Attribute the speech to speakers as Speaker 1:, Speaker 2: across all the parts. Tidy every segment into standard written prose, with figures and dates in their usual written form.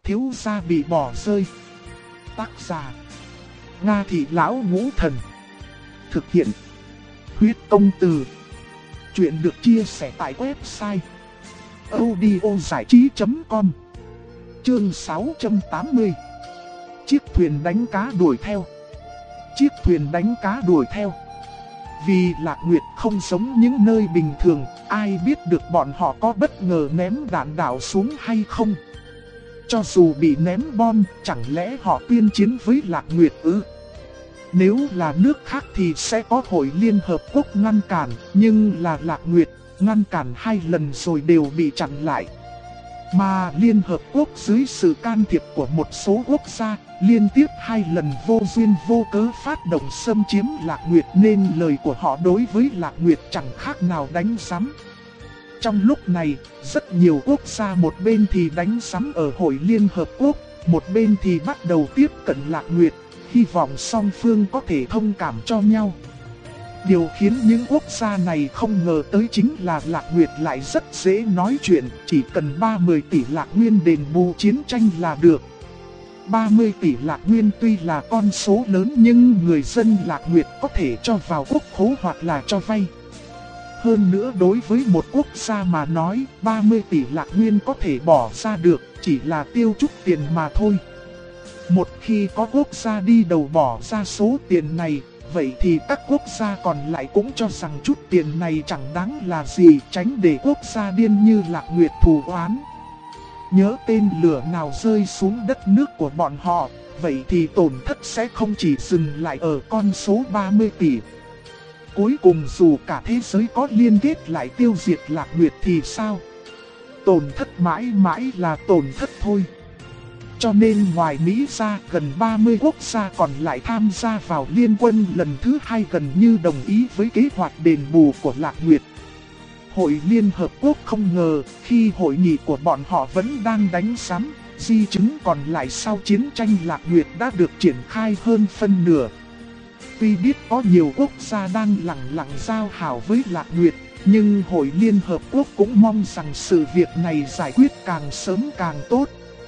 Speaker 1: thiếu gia bị bỏ rơi. Tác giả Nga Thị Lão Ngũ Thần. Thực hiện Huyết Công Từ. Chuyện được chia sẻ tại website audiozảichí.com. Chương 680. Chiếc thuyền đánh cá đuổi theo. Chiếc thuyền đánh cá đuổi theo. Vì Lạc Nguyệt không giống những nơi bình thường, ai biết được bọn họ có bất ngờ ném đạn đạo xuống hay không. Cho dù bị ném bom, chẳng lẽ họ tuyên chiến với Lạc Nguyệt ư? Nếu là nước khác thì sẽ có Hội Liên Hợp Quốc ngăn cản, nhưng là Lạc Nguyệt, ngăn cản 2 lần rồi đều bị chặn lại. Mà Liên Hợp Quốc dưới sự can thiệp của một số quốc gia, liên tiếp 2 lần vô duyên vô cớ phát động xâm chiếm Lạc Nguyệt, nên lời của họ đối với Lạc Nguyệt chẳng khác nào đánh sắm. Trong lúc này, rất nhiều quốc gia một bên thì đánh sắm ở Hội Liên Hợp Quốc, một bên thì bắt đầu tiếp cận Lạc Nguyệt, hy vọng song phương có thể thông cảm cho nhau. Điều khiến những quốc gia này không ngờ tới chính là Lạc Nguyệt lại rất dễ nói chuyện, chỉ cần 30 tỷ Lạc Nguyên đền bù chiến tranh là được. 30 tỷ Lạc Nguyên tuy là con số lớn nhưng người dân Lạc Nguyệt có thể cho vào quốc khố hoặc là cho vay. Hơn nữa đối với một quốc gia mà nói, 30 tỷ Lạc Nguyên có thể bỏ ra được, chỉ là tiêu chút tiền mà thôi. Một khi có quốc gia đi đầu bỏ ra số tiền này, vậy thì các quốc gia còn lại cũng cho rằng chút tiền này chẳng đáng là gì, tránh để quốc gia điên như Lạc Nguyệt thù oán. Nhớ tên lửa nào rơi xuống đất nước của bọn họ, vậy thì tổn thất sẽ không chỉ dừng lại ở con số 30 tỷ. Cuối cùng dù cả thế giới có liên kết lại tiêu diệt Lạc Nguyệt thì sao? Tổn thất mãi mãi là tổn thất thôi. Cho nên ngoài Mỹ ra, gần 30 quốc gia còn lại tham gia vào liên quân lần thứ 2 gần như đồng ý với kế hoạch đền bù của Lạc Nguyệt. Hội Liên Hợp Quốc không ngờ, khi hội nghị của bọn họ vẫn đang đánh sắm, di chứng còn lại sau chiến tranh Lạc Nguyệt đã được triển khai hơn phân nửa. Tuy biết có nhiều quốc gia đang lặng giao hảo với Lạc Nguyệt, nhưng Hội Liên Hợp Quốc cũng mong rằng sự việc này giải quyết càng sớm càng tốt.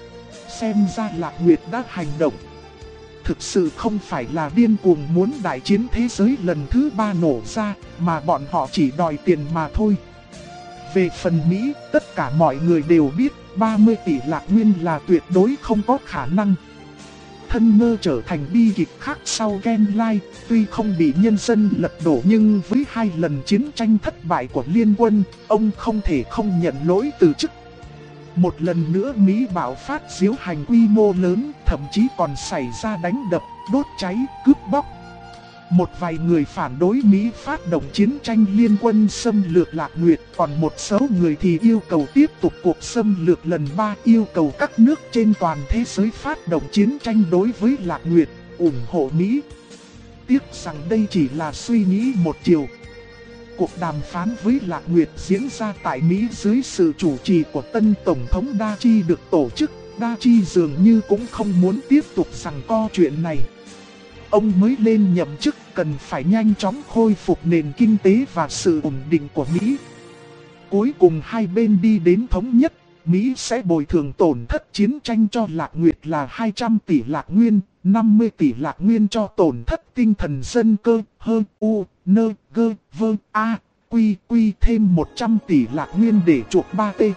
Speaker 1: Xem ra Lạc Nguyệt đã hành động. Thực sự không phải là điên cuồng muốn đại chiến thế giới lần thứ 3 nổ ra, mà bọn họ chỉ đòi tiền mà thôi. Về phần Mỹ, tất cả mọi người đều biết 30 tỷ Lạc Nguyên là tuyệt đối không có khả năng. Thân Ngơ trở thành bi kịch khác sau Gen Lai, tuy không bị nhân dân lật đổ nhưng với 2 lần chiến tranh thất bại của liên quân, ông không thể không nhận lỗi từ chức. Một lần nữa Mỹ bạo phát diễu hành quy mô lớn, thậm chí còn xảy ra đánh đập, đốt cháy, cướp bóc. Một vài người phản đối Mỹ phát động chiến tranh liên quân xâm lược Lạc Nguyệt, còn một số người thì yêu cầu tiếp tục cuộc xâm lược lần 3, yêu cầu các nước trên toàn thế giới phát động chiến tranh đối với Lạc Nguyệt, ủng hộ Mỹ. Tiếc rằng đây chỉ là suy nghĩ một chiều. Cuộc đàm phán với Lạc Nguyệt diễn ra tại Mỹ dưới sự chủ trì của tân Tổng thống Da Chi được tổ chức. Da Chi dường như cũng không muốn tiếp tục giằng co chuyện này. Ông mới lên nhậm chức cần phải nhanh chóng khôi phục nền kinh tế và sự ổn định của Mỹ. Cuối cùng hai bên đi đến thống nhất, Mỹ sẽ bồi thường tổn thất chiến tranh cho Lạc Nguyệt là 200 tỷ Lạc Nguyên, 50 tỷ Lạc Nguyên cho tổn thất tinh thần dân cơ, quy thêm 100 tỷ Lạc Nguyên để chuộc 3T,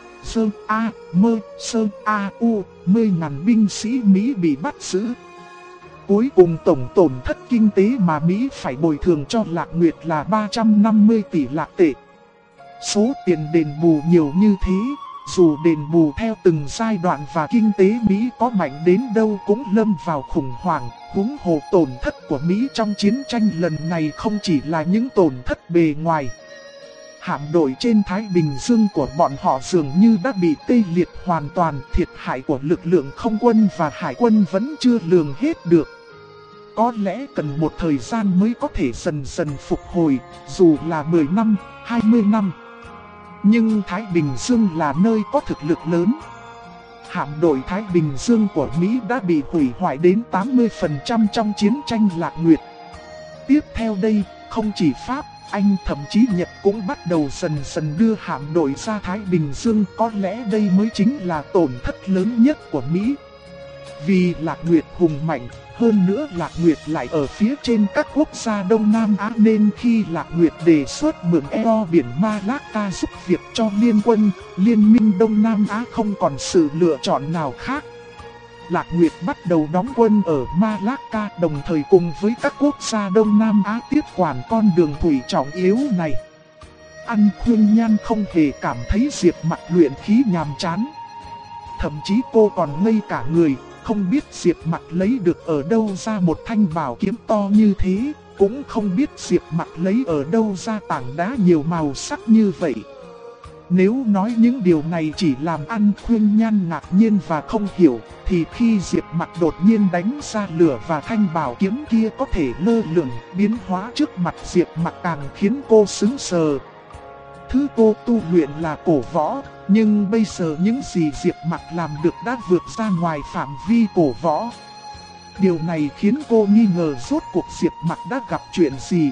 Speaker 1: mười ngàn binh sĩ Mỹ bị bắt giữ. Cuối cùng tổng tổn thất kinh tế mà Mỹ phải bồi thường cho Lạc Nguyệt là 350 tỷ Lạc tệ. Số tiền đền bù nhiều như thế, dù đền bù theo từng giai đoạn và kinh tế Mỹ có mạnh đến đâu cũng lâm vào khủng hoảng, huống hồ tổn thất của Mỹ trong chiến tranh lần này không chỉ là những tổn thất bề ngoài. Hạm đội trên Thái Bình Dương của bọn họ dường như đã bị tê liệt hoàn toàn, thiệt hại của lực lượng không quân và hải quân vẫn chưa lường hết được. Có lẽ cần một thời gian mới có thể dần dần phục hồi, dù là 10 năm, 20 năm. Nhưng Thái Bình Dương là nơi có thực lực lớn. Hạm đội Thái Bình Dương của Mỹ đã bị hủy hoại đến 80% trong chiến tranh Lạc Nguyệt. Tiếp theo đây, không chỉ Pháp, Anh thậm chí Nhật cũng bắt đầu dần dần đưa hạm đội ra Thái Bình Dương. Có lẽ đây mới chính là tổn thất lớn nhất của Mỹ, Vì Lạc Nguyệt hùng mạnh, hơn nữa Lạc Nguyệt lại ở phía trên các quốc gia Đông Nam Á, nên khi Lạc Nguyệt đề xuất mượn eo biển Malacca giúp việc cho liên quân, Liên minh Đông Nam Á không còn sự lựa chọn nào khác. Lạc Nguyệt bắt đầu đóng quân ở Malacca, đồng thời cùng với các quốc gia Đông Nam Á tiếp quản con đường thủy trọng yếu này. An Khuynh Nhan không hề cảm thấy Diệp Mặc luyện khí nhàm chán. Thậm chí cô còn ngây cả người, không biết Diệp Mặc lấy được ở đâu ra một thanh bảo kiếm to như thế, cũng không biết Diệp Mặc lấy ở đâu ra tảng đá nhiều màu sắc như vậy. Nếu nói những điều này chỉ làm An Khuynh Nhan ngạc nhiên và không hiểu, thì khi Diệp Mặc đột nhiên đánh ra lửa và thanh bảo kiếm kia có thể lơ lửng biến hóa trước mặt Diệp Mặc càng khiến cô sững sờ. Thứ cô tu luyện là cổ võ, nhưng bây giờ những gì Diệp Mặc làm được đã vượt ra ngoài phạm vi cổ võ. Điều này khiến cô nghi ngờ rốt cuộc Diệp Mặc đã gặp chuyện gì.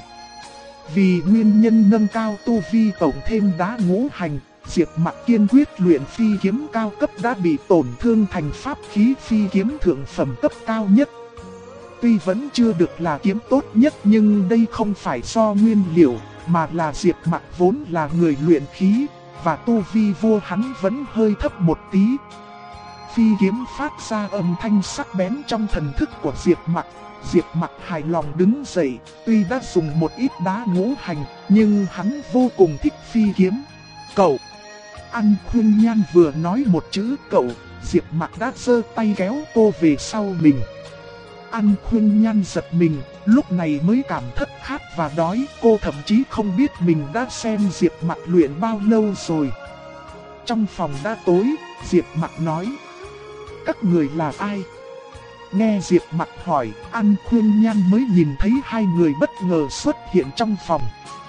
Speaker 1: Vì nguyên nhân nâng cao tu vi tổng thêm đá ngũ hành, Diệp Mặc kiên quyết luyện phi kiếm cao cấp đã bị tổn thương thành pháp khí phi kiếm thượng phẩm cấp cao nhất. Tuy vẫn chưa được là kiếm tốt nhất nhưng đây không phải do nguyên liệu, mà là Diệp Mặc vốn là người luyện khí, và tu vi vua hắn vẫn hơi thấp một tí. Phi kiếm phát ra âm thanh sắc bén trong thần thức của Diệp Mặc. Diệp Mặc hài lòng đứng dậy, tuy đã dùng một ít đá ngũ hành, nhưng hắn vô cùng thích phi kiếm. Cậu! An Khuynh Nhan vừa nói một chữ cậu, Diệp Mặc đã giơ tay kéo cô về sau mình. An Khuynh Nhan giật mình, lúc này mới cảm thất khát và đói, cô thậm chí không biết mình đã xem Diệp Mặc luyện bao lâu rồi. Trong phòng đã tối, Diệp Mặc nói: các người là ai? Nghe Diệp Mặc hỏi, An Khuynh Nhan mới nhìn thấy hai người bất ngờ xuất hiện trong phòng.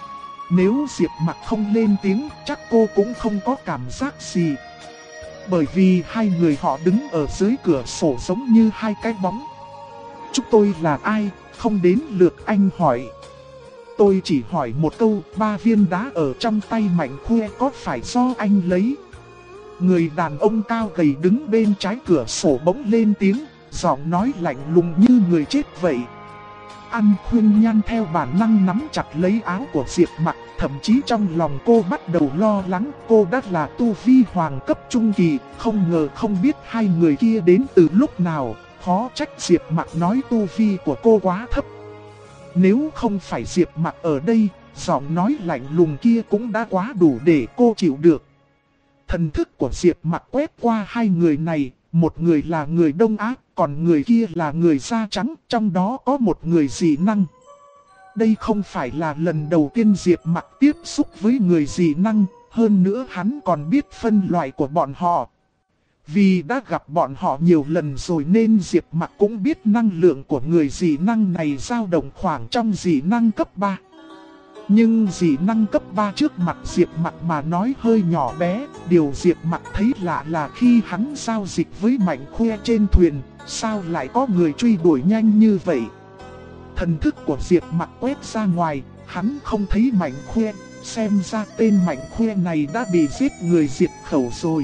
Speaker 1: Nếu Diệp Mặc không lên tiếng, chắc cô cũng không có cảm giác gì. Bởi vì hai người họ đứng ở dưới cửa sổ giống như hai cái bóng. Chúng tôi là ai, không đến lượt anh hỏi. Tôi chỉ hỏi một câu, 3 viên đá ở trong tay Mạnh Khuê có phải do anh lấy? Người đàn ông cao gầy đứng bên trái cửa sổ bỗng lên tiếng, giọng nói lạnh lùng như người chết vậy. An Khuynh Nhan theo bản năng nắm chặt lấy áo của Diệp Mặc, thậm chí trong lòng cô bắt đầu lo lắng, cô đã là tu vi hoàng cấp trung kỳ, không ngờ không biết hai người kia đến từ lúc nào, khó trách Diệp Mặc nói tu vi của cô quá thấp. Nếu không phải Diệp Mặc ở đây, giọng nói lạnh lùng kia cũng đã quá đủ để cô chịu được. Thần thức của Diệp Mặc quét qua hai người này, một người là người Đông Á, còn người kia là người da trắng, trong đó có một người dị năng. Đây không phải là lần đầu tiên Diệp Mặc tiếp xúc với người dị năng, hơn nữa hắn còn biết phân loại của bọn họ. Vì đã gặp bọn họ nhiều lần rồi nên Diệp Mặc cũng biết năng lượng của người dị năng này dao động khoảng trong dị năng cấp 3. Nhưng dị năng cấp 3 trước mặt Diệp Mặc mà nói hơi nhỏ bé, điều Diệp Mặc thấy lạ là khi hắn giao dịch với Mạnh Khuê trên thuyền, sao lại có người truy đuổi nhanh như vậy. Thần thức của Diệp Mặc quét ra ngoài, hắn không thấy Mạnh Khuê, xem ra tên Mạnh Khuê này đã bị giết người diệt khẩu rồi.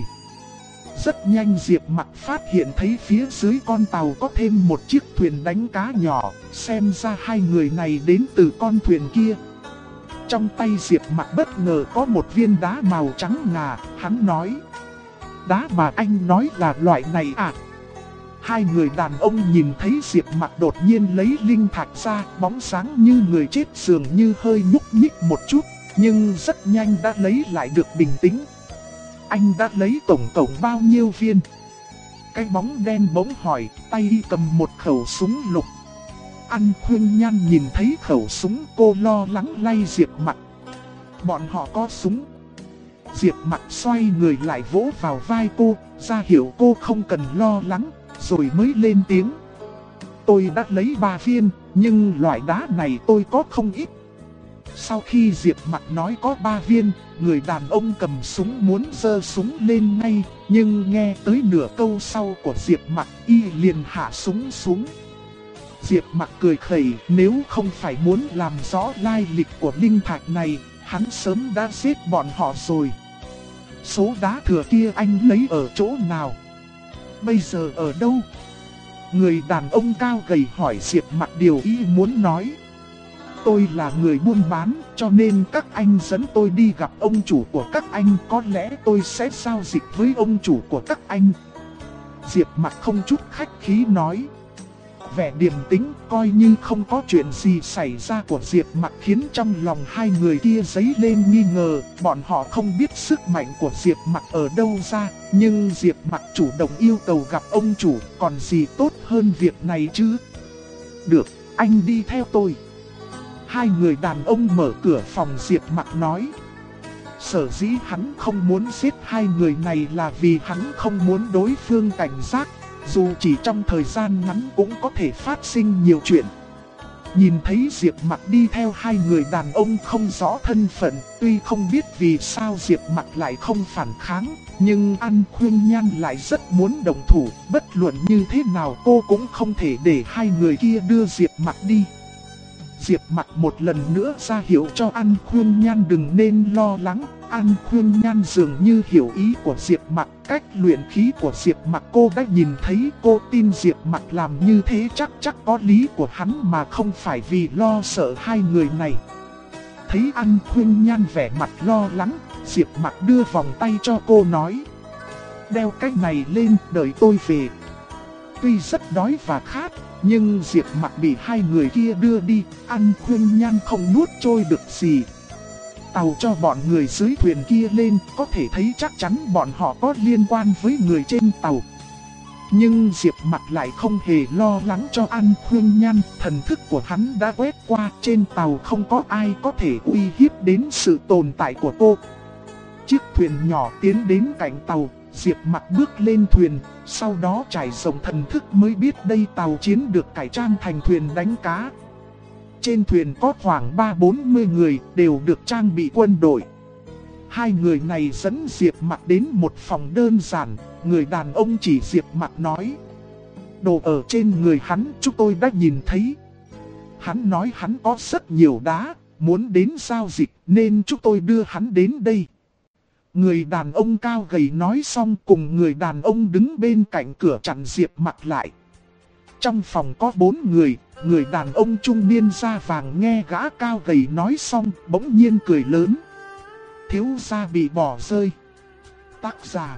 Speaker 1: Rất nhanh Diệp Mặc phát hiện thấy phía dưới con tàu có thêm một chiếc thuyền đánh cá nhỏ, xem ra hai người này đến từ con thuyền kia. Trong tay Diệp Mặc bất ngờ có một viên đá màu trắng ngà, hắn nói: đá mà anh nói là loại này à? Hai người đàn ông nhìn thấy Diệp Mặc đột nhiên lấy linh thạch ra, bóng sáng như người chết dường như hơi nhúc nhích một chút, nhưng rất nhanh đã lấy lại được bình tĩnh. Anh đã lấy tổng cộng bao nhiêu viên? Cái bóng đen bỗng hỏi, tay cầm một khẩu súng lục. An Khuynh Nhan nhìn thấy khẩu súng, cô lo lắng lay Diệp Mặc. Bọn họ có súng. Diệp Mặc xoay người lại vỗ vào vai cô, ra hiệu cô không cần lo lắng, rồi mới lên tiếng. Tôi đã lấy 3 viên, nhưng loại đá này tôi có không ít. Sau khi Diệp Mặc nói có 3 viên, người đàn ông cầm súng muốn giơ súng lên ngay, nhưng nghe tới nửa câu sau của Diệp Mặc, y liền hạ súng xuống. Diệp Mặc cười khẩy, nếu không phải muốn làm rõ lai lịch của linh thạch này, hắn sớm đã giết bọn họ rồi. Số đá thừa kia anh lấy ở chỗ nào? Bây giờ ở đâu? Người đàn ông cao gầy hỏi Diệp Mặc điều ý muốn nói. Tôi là người buôn bán, cho nên các anh dẫn tôi đi gặp ông chủ của các anh, có lẽ tôi sẽ giao dịch với ông chủ của các anh. Diệp Mặc không chút khách khí nói. Vẻ điềm tĩnh coi như không có chuyện gì xảy ra của Diệp Mặc khiến trong lòng hai người kia dấy lên nghi ngờ. Bọn họ không biết sức mạnh của Diệp Mặc ở đâu ra, nhưng Diệp Mặc chủ động yêu cầu gặp ông chủ, còn gì tốt hơn việc này chứ. Được, anh đi theo tôi. Hai người đàn ông mở cửa phòng Diệp Mặc nói. Sở dĩ hắn không muốn giết hai người này là vì hắn không muốn đối phương cảnh giác. Dù chỉ trong thời gian ngắn cũng có thể phát sinh nhiều chuyện. Nhìn thấy Diệp Mặc đi theo hai người đàn ông không rõ thân phận, tuy không biết vì sao Diệp Mặc lại không phản kháng, nhưng An Khuyên Nhan lại rất muốn đồng thủ, bất luận như thế nào cô cũng không thể để hai người kia đưa Diệp Mặc đi. Diệp Mặc một lần nữa ra hiệu cho An Khuyên Nhan đừng nên lo lắng. An Khuyên Nhan dường như hiểu ý của Diệp Mặc, cách luyện khí của Diệp Mặc cô đã nhìn thấy, cô tin Diệp Mặc làm như thế chắc có lý của hắn mà không phải vì lo sợ hai người này. Thấy An Khuyên Nhan vẻ mặt lo lắng, Diệp Mặc đưa vòng tay cho cô nói. Đeo cái này lên đợi tôi về. Tuy rất đói và khát, nhưng Diệp Mặc bị hai người kia đưa đi, An Khuyên Nhan không nuốt trôi được gì. Tàu cho bọn người dưới thuyền kia lên, có thể thấy chắc chắn bọn họ có liên quan với người trên tàu. Nhưng Diệp Mặc lại không hề lo lắng cho An Khuyên Nhan, thần thức của hắn đã quét qua, trên tàu không có ai có thể uy hiếp đến sự tồn tại của cô. Chiếc thuyền nhỏ tiến đến cạnh tàu, Diệp Mặc bước lên thuyền, sau đó trải rộng thần thức mới biết đây tàu chiến được cải trang thành thuyền đánh cá. Trên thuyền có khoảng 30-40 người, đều được trang bị quân đội. Hai người này dẫn Diệp Mặc đến một phòng đơn giản, người đàn ông chỉ Diệp Mặc nói. Đồ ở trên người hắn chúng tôi đã nhìn thấy. Hắn nói hắn có rất nhiều đá, muốn đến giao dịch nên chúng tôi đưa hắn đến đây. Người đàn ông cao gầy nói xong cùng người đàn ông đứng bên cạnh cửa chặn Diệp Mặc lại. Trong phòng có 4 người, người đàn ông trung niên da vàng nghe gã cao gầy nói xong bỗng nhiên cười lớn. Thiếu gia bị bỏ rơi. Tác giả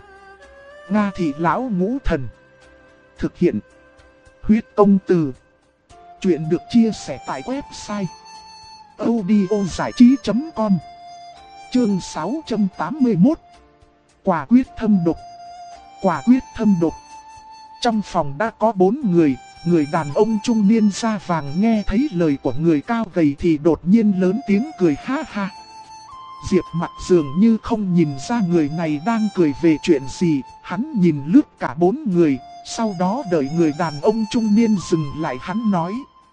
Speaker 1: Nga Thị Lão Ngũ Thần. Thực hiện Huyết Công Từ. Chuyện được chia sẻ tại website audiozảichí.com. Chương 681. Quả quyết thâm độc. Quả quyết thâm độc. Trong phòng đã có 4 người. Người đàn ông trung niên da vàng nghe thấy lời của người cao gầy thì đột nhiên lớn tiếng cười ha ha. Diệp Mặc dường như không nhìn ra người này đang cười về chuyện gì, hắn nhìn lướt cả 4 người, sau đó đợi người đàn ông trung niên dừng lại hắn nói.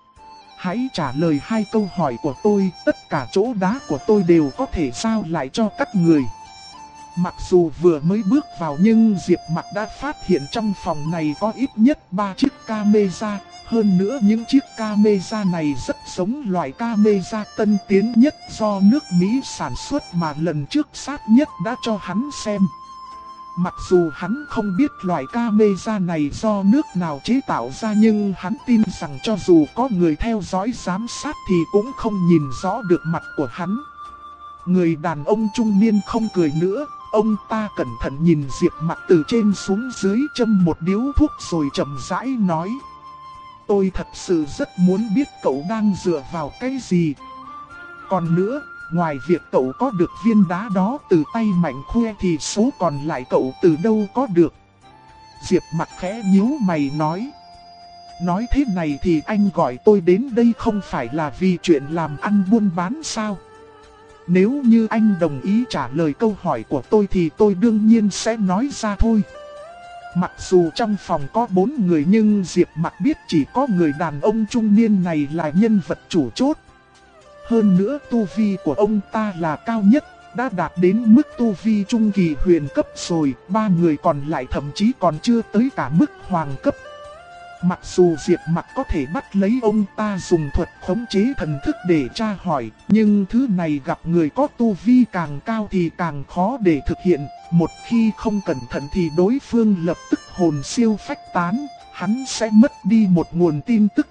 Speaker 1: Hãy trả lời 2 câu hỏi của tôi, tất cả chỗ đá của tôi đều có thể giao lại cho các người. Mặc dù vừa mới bước vào nhưng Diệp Mặc đã phát hiện trong phòng này có ít nhất 3 chiếc camera. Hơn nữa những chiếc camera này rất giống loại camera tân tiến nhất do nước Mỹ sản xuất mà lần trước sát nhất đã cho hắn xem. Mặc dù hắn không biết loại camera này do nước nào chế tạo ra nhưng hắn tin rằng cho dù có người theo dõi giám sát thì cũng không nhìn rõ được mặt của hắn. Người đàn ông trung niên không cười nữa, ông ta cẩn thận nhìn Diệp Mặc từ trên xuống dưới châm một điếu thuốc rồi chậm rãi nói. Tôi thật sự rất muốn biết cậu đang dựa vào cái gì. Còn nữa, ngoài việc cậu có được viên đá đó từ tay Mạnh Khuê thì số còn lại cậu từ đâu có được. Diệp Mặc khẽ nhíu mày nói. Nói thế này thì anh gọi tôi đến đây không phải là vì chuyện làm ăn buôn bán sao? Nếu như anh đồng ý trả lời câu hỏi của tôi thì tôi đương nhiên sẽ nói ra thôi. Mặc dù trong phòng có 4 người nhưng Diệp Mặc biết chỉ có người đàn ông trung niên này là nhân vật chủ chốt. Hơn nữa tu vi của ông ta là cao nhất, đã đạt đến mức tu vi trung kỳ huyền cấp rồi, 3 người còn lại thậm chí còn chưa tới cả mức hoàng cấp. Mặc dù Diệp Mặc có thể bắt lấy ông ta dùng thuật khống chế thần thức để tra hỏi, nhưng thứ này gặp người có tu vi càng cao thì càng khó để thực hiện, một khi không cẩn thận thì đối phương lập tức hồn siêu phách tán, hắn sẽ mất đi một nguồn tin tức.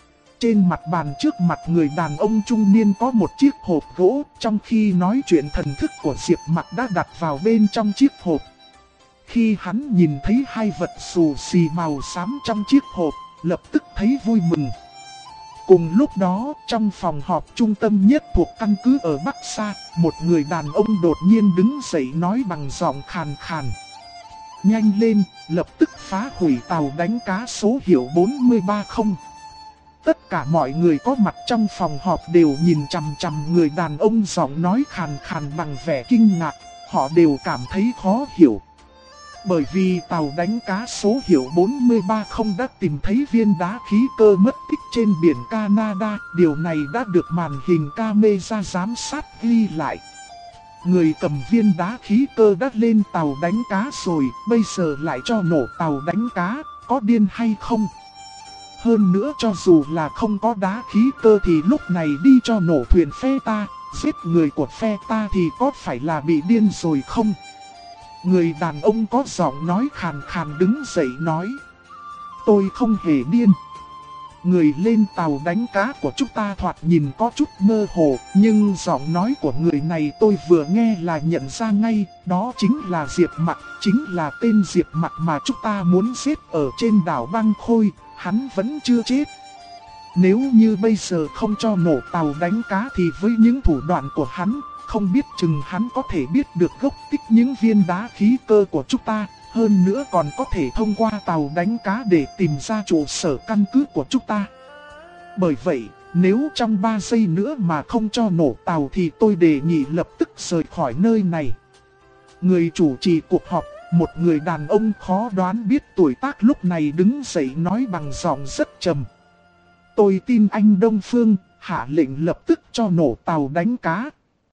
Speaker 1: Trên mặt bàn trước mặt người đàn ông trung niên có một chiếc hộp gỗ, trong khi nói chuyện thần thức của Diệp Mặc đã đặt vào bên trong chiếc hộp. Khi hắn nhìn thấy hai vật xù xì màu xám trong chiếc hộp, lập tức thấy vui mừng. Cùng lúc đó, trong phòng họp trung tâm nhất thuộc căn cứ ở Bắc Sa, một người đàn ông đột nhiên đứng dậy nói bằng giọng khàn khàn. Nhanh lên, lập tức phá hủy tàu đánh cá số hiệu 430. Tất cả mọi người có mặt trong phòng họp đều nhìn chằm chằm người đàn ông giọng nói khàn khàn bằng vẻ kinh ngạc, họ đều cảm thấy khó hiểu. Bởi vì tàu đánh cá số hiệu 430 đã tìm thấy viên đá khí cơ mất tích trên biển Canada, điều này đã được màn hình camera giám sát ghi lại. Người cầm viên đá khí cơ đã lên tàu đánh cá rồi, bây giờ lại cho nổ tàu đánh cá, có điên hay không? Hơn nữa cho dù là không có đá khí cơ thì lúc này đi cho nổ thuyền phe ta, giết người của phe ta thì có phải là bị điên rồi không? Người đàn ông có giọng nói khàn khàn đứng dậy nói. Tôi không hề điên. Người lên tàu đánh cá của chúng ta thoạt nhìn có chút mơ hồ, nhưng giọng nói của người này tôi vừa nghe là nhận ra ngay, đó chính là Diệp Mặc, chính là tên Diệp Mặc mà chúng ta muốn giết ở trên đảo Băng Khôi, hắn vẫn chưa chết. Nếu như bây giờ không cho nổ tàu đánh cá thì với những thủ đoạn của hắn, không biết chừng hắn có thể biết được gốc tích những viên đá khí cơ của chúng ta, hơn nữa còn có thể thông qua tàu đánh cá để tìm ra trụ sở căn cứ của chúng ta. Bởi vậy, nếu trong 3 giây nữa mà không cho nổ tàu thì tôi đề nghị lập tức rời khỏi nơi này. Người chủ trì cuộc họp, một người đàn ông khó đoán biết tuổi tác lúc này đứng dậy nói bằng giọng rất trầm. Tôi tin anh Đông Phương, hạ lệnh lập tức cho nổ tàu đánh cá.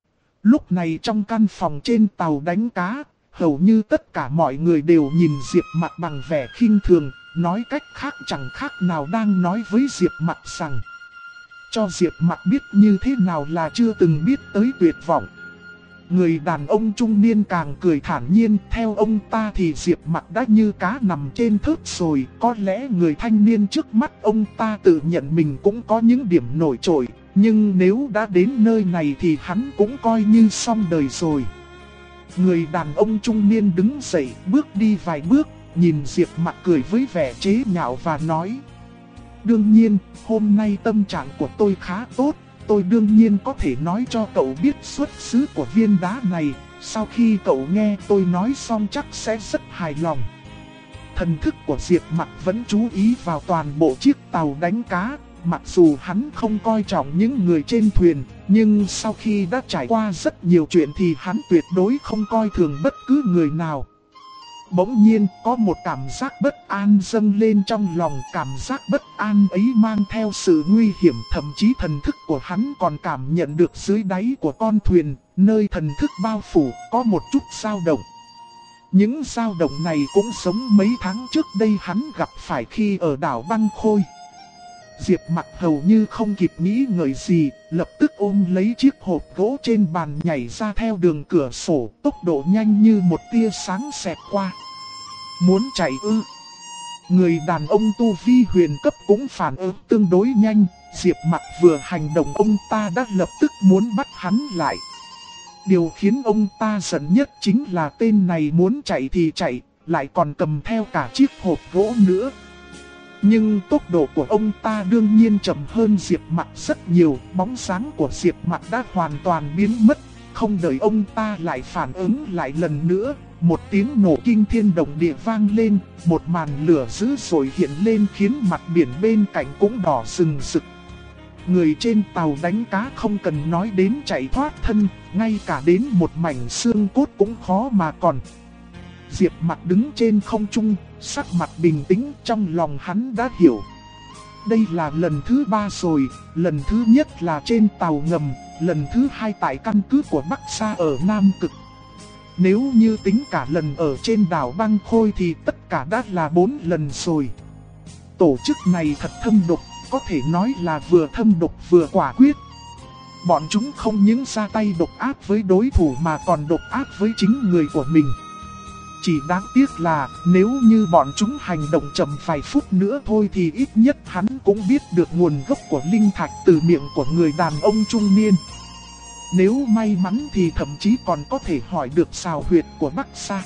Speaker 1: Lúc này trong căn phòng trên tàu đánh cá, hầu như tất cả mọi người đều nhìn Diệp Mặc bằng vẻ khinh thường, nói cách khác chẳng khác nào đang nói với Diệp Mặc rằng cho Diệp Mặc biết như thế nào là chưa từng biết tới tuyệt vọng. Người đàn ông trung niên càng cười thản nhiên, theo ông ta thì Diệp Mặc đã như cá nằm trên thớt rồi, có lẽ người thanh niên trước mắt ông ta tự nhận mình cũng có những điểm nổi trội, nhưng nếu đã đến nơi này thì hắn cũng coi như xong đời rồi. Người đàn ông trung niên đứng dậy, bước đi vài bước, nhìn Diệp Mặc cười với vẻ chế nhạo và nói: đương nhiên, hôm nay tâm trạng của tôi khá tốt, tôi đương nhiên có thể nói cho cậu biết xuất xứ của viên đá này, sau khi cậu nghe tôi nói xong chắc sẽ rất hài lòng. Thần thức của Diệp Mặc vẫn chú ý vào toàn bộ chiếc tàu đánh cá, mặc dù hắn không coi trọng những người trên thuyền, nhưng sau khi đã trải qua rất nhiều chuyện thì hắn tuyệt đối không coi thường bất cứ người nào. Bỗng nhiên có một cảm giác bất an dâng lên trong lòng, cảm giác bất an ấy mang theo sự nguy hiểm, thậm chí thần thức của hắn còn cảm nhận được dưới đáy của con thuyền, nơi thần thức bao phủ, có một chút dao động. Những dao động này cũng giống mấy tháng trước đây hắn gặp phải khi ở đảo Băng Khôi. Diệp Mặc hầu như không kịp nghĩ ngợi gì, lập tức ôm lấy chiếc hộp gỗ trên bàn nhảy ra theo đường cửa sổ, tốc độ nhanh như một tia sáng xẹt qua. Muốn chạy ư? Người đàn ông tu vi huyền cấp cũng phản ứng tương đối nhanh, Diệp Mặc vừa hành động ông ta đã lập tức muốn bắt hắn lại. Điều khiến ông ta giận nhất chính là tên này muốn chạy thì chạy, lại còn cầm theo cả chiếc hộp gỗ nữa. Nhưng tốc độ của ông ta đương nhiên chậm hơn Diệp Mặc rất nhiều, bóng dáng của Diệp Mặc đã hoàn toàn biến mất. Không đợi ông ta lại phản ứng lại lần nữa, một tiếng nổ kinh thiên động địa vang lên, một màn lửa dữ dội hiện lên khiến mặt biển bên cạnh cũng đỏ rừng rực. Người trên tàu đánh cá không cần nói đến chạy thoát thân, ngay cả đến một mảnh xương cốt cũng khó mà còn. Diệp Mặc đứng trên không trung, sắc mặt bình tĩnh, trong lòng hắn đã hiểu. Đây là lần thứ 3 rồi, lần thứ nhất là trên tàu ngầm, lần thứ 2 tại căn cứ của Bắc Sa ở Nam Cực. Nếu như tính cả lần ở trên đảo Băng Khôi thì tất cả đã là 4 lần rồi. Tổ chức này thật thâm độc, có thể nói là vừa thâm độc vừa quả quyết. Bọn chúng không những ra tay độc ác với đối thủ mà còn độc ác với chính người của mình. Chỉ đáng tiếc là nếu như bọn chúng hành động chậm vài phút nữa thôi thì ít nhất hắn cũng biết được nguồn gốc của linh thạch từ miệng của người đàn ông trung niên. Nếu may mắn thì thậm chí còn có thể hỏi được xào huyệt của Bắc Sa.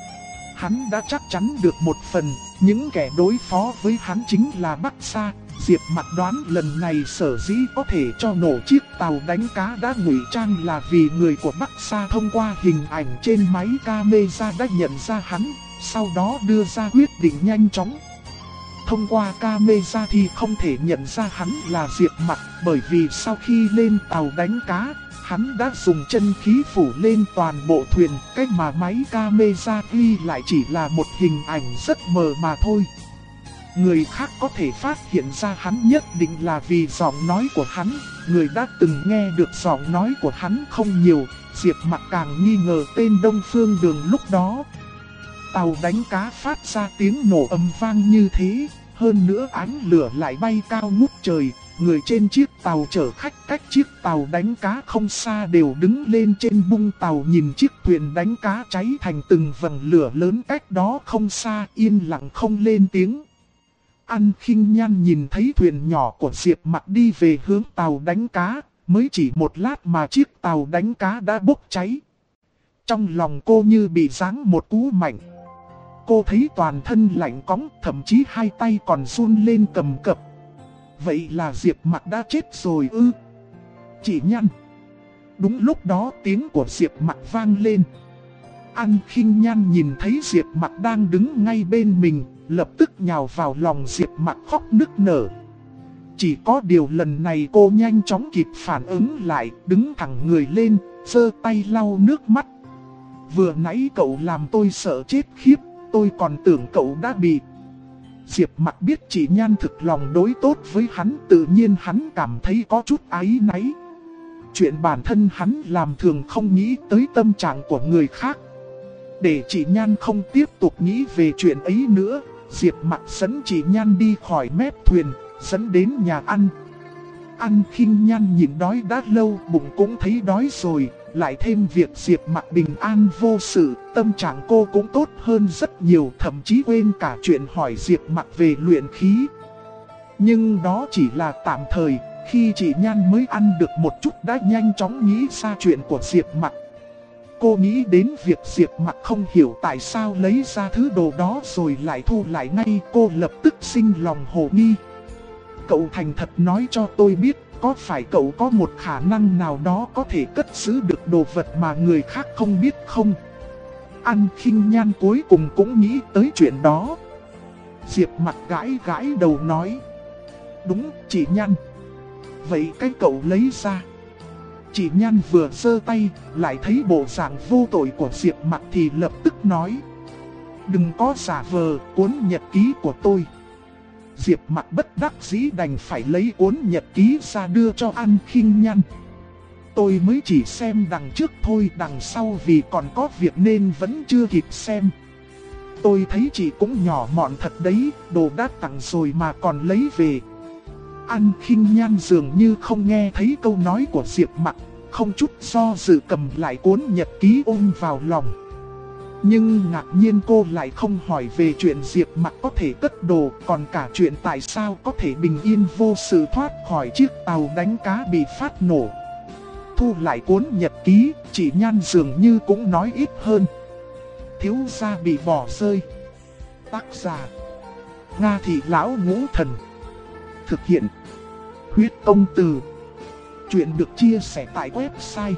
Speaker 1: Hắn đã chắc chắn được một phần, những kẻ đối phó với hắn chính là Bắc Sa. Diệp Mặc đoán lần này sở dĩ có thể cho nổ chiếc tàu đánh cá đã ngụy trang là vì người của Bắc Sa thông qua hình ảnh trên máy camera đã nhận ra hắn, sau đó đưa ra quyết định nhanh chóng. Thông qua camera thì không thể nhận ra hắn là Diệp Mặc, bởi vì sau khi lên tàu đánh cá, hắn đã dùng chân khí phủ lên toàn bộ thuyền, cái mà máy camera ghi lại chỉ là một hình ảnh rất mờ mà thôi. Người khác có thể phát hiện ra hắn nhất định là vì giọng nói của hắn, người đã từng nghe được giọng nói của hắn không nhiều, Diệp Mặc càng nghi ngờ tên Đông Phương Đường lúc đó. Tàu đánh cá phát ra tiếng nổ ầm vang như thế, hơn nữa ánh lửa lại bay cao ngút trời, người trên chiếc tàu chở khách cách chiếc tàu đánh cá không xa đều đứng lên trên bung tàu nhìn chiếc thuyền đánh cá cháy thành từng vầng lửa lớn cách đó không xa, yên lặng không lên tiếng. An Khinh Nhan nhìn thấy thuyền nhỏ của Diệp Mặc đi về hướng tàu đánh cá, mới chỉ một lát mà chiếc tàu đánh cá đã bốc cháy. Trong lòng cô như bị giáng một cú mạnh. Cô thấy toàn thân lạnh cóng, thậm chí hai tay còn run lên cầm cập. Vậy là Diệp Mặc đã chết rồi ư? Chị Nhan. Đúng lúc đó tiếng của Diệp Mặc vang lên. An Khinh Nhan nhìn thấy Diệp Mặc đang đứng ngay bên mình, lập tức nhào vào lòng Diệp Mặc khóc nức nở. Chỉ có điều lần này cô nhanh chóng kịp phản ứng lại, đứng thẳng người lên, giơ tay lau nước mắt. Vừa nãy cậu làm tôi sợ chết khiếp, tôi còn tưởng cậu đã bị. Diệp Mặc biết chị Nhan thực lòng đối tốt với hắn, tự nhiên hắn cảm thấy có chút áy náy. Chuyện bản thân hắn làm thường không nghĩ tới tâm trạng của người khác. Để chị Nhan không tiếp tục nghĩ về chuyện ấy nữa, Diệp Mặc dẫn chị Nhan đi khỏi mép thuyền, dẫn đến nhà ăn. An Khinh Nhan nhìn đói đã lâu, bụng cũng thấy đói rồi, lại thêm việc Diệp Mặc bình an vô sự, tâm trạng cô cũng tốt hơn rất nhiều, thậm chí quên cả chuyện hỏi Diệp Mặc về luyện khí. Nhưng đó chỉ là tạm thời, khi chị Nhan mới ăn được một chút đã nhanh chóng nghĩ ra chuyện của Diệp Mặc. Cô nghĩ đến việc Diệp Mặc không hiểu tại sao lấy ra thứ đồ đó rồi lại thu lại ngay, cô lập tức sinh lòng hồ nghi. Cậu thành thật nói cho tôi biết, có phải cậu có một khả năng nào đó có thể cất giữ được đồ vật mà người khác không biết không? An Khinh Nhan cuối cùng cũng nghĩ tới chuyện đó. Diệp Mặc gãi gãi đầu nói. Đúng, chị Nhan. Vậy cái cậu lấy ra. Chị Nhan vừa giơ tay, lại thấy bộ dạng vô tội của Diệp Mặc thì lập tức nói. Đừng có giả vờ, cuốn nhật ký của tôi. Diệp Mặc bất đắc dĩ đành phải lấy cuốn nhật ký ra đưa cho An Khinh Nhan. Tôi mới chỉ xem đằng trước thôi, đằng sau vì còn có việc nên vẫn chưa kịp xem. Tôi thấy chị cũng nhỏ mọn thật đấy, đồ đã tặng rồi mà còn lấy về. An Khinh Nhan dường như không nghe thấy câu nói của Diệp Mặc, không chút do dự cầm lại cuốn nhật ký ôm vào lòng. Nhưng ngạc nhiên cô lại không hỏi về chuyện Diệp Mặc có thể cất đồ, còn cả chuyện tại sao có thể bình yên vô sự thoát khỏi chiếc tàu đánh cá bị phát nổ. Thu lại cuốn nhật ký, chị Nhan dường như cũng nói ít hơn. Thiếu gia bị bỏ rơi. Tác giả: Nga Thị Lão Ngũ Thần. Thực hiện: Huyết Công Từ. Chuyện được chia sẻ tại website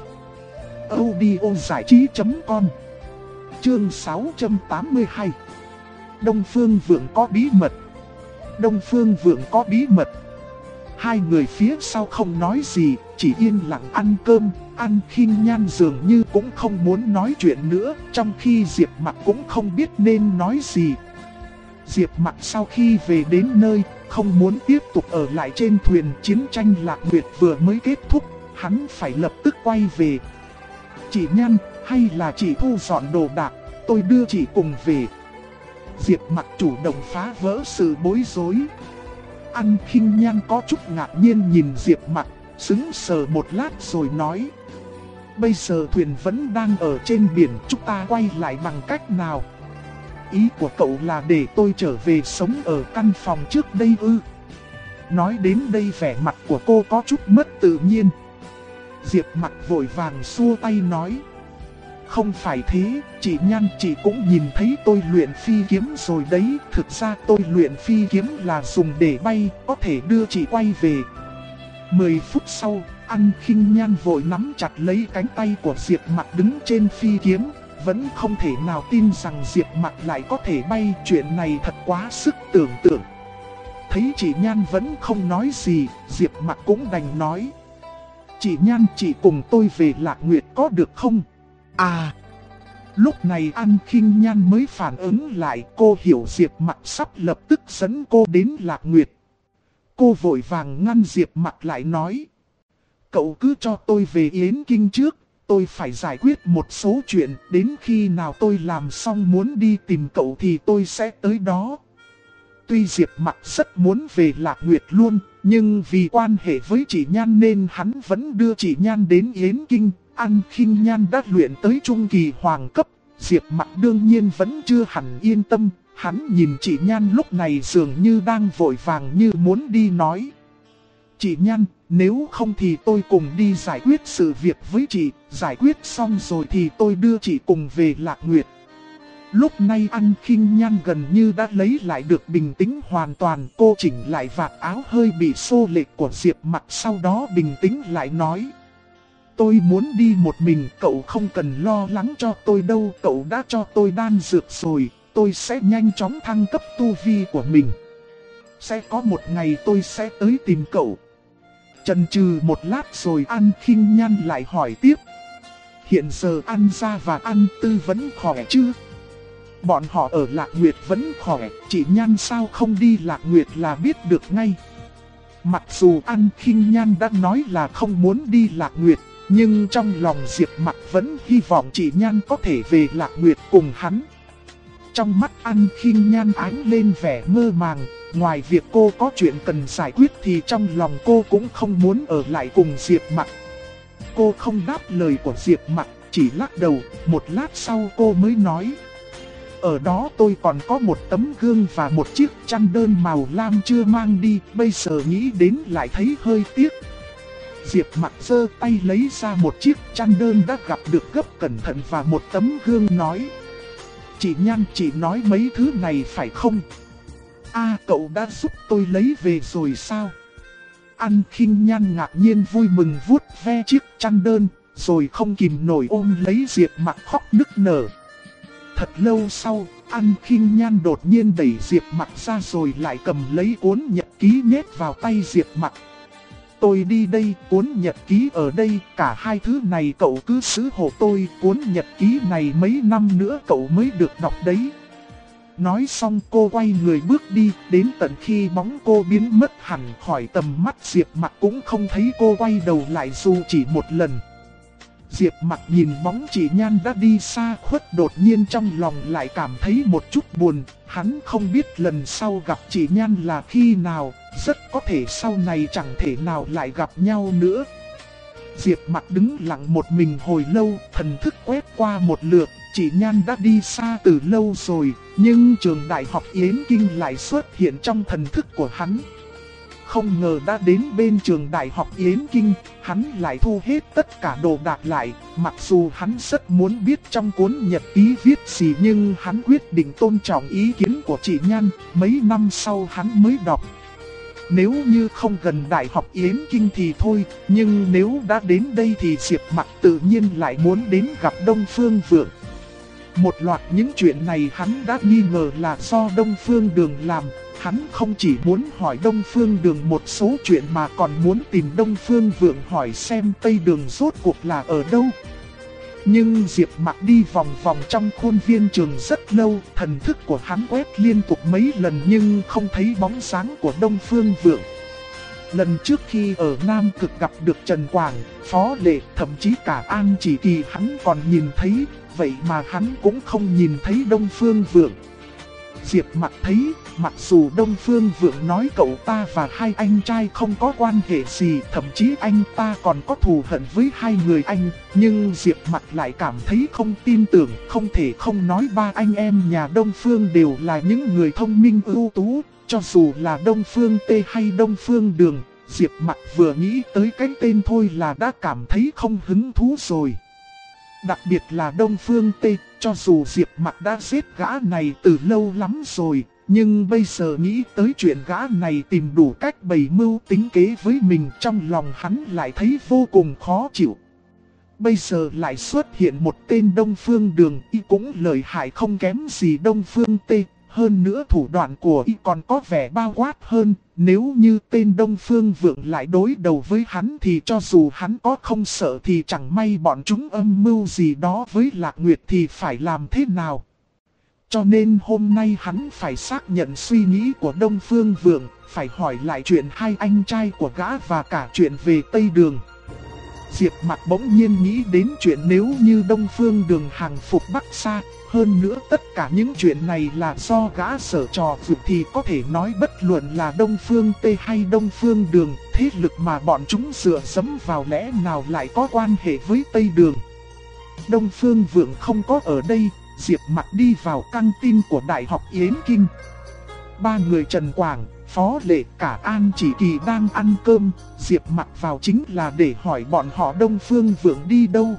Speaker 1: audiozảichí.com. Chương 682. Đông Phương Vượng có bí mật. Đông Phương Vượng có bí mật. Hai người phía sau không nói gì, chỉ yên lặng ăn cơm. An Khinh Nhan dường như cũng không muốn nói chuyện nữa, trong khi Diệp Mặc cũng không biết nên nói gì. Diệp Mặc sau khi về đến nơi, không muốn tiếp tục ở lại trên thuyền. Chiến tranh Lạc Nguyệt vừa mới kết thúc, hắn phải lập tức quay về. Chị Nhan, hay là chị thu dọn đồ đạc, tôi đưa chị cùng về. Diệp Mặc chủ động phá vỡ sự bối rối. An Khinh Nhan có chút ngạc nhiên nhìn Diệp Mặc, sững sờ một lát rồi nói. Bây giờ thuyền vẫn đang ở trên biển, chúng ta quay lại bằng cách nào? Ý của cậu là để tôi trở về sống ở căn phòng trước đây ư? Nói đến đây vẻ mặt của cô có chút mất tự nhiên. Diệp Mặc vội vàng xua tay nói. Không phải thế, chị Nhan chị cũng nhìn thấy tôi luyện phi kiếm rồi đấy. Thực ra tôi luyện phi kiếm là dùng để bay, có thể đưa chị quay về. 10 phút sau, An Khinh Nhan vội nắm chặt lấy cánh tay của Diệp Mặc đứng trên phi kiếm. Vẫn không thể nào tin rằng Diệp Mặc lại có thể bay, chuyện này thật quá sức tưởng tượng. Thấy chị Nhan vẫn không nói gì, Diệp Mặc cũng đành nói. Chị Nhan chị cùng tôi về Lạc Nguyệt có được không? À! Lúc này An Khinh Nhan mới phản ứng lại, cô hiểu Diệp Mặc sắp lập tức dẫn cô đến Lạc Nguyệt. Cô vội vàng ngăn Diệp Mặc lại nói. Cậu cứ cho tôi về Yến Kinh trước, tôi phải giải quyết một số chuyện, đến khi nào tôi làm xong muốn đi tìm cậu thì tôi sẽ tới đó. Tuy Diệp Mặc rất muốn về Lạc Nguyệt luôn, nhưng vì quan hệ với chị Nhan nên hắn vẫn đưa chị Nhan đến Yến Kinh. An Khinh Nhan đã luyện tới trung kỳ hoàng cấp, Diệp Mặc đương nhiên vẫn chưa hẳn yên tâm. Hắn nhìn chị Nhan lúc này dường như đang vội vàng như muốn đi nói. Chị Nhan, nếu không thì tôi cùng đi giải quyết sự việc với chị, giải quyết xong rồi thì tôi đưa chị cùng về Lạc Nguyệt. Lúc này An Khinh Nhan gần như đã lấy lại được bình tĩnh hoàn toàn. Cô chỉnh lại vạt áo hơi bị xô lệch của Diệp Mặc, sau đó bình tĩnh lại nói. Tôi muốn đi một mình, cậu không cần lo lắng cho tôi đâu, cậu đã cho tôi đan dược rồi, tôi sẽ nhanh chóng thăng cấp tu vi của mình. Sẽ có một ngày tôi sẽ tới tìm cậu. Chần chừ một lát rồi An Khinh Nhan lại hỏi tiếp. Hiện giờ An Gia và An Tư vẫn khỏe chứ? Bọn họ ở Lạc Nguyệt vẫn khỏe, chị Nhan sao không đi Lạc Nguyệt là biết được ngay. Mặc dù An Khinh Nhan đã nói là không muốn đi Lạc Nguyệt, nhưng trong lòng Diệp Mặc vẫn hy vọng chị Nhan có thể về Lạc Nguyệt cùng hắn. Trong mắt An Khinh Nhan ánh lên vẻ mơ màng, ngoài việc cô có chuyện cần giải quyết thì trong lòng cô cũng không muốn ở lại cùng Diệp Mặc. Cô không đáp lời của Diệp Mặc, chỉ lắc đầu, một lát sau cô mới nói. Ở đó tôi còn có một tấm gương và một chiếc chăn đơn màu lam chưa mang đi, bây giờ nghĩ đến lại thấy hơi tiếc. Diệp Mặc giơ tay lấy ra một chiếc chăn đơn đã gặp được gấp cẩn thận và một tấm gương nói. Chị Nhan chị nói mấy thứ này phải không? Cậu đã giúp tôi lấy về rồi sao? An Khinh Nhan ngạc nhiên vui mừng vuốt ve chiếc chăn đơn, rồi không kìm nổi ôm lấy Diệp Mặc khóc nức nở. Thật lâu sau, An Khinh Nhan đột nhiên đẩy Diệp Mặc ra rồi lại cầm lấy cuốn nhật ký nhét vào tay Diệp Mặc. Tôi đi đây, cuốn nhật ký ở đây, cả hai thứ này cậu cứ giữ hộ tôi, cuốn nhật ký này mấy năm nữa cậu mới được đọc đấy. Nói xong cô quay người bước đi, đến tận khi bóng cô biến mất hẳn khỏi tầm mắt Diệp Mặc cũng không thấy cô quay đầu lại dù chỉ một lần. Diệp Mặc nhìn bóng chị Nhan đã đi xa khuất, đột nhiên trong lòng lại cảm thấy một chút buồn. Hắn không biết lần sau gặp chị Nhan là khi nào, rất có thể sau này chẳng thể nào lại gặp nhau nữa. Diệp Mặc đứng lặng một mình hồi lâu, thần thức quét qua một lượt, chị Nhan đã đi xa từ lâu rồi, nhưng trường đại học Yến Kinh lại xuất hiện trong thần thức của hắn. Không ngờ đã đến bên trường đại học Yến Kinh, hắn lại thu hết tất cả đồ đạc lại. Mặc dù hắn rất muốn biết trong cuốn nhật ký viết gì, nhưng hắn quyết định tôn trọng ý kiến của chị Nhan. Mấy năm sau hắn mới đọc. Nếu như không gần đại học Yến Kinh thì thôi, nhưng nếu đã đến đây thì Diệp Mặc tự nhiên lại muốn đến gặp Đông Phương Vượng. Một loạt những chuyện này hắn đã nghi ngờ là do Đông Phương Đường làm. Hắn không chỉ muốn hỏi Đông Phương Đường một số chuyện mà còn muốn tìm Đông Phương Vượng hỏi xem Tây Đường rốt cuộc là ở đâu. Nhưng Diệp Mặc đi vòng vòng trong khuôn viên trường rất lâu, thần thức của hắn quét liên tục mấy lần nhưng không thấy bóng dáng của Đông Phương Vượng. Lần trước khi ở Nam Cực gặp được Trần Quảng, Phó Lệ, thậm chí cả An Chỉ Kỳ hắn còn nhìn thấy, vậy mà hắn cũng không nhìn thấy Đông Phương Vượng. Diệp Mặc thấy, mặc dù Đông Phương Vượng nói cậu ta và hai anh trai không có quan hệ gì, thậm chí anh ta còn có thù hận với hai người anh, nhưng Diệp Mặc lại cảm thấy không tin tưởng, không thể không nói ba anh em nhà Đông Phương đều là những người thông minh ưu tú, cho dù là Đông Phương Tê hay Đông Phương Đường, Diệp Mặc vừa nghĩ tới cái tên thôi là đã cảm thấy không hứng thú rồi. Đặc biệt là Đông Phương Tê, cho dù Diệp Mặc đã giết gã này từ lâu lắm rồi, nhưng bây giờ nghĩ tới chuyện gã này tìm đủ cách bày mưu tính kế với mình, trong lòng hắn lại thấy vô cùng khó chịu. Bây giờ lại xuất hiện một tên Đông Phương Đường, y cũng lợi hại không kém gì Đông Phương Tê. Hơn nữa thủ đoạn của y còn có vẻ bao quát hơn, nếu như tên Đông Phương Vượng lại đối đầu với hắn thì cho dù hắn có không sợ thì chẳng may bọn chúng âm mưu gì đó với Lạc Nguyệt thì phải làm thế nào. Cho nên hôm nay hắn phải xác nhận suy nghĩ của Đông Phương Vượng, phải hỏi lại chuyện hai anh trai của gã và cả chuyện về Tây Đường. Diệp Mặc bỗng nhiên nghĩ đến chuyện nếu như Đông Phương Đường hàng phục Bắc Sa. Hơn nữa tất cả những chuyện này là do gã sở trò vượt thì có thể nói bất luận là Đông Phương Tê hay Đông Phương Đường, thế lực mà bọn chúng dựa dẫm vào lẽ nào lại có quan hệ với Tây Đường. Đông Phương Vượng không có ở đây, Diệp Mặc đi vào căng tin của Đại học Yến Kinh. Ba người Trần Quảng, Phó Lệ cả An Chỉ Kỳ đang ăn cơm, Diệp Mặc vào chính là để hỏi bọn họ Đông Phương Vượng đi đâu.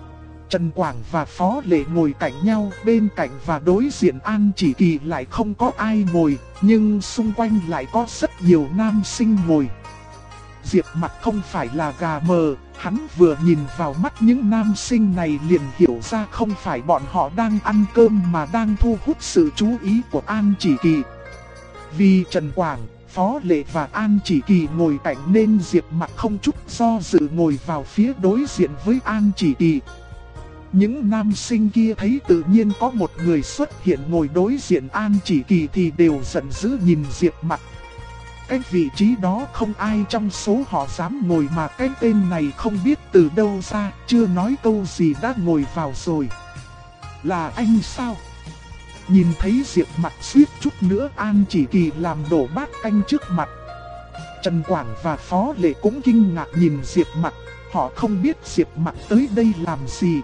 Speaker 1: Trần Quảng và Phó Lệ ngồi cạnh nhau, bên cạnh và đối diện An Chỉ Kỳ lại không có ai ngồi, nhưng xung quanh lại có rất nhiều nam sinh ngồi. Diệp Mặc không phải là gà mờ, hắn vừa nhìn vào mắt những nam sinh này liền hiểu ra không phải bọn họ đang ăn cơm mà đang thu hút sự chú ý của An Chỉ Kỳ. Vì Trần Quảng, Phó Lệ và An Chỉ Kỳ ngồi cạnh nên Diệp Mặc không chút do dự ngồi vào phía đối diện với An Chỉ Kỳ. Những nam sinh kia thấy tự nhiên có một người xuất hiện ngồi đối diện An Chỉ Kỳ thì đều giận dữ nhìn Diệp Mặc. Cái vị trí đó không ai trong số họ dám ngồi mà cái tên này không biết từ đâu ra, chưa nói câu gì đã ngồi vào rồi. Là anh sao? Nhìn thấy Diệp Mặc suýt chút nữa An Chỉ Kỳ làm đổ bát canh trước mặt. Trần Quảng và Phó Lệ cũng kinh ngạc nhìn Diệp Mặc, họ không biết Diệp Mặc tới đây làm gì.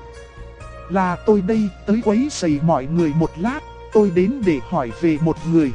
Speaker 1: Là tôi đây, tới quấy rầy mọi người một lát, tôi đến để hỏi về một người.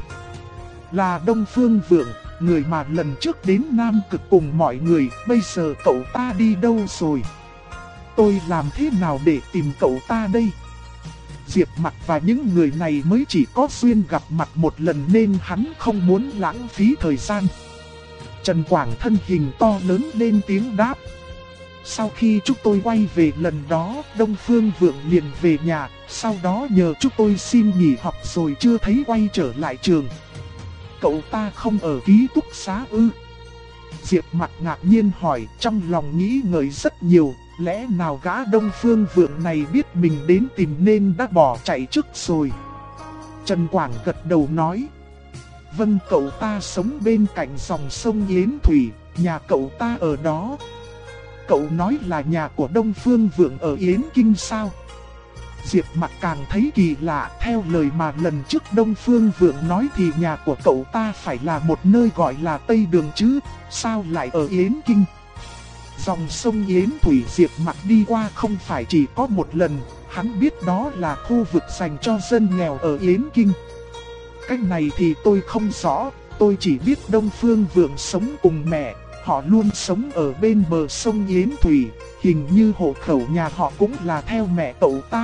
Speaker 1: Là Đông Phương Vượng, người mà lần trước đến Nam Cực cùng mọi người, bây giờ cậu ta đi đâu rồi? Tôi làm thế nào để tìm cậu ta đây? Diệp Mặc và những người này mới chỉ có duyên gặp mặt một lần nên hắn không muốn lãng phí thời gian. Trần Quảng thân hình to lớn lên tiếng đáp. Sau khi chúng tôi quay về lần đó, Đông Phương Vượng liền về nhà, sau đó nhờ chúng tôi xin nghỉ học rồi chưa thấy quay trở lại trường. Cậu ta không ở ký túc xá ư? Diệp Mặc ngạc nhiên hỏi, trong lòng nghĩ ngợi rất nhiều, lẽ nào gã Đông Phương Vượng này biết mình đến tìm nên đã bỏ chạy trước rồi. Trần Quảng gật đầu nói, vâng, cậu ta sống bên cạnh dòng sông Yến Thủy, nhà cậu ta ở đó. Cậu nói là nhà của Đông Phương Vượng ở Yến Kinh sao? Diệp Mặc càng thấy kỳ lạ, theo lời mà lần trước Đông Phương Vượng nói thì nhà của cậu ta phải là một nơi gọi là Tây Đường chứ, sao lại ở Yến Kinh? Dòng sông Yến Thủy Diệp Mặc đi qua không phải chỉ có một lần, hắn biết đó là khu vực dành cho dân nghèo ở Yến Kinh. Cách này thì tôi không rõ, tôi chỉ biết Đông Phương Vượng sống cùng mẹ. Họ luôn sống ở bên bờ sông Yến Thủy, hình như hộ khẩu nhà họ cũng là theo mẹ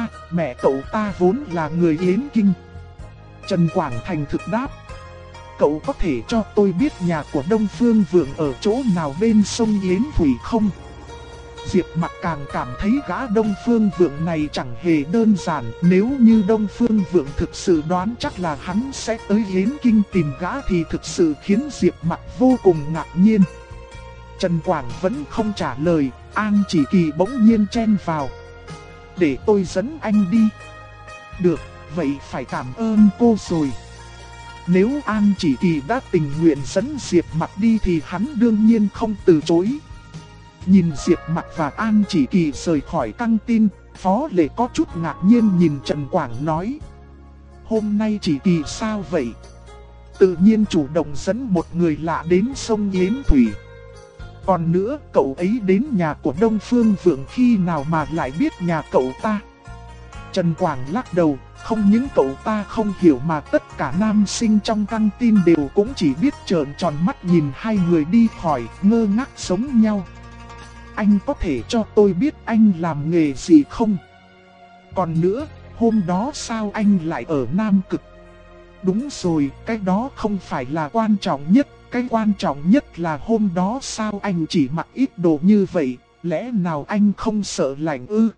Speaker 1: cậu ta vốn là người Yến Kinh. Trần Quảng thành thực đáp, cậu có thể cho tôi biết nhà của Đông Phương Vượng ở chỗ nào bên sông Yến Thủy không? Diệp Mặc càng cảm thấy gã Đông Phương Vượng này chẳng hề đơn giản, nếu như Đông Phương Vượng thực sự đoán chắc là hắn sẽ tới Yến Kinh tìm gã thì thực sự khiến Diệp Mặc vô cùng ngạc nhiên. Trần Quảng vẫn không trả lời, An Chỉ Kỳ bỗng nhiên chen vào. Để tôi dẫn anh đi. Được, vậy phải cảm ơn cô rồi. Nếu An Chỉ Kỳ đã tình nguyện dẫn Diệp Mặc đi thì hắn đương nhiên không từ chối. Nhìn Diệp Mặc và An Chỉ Kỳ rời khỏi căng tin, Phó Lệ có chút ngạc nhiên nhìn Trần Quảng nói. hôm nay chỉ Kỳ sao vậy? Tự nhiên chủ động dẫn một người lạ đến sông Yến Thủy. Còn nữa, cậu ấy đến nhà của Đông Phương Vượng khi nào mà lại biết nhà cậu ta? Trần Quảng lắc đầu, không những cậu ta không hiểu mà tất cả nam sinh trong căng tin đều cũng chỉ biết trợn tròn mắt nhìn hai người đi khỏi, ngơ ngác sống nhau. Anh có thể cho tôi biết anh làm nghề gì không? Còn nữa, hôm đó sao anh lại ở Nam Cực? Đúng rồi, cái đó không phải là quan trọng nhất. Cái quan trọng nhất là hôm đó sao anh chỉ mặc ít đồ như vậy, lẽ nào anh không sợ lạnh ư?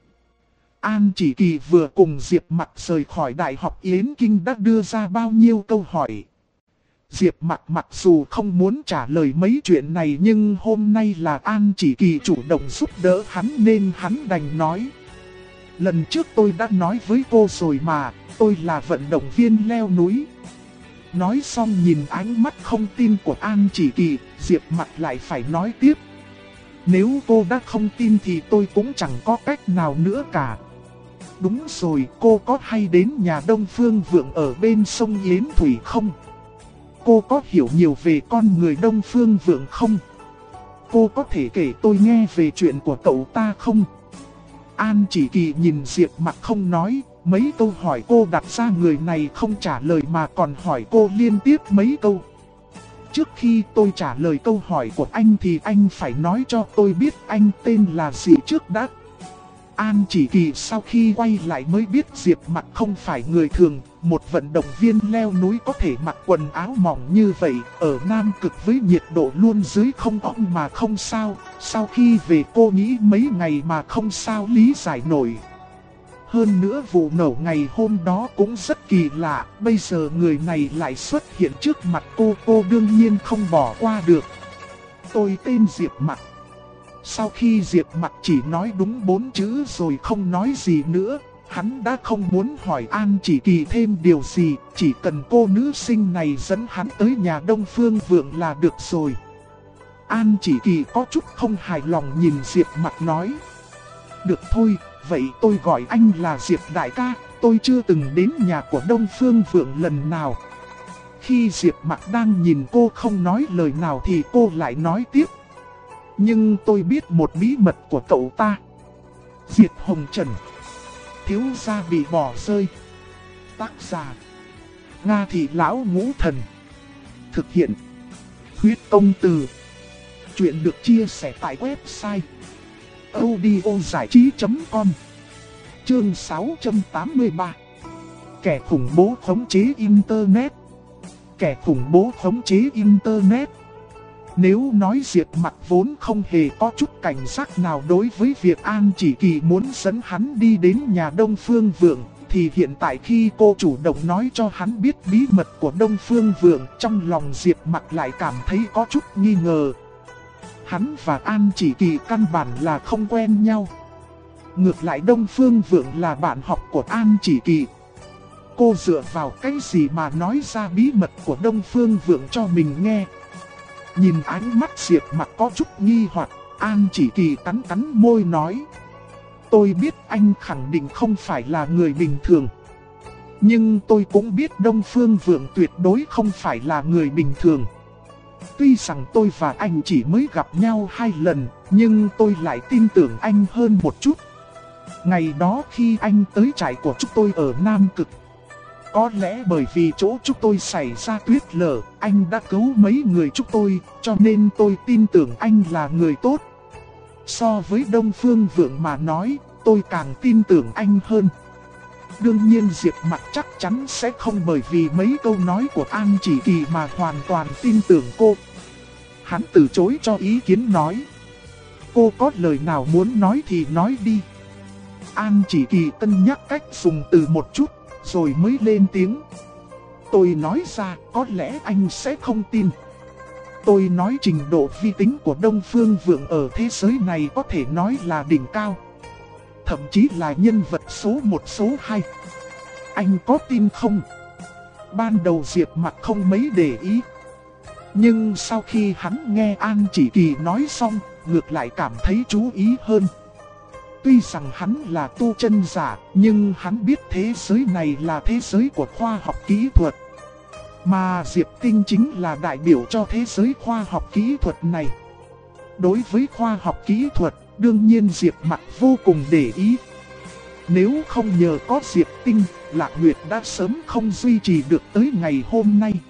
Speaker 1: An Chỉ Kỳ vừa cùng Diệp Mặc rời khỏi Đại học Yến Kinh đã đưa ra bao nhiêu câu hỏi. Diệp Mặc mặc dù không muốn trả lời mấy chuyện này nhưng hôm nay là An Chỉ Kỳ chủ động giúp đỡ hắn nên hắn đành nói. Lần trước tôi đã nói với cô rồi mà, tôi là vận động viên leo núi. Nói xong nhìn ánh mắt không tin của An Chỉ Kỳ, Diệp Mặc lại phải nói tiếp. Nếu cô đã không tin thì tôi cũng chẳng có cách nào nữa cả. Đúng rồi, cô có hay đến nhà Đông Phương Vượng ở bên sông Yến Thủy không? Cô có hiểu nhiều về con người Đông Phương Vượng không? Cô có thể kể tôi nghe về chuyện của cậu ta không? An Chỉ Kỳ nhìn Diệp Mặc không nói, mấy câu hỏi cô đặt ra người này không trả lời mà còn hỏi cô liên tiếp mấy câu. Trước khi tôi trả lời câu hỏi của anh thì anh phải nói cho tôi biết anh tên là gì trước đã. An Chỉ Kỳ sau khi quay lại mới biết Diệp Mặc không phải người thường, một vận động viên leo núi có thể mặc quần áo mỏng như vậy, ở Nam Cực với nhiệt độ luôn dưới 0 độ mà không sao, sau khi về cô nghĩ mấy ngày mà không sao lý giải nổi. Hơn nữa vụ nổ ngày hôm đó cũng rất kỳ lạ, bây giờ người này lại xuất hiện trước mặt cô đương nhiên không bỏ qua được. Tôi tên Diệp Mặc. Sau khi Diệp Mặc chỉ nói đúng 4 chữ rồi không nói gì nữa, hắn đã không muốn hỏi An Chỉ Kỳ thêm điều gì, chỉ cần cô nữ sinh này dẫn hắn tới nhà Đông Phương Vượng là được rồi. An Chỉ Kỳ có chút không hài lòng nhìn Diệp Mặc nói. Được thôi, vậy tôi gọi anh là Diệp đại ca, tôi chưa từng đến nhà của Đông Phương Vượng lần nào. Khi Diệp Mặc đang nhìn cô không nói lời nào thì cô lại nói tiếp. Nhưng tôi biết một bí mật của cậu ta. Diệt Hồng Trần. Thiếu gia bị bỏ rơi. Tác giả Nga Thị Lão Ngũ Thần. Thực hiện Huyết Công Từ. Chuyện được chia sẻ tại website audiozảichí.com. Chương 683. Kẻ khủng bố khống chế Internet. Kẻ khủng bố khống chế Internet. Nếu nói Diệp Mặc vốn không hề có chút cảnh giác nào đối với việc An Chỉ Kỳ muốn dẫn hắn đi đến nhà Đông Phương Vượng, thì hiện tại khi cô chủ động nói cho hắn biết bí mật của Đông Phương Vượng, trong lòng Diệp Mặc lại cảm thấy có chút nghi ngờ. Hắn và An Chỉ Kỳ căn bản là không quen nhau. Ngược lại Đông Phương Vượng là bạn học của An Chỉ Kỳ. Cô dựa vào cái gì mà nói ra bí mật của Đông Phương Vượng cho mình nghe? Nhìn ánh mắt Diệp Mặc có chút nghi hoặc, An Chỉ Kỳ cắn môi nói. Tôi biết anh khẳng định không phải là người bình thường. Nhưng tôi cũng biết Đông Phương Vượng tuyệt đối không phải là người bình thường. Tuy rằng tôi và anh chỉ mới gặp nhau 2 lần, nhưng tôi lại tin tưởng anh hơn một chút. Ngày đó khi anh tới trại của chúng tôi ở Nam Cực, có lẽ bởi vì chỗ chúng tôi xảy ra tuyết lở, anh đã cứu mấy người chúng tôi, cho nên tôi tin tưởng anh là người tốt. So với Đông Phương Vượng mà nói, tôi càng tin tưởng anh hơn. Đương nhiên Diệp Mặc chắc chắn sẽ không bởi vì mấy câu nói của An Chỉ Kỳ mà hoàn toàn tin tưởng cô. Hắn từ chối cho ý kiến nói. Cô có lời nào muốn nói thì nói đi. An Chỉ Kỳ cân nhắc cách dùng từ một chút, rồi mới lên tiếng. Tôi nói ra có lẽ anh sẽ không tin. Tôi nói trình độ vi tính của Đông Phương Vượng ở thế giới này có thể nói là đỉnh cao. Thậm chí là nhân vật số 1 số 2. Anh có tin không? Ban đầu Diệp Mặc không mấy để ý. Nhưng sau khi hắn nghe An Chỉ Kỳ nói xong, ngược lại cảm thấy chú ý hơn. Tuy rằng hắn là tu chân giả, nhưng hắn biết thế giới này là thế giới của khoa học kỹ thuật. Mà Diệp Tinh chính là đại biểu cho thế giới khoa học kỹ thuật này. Đối với khoa học kỹ thuật, đương nhiên Diệp Mặc vô cùng để ý. Nếu không nhờ có Diệp Tinh, Lạc Nguyệt đã sớm không duy trì được tới ngày hôm nay.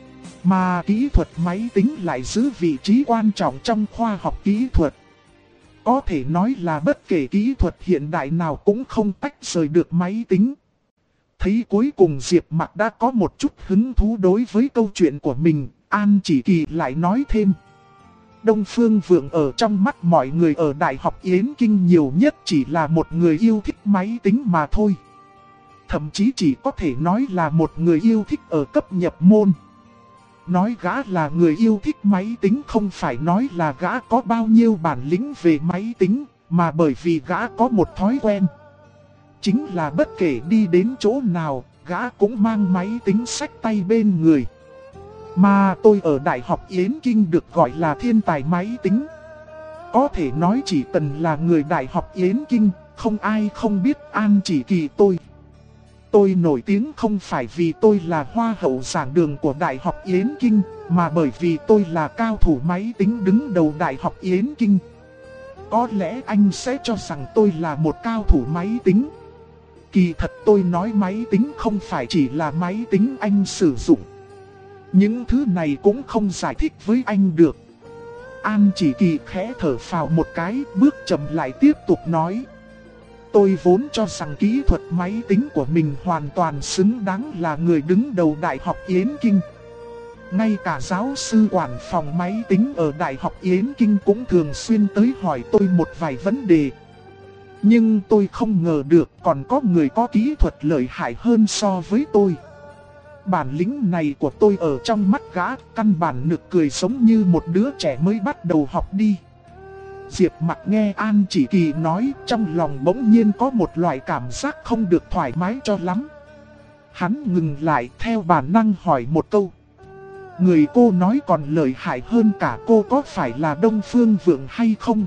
Speaker 1: Mà kỹ thuật máy tính lại giữ vị trí quan trọng trong khoa học kỹ thuật. Có thể nói là bất kể kỹ thuật hiện đại nào cũng không tách rời được máy tính. Thấy cuối cùng Diệp Mặc đã có một chút hứng thú đối với câu chuyện của mình, An Chỉ Kỳ lại nói thêm. Đông Phương Vượng ở trong mắt mọi người ở Đại học Yến Kinh nhiều nhất chỉ là một người yêu thích máy tính mà thôi. Thậm chí chỉ có thể nói là một người yêu thích ở cấp nhập môn. Nói gã là người yêu thích máy tính không phải nói là gã có bao nhiêu bản lĩnh về máy tính, mà bởi vì gã có một thói quen. Chính là bất kể đi đến chỗ nào, gã cũng mang máy tính xách tay bên người. Mà tôi ở Đại học Yến Kinh được gọi là thiên tài máy tính. Có thể nói chỉ cần là người Đại học Yến Kinh, không ai không biết An Chỉ Kỳ tôi. Tôi nổi tiếng không phải vì tôi là hoa hậu giảng đường của Đại học Yến Kinh, mà bởi vì tôi là cao thủ máy tính đứng đầu Đại học Yến Kinh. Có lẽ anh sẽ cho rằng tôi là một cao thủ máy tính. Kỳ thật tôi nói máy tính không phải chỉ là máy tính anh sử dụng. Những thứ này cũng không giải thích với anh được. An Chỉ Kỳ khẽ thở phào một cái, bước chậm lại tiếp tục nói. Tôi vốn cho rằng kỹ thuật máy tính của mình hoàn toàn xứng đáng là người đứng đầu Đại học Yến Kinh. Ngay cả giáo sư quản phòng máy tính ở Đại học Yến Kinh cũng thường xuyên tới hỏi tôi một vài vấn đề. Nhưng tôi không ngờ được còn có người có kỹ thuật lợi hại hơn so với tôi. Bản lĩnh này của tôi ở trong mắt gã căn bản nực cười sống như một đứa trẻ mới bắt đầu học đi. Diệp Mặc nghe An Chỉ Kỳ nói, trong lòng bỗng nhiên có một loại cảm giác không được thoải mái cho lắm. Hắn ngừng lại theo bản năng hỏi một câu. Người cô nói còn lợi hại hơn cả cô có phải là Đông Phương Vượng hay không?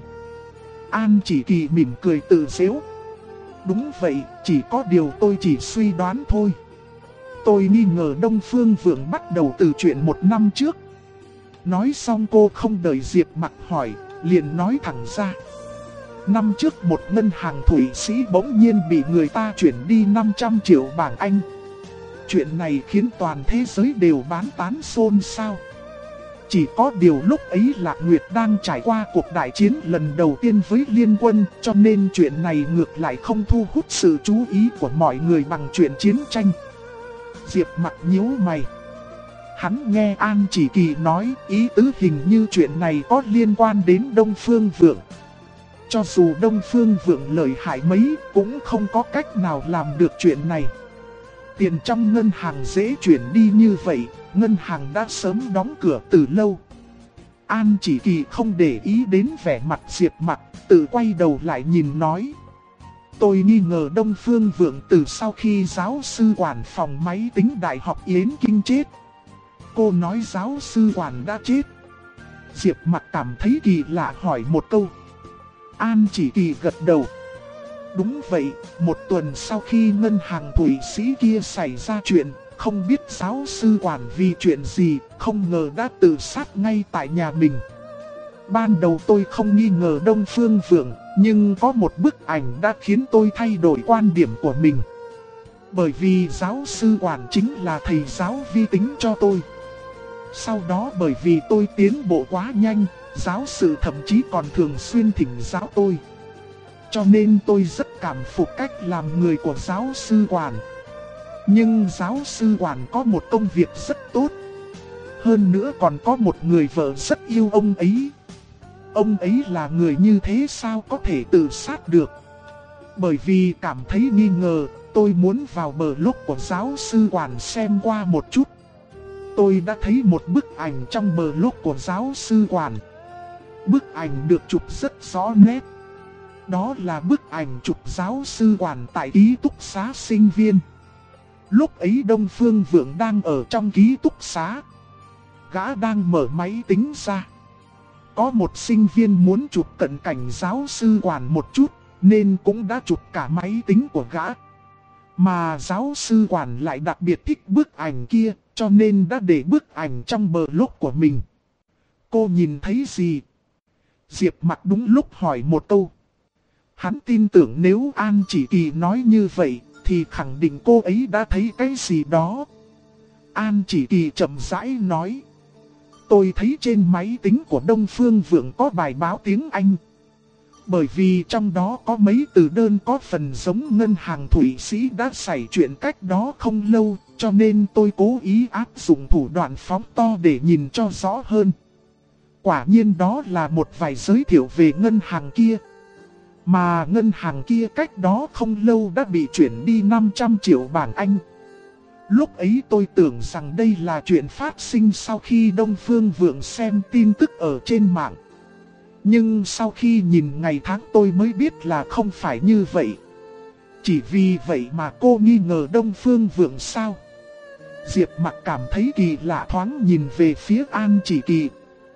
Speaker 1: An Chỉ Kỳ mỉm cười tự giễu. Đúng vậy, chỉ có điều tôi chỉ suy đoán thôi. Tôi nghi ngờ Đông Phương Vượng bắt đầu từ chuyện 1 năm trước. Nói xong cô không đợi Diệp Mặc hỏi, liền nói thẳng ra. Năm trước một ngân hàng Thụy Sĩ bỗng nhiên bị người ta chuyển đi 500 triệu bảng Anh. Chuyện này khiến toàn thế giới đều bán tán xôn xao. Chỉ có điều lúc ấy Lạc Nguyệt đang trải qua cuộc đại chiến lần đầu tiên với liên quân, cho nên chuyện này ngược lại không thu hút sự chú ý của mọi người bằng chuyện chiến tranh. Diệp Mặc nhíu mày. Hắn nghe An Chỉ Kỳ nói ý tứ hình như chuyện này có liên quan đến Đông Phương Vượng. Cho dù Đông Phương Vượng lợi hại mấy cũng không có cách nào làm được chuyện này. Tiền trong ngân hàng dễ chuyển đi như vậy, ngân hàng đã sớm đóng cửa từ lâu. An Chỉ Kỳ không để ý đến vẻ mặt Diệp Mặc, tự quay đầu lại nhìn nói. Tôi nghi ngờ Đông Phương Vượng từ sau khi giáo sư quản phòng máy tính Đại học Yến Kinh chết. Cô nói giáo sư quản đã chết. Diệp Mặc cảm thấy kỳ lạ hỏi một câu. An Chỉ Kỳ gật đầu. Đúng vậy, 1 tuần sau khi ngân hàng Thụy Sĩ kia xảy ra chuyện, không biết giáo sư quản vì chuyện gì, không ngờ đã tự sát ngay tại nhà mình. Ban đầu tôi không nghi ngờ Đông Phương Vượng, nhưng có một bức ảnh đã khiến tôi thay đổi quan điểm của mình. Bởi vì giáo sư quản chính là thầy giáo vi tính cho tôi. Sau đó bởi vì tôi tiến bộ quá nhanh, giáo sư thậm chí còn thường xuyên thỉnh giáo tôi. Cho nên tôi rất cảm phục cách làm người của giáo sư quản. Nhưng giáo sư quản có một công việc rất tốt. Hơn nữa còn có một người vợ rất yêu ông ấy. Ông ấy là người như thế sao có thể tự sát được? Bởi vì cảm thấy nghi ngờ, tôi muốn vào blog của giáo sư quản xem qua một chút. Tôi đã thấy một bức ảnh trong blog của giáo sư quản. Bức ảnh được chụp rất rõ nét. Đó là bức ảnh chụp giáo sư quản tại ký túc xá sinh viên. Lúc ấy Đông Phương Vượng đang ở trong ký túc xá. Gã đang mở máy tính ra. Có một sinh viên muốn chụp cận cảnh giáo sư quản một chút, nên cũng đã chụp cả máy tính của gã. Mà giáo sư Quản lại đặc biệt thích bức ảnh kia, cho nên đã để bức ảnh trong blog của mình. Cô nhìn thấy gì? Diệp Mặc đúng lúc hỏi một câu. Hắn tin tưởng nếu An Chỉ Kỳ nói như vậy, thì khẳng định cô ấy đã thấy cái gì đó. An Chỉ Kỳ chậm rãi nói. Tôi thấy trên máy tính của Đông Phương Vượng có bài báo tiếng Anh. Bởi vì trong đó có mấy từ đơn có phần giống ngân hàng Thụy Sĩ đã xảy chuyện cách đó không lâu, cho nên tôi cố ý áp dụng thủ đoạn phóng to để nhìn cho rõ hơn. Quả nhiên đó là một vài giới thiệu về ngân hàng kia. Mà ngân hàng kia cách đó không lâu đã bị chuyển đi 500 triệu bảng Anh. Lúc ấy tôi tưởng rằng đây là chuyện phát sinh sau khi Đông Phương Vượng xem tin tức ở trên mạng. Nhưng sau khi nhìn ngày tháng tôi mới biết là không phải như vậy. Chỉ vì vậy mà cô nghi ngờ Đông Phương Vượng sao? Diệp Mặc cảm thấy kỳ lạ, thoáng nhìn về phía An Chỉ Kỳ.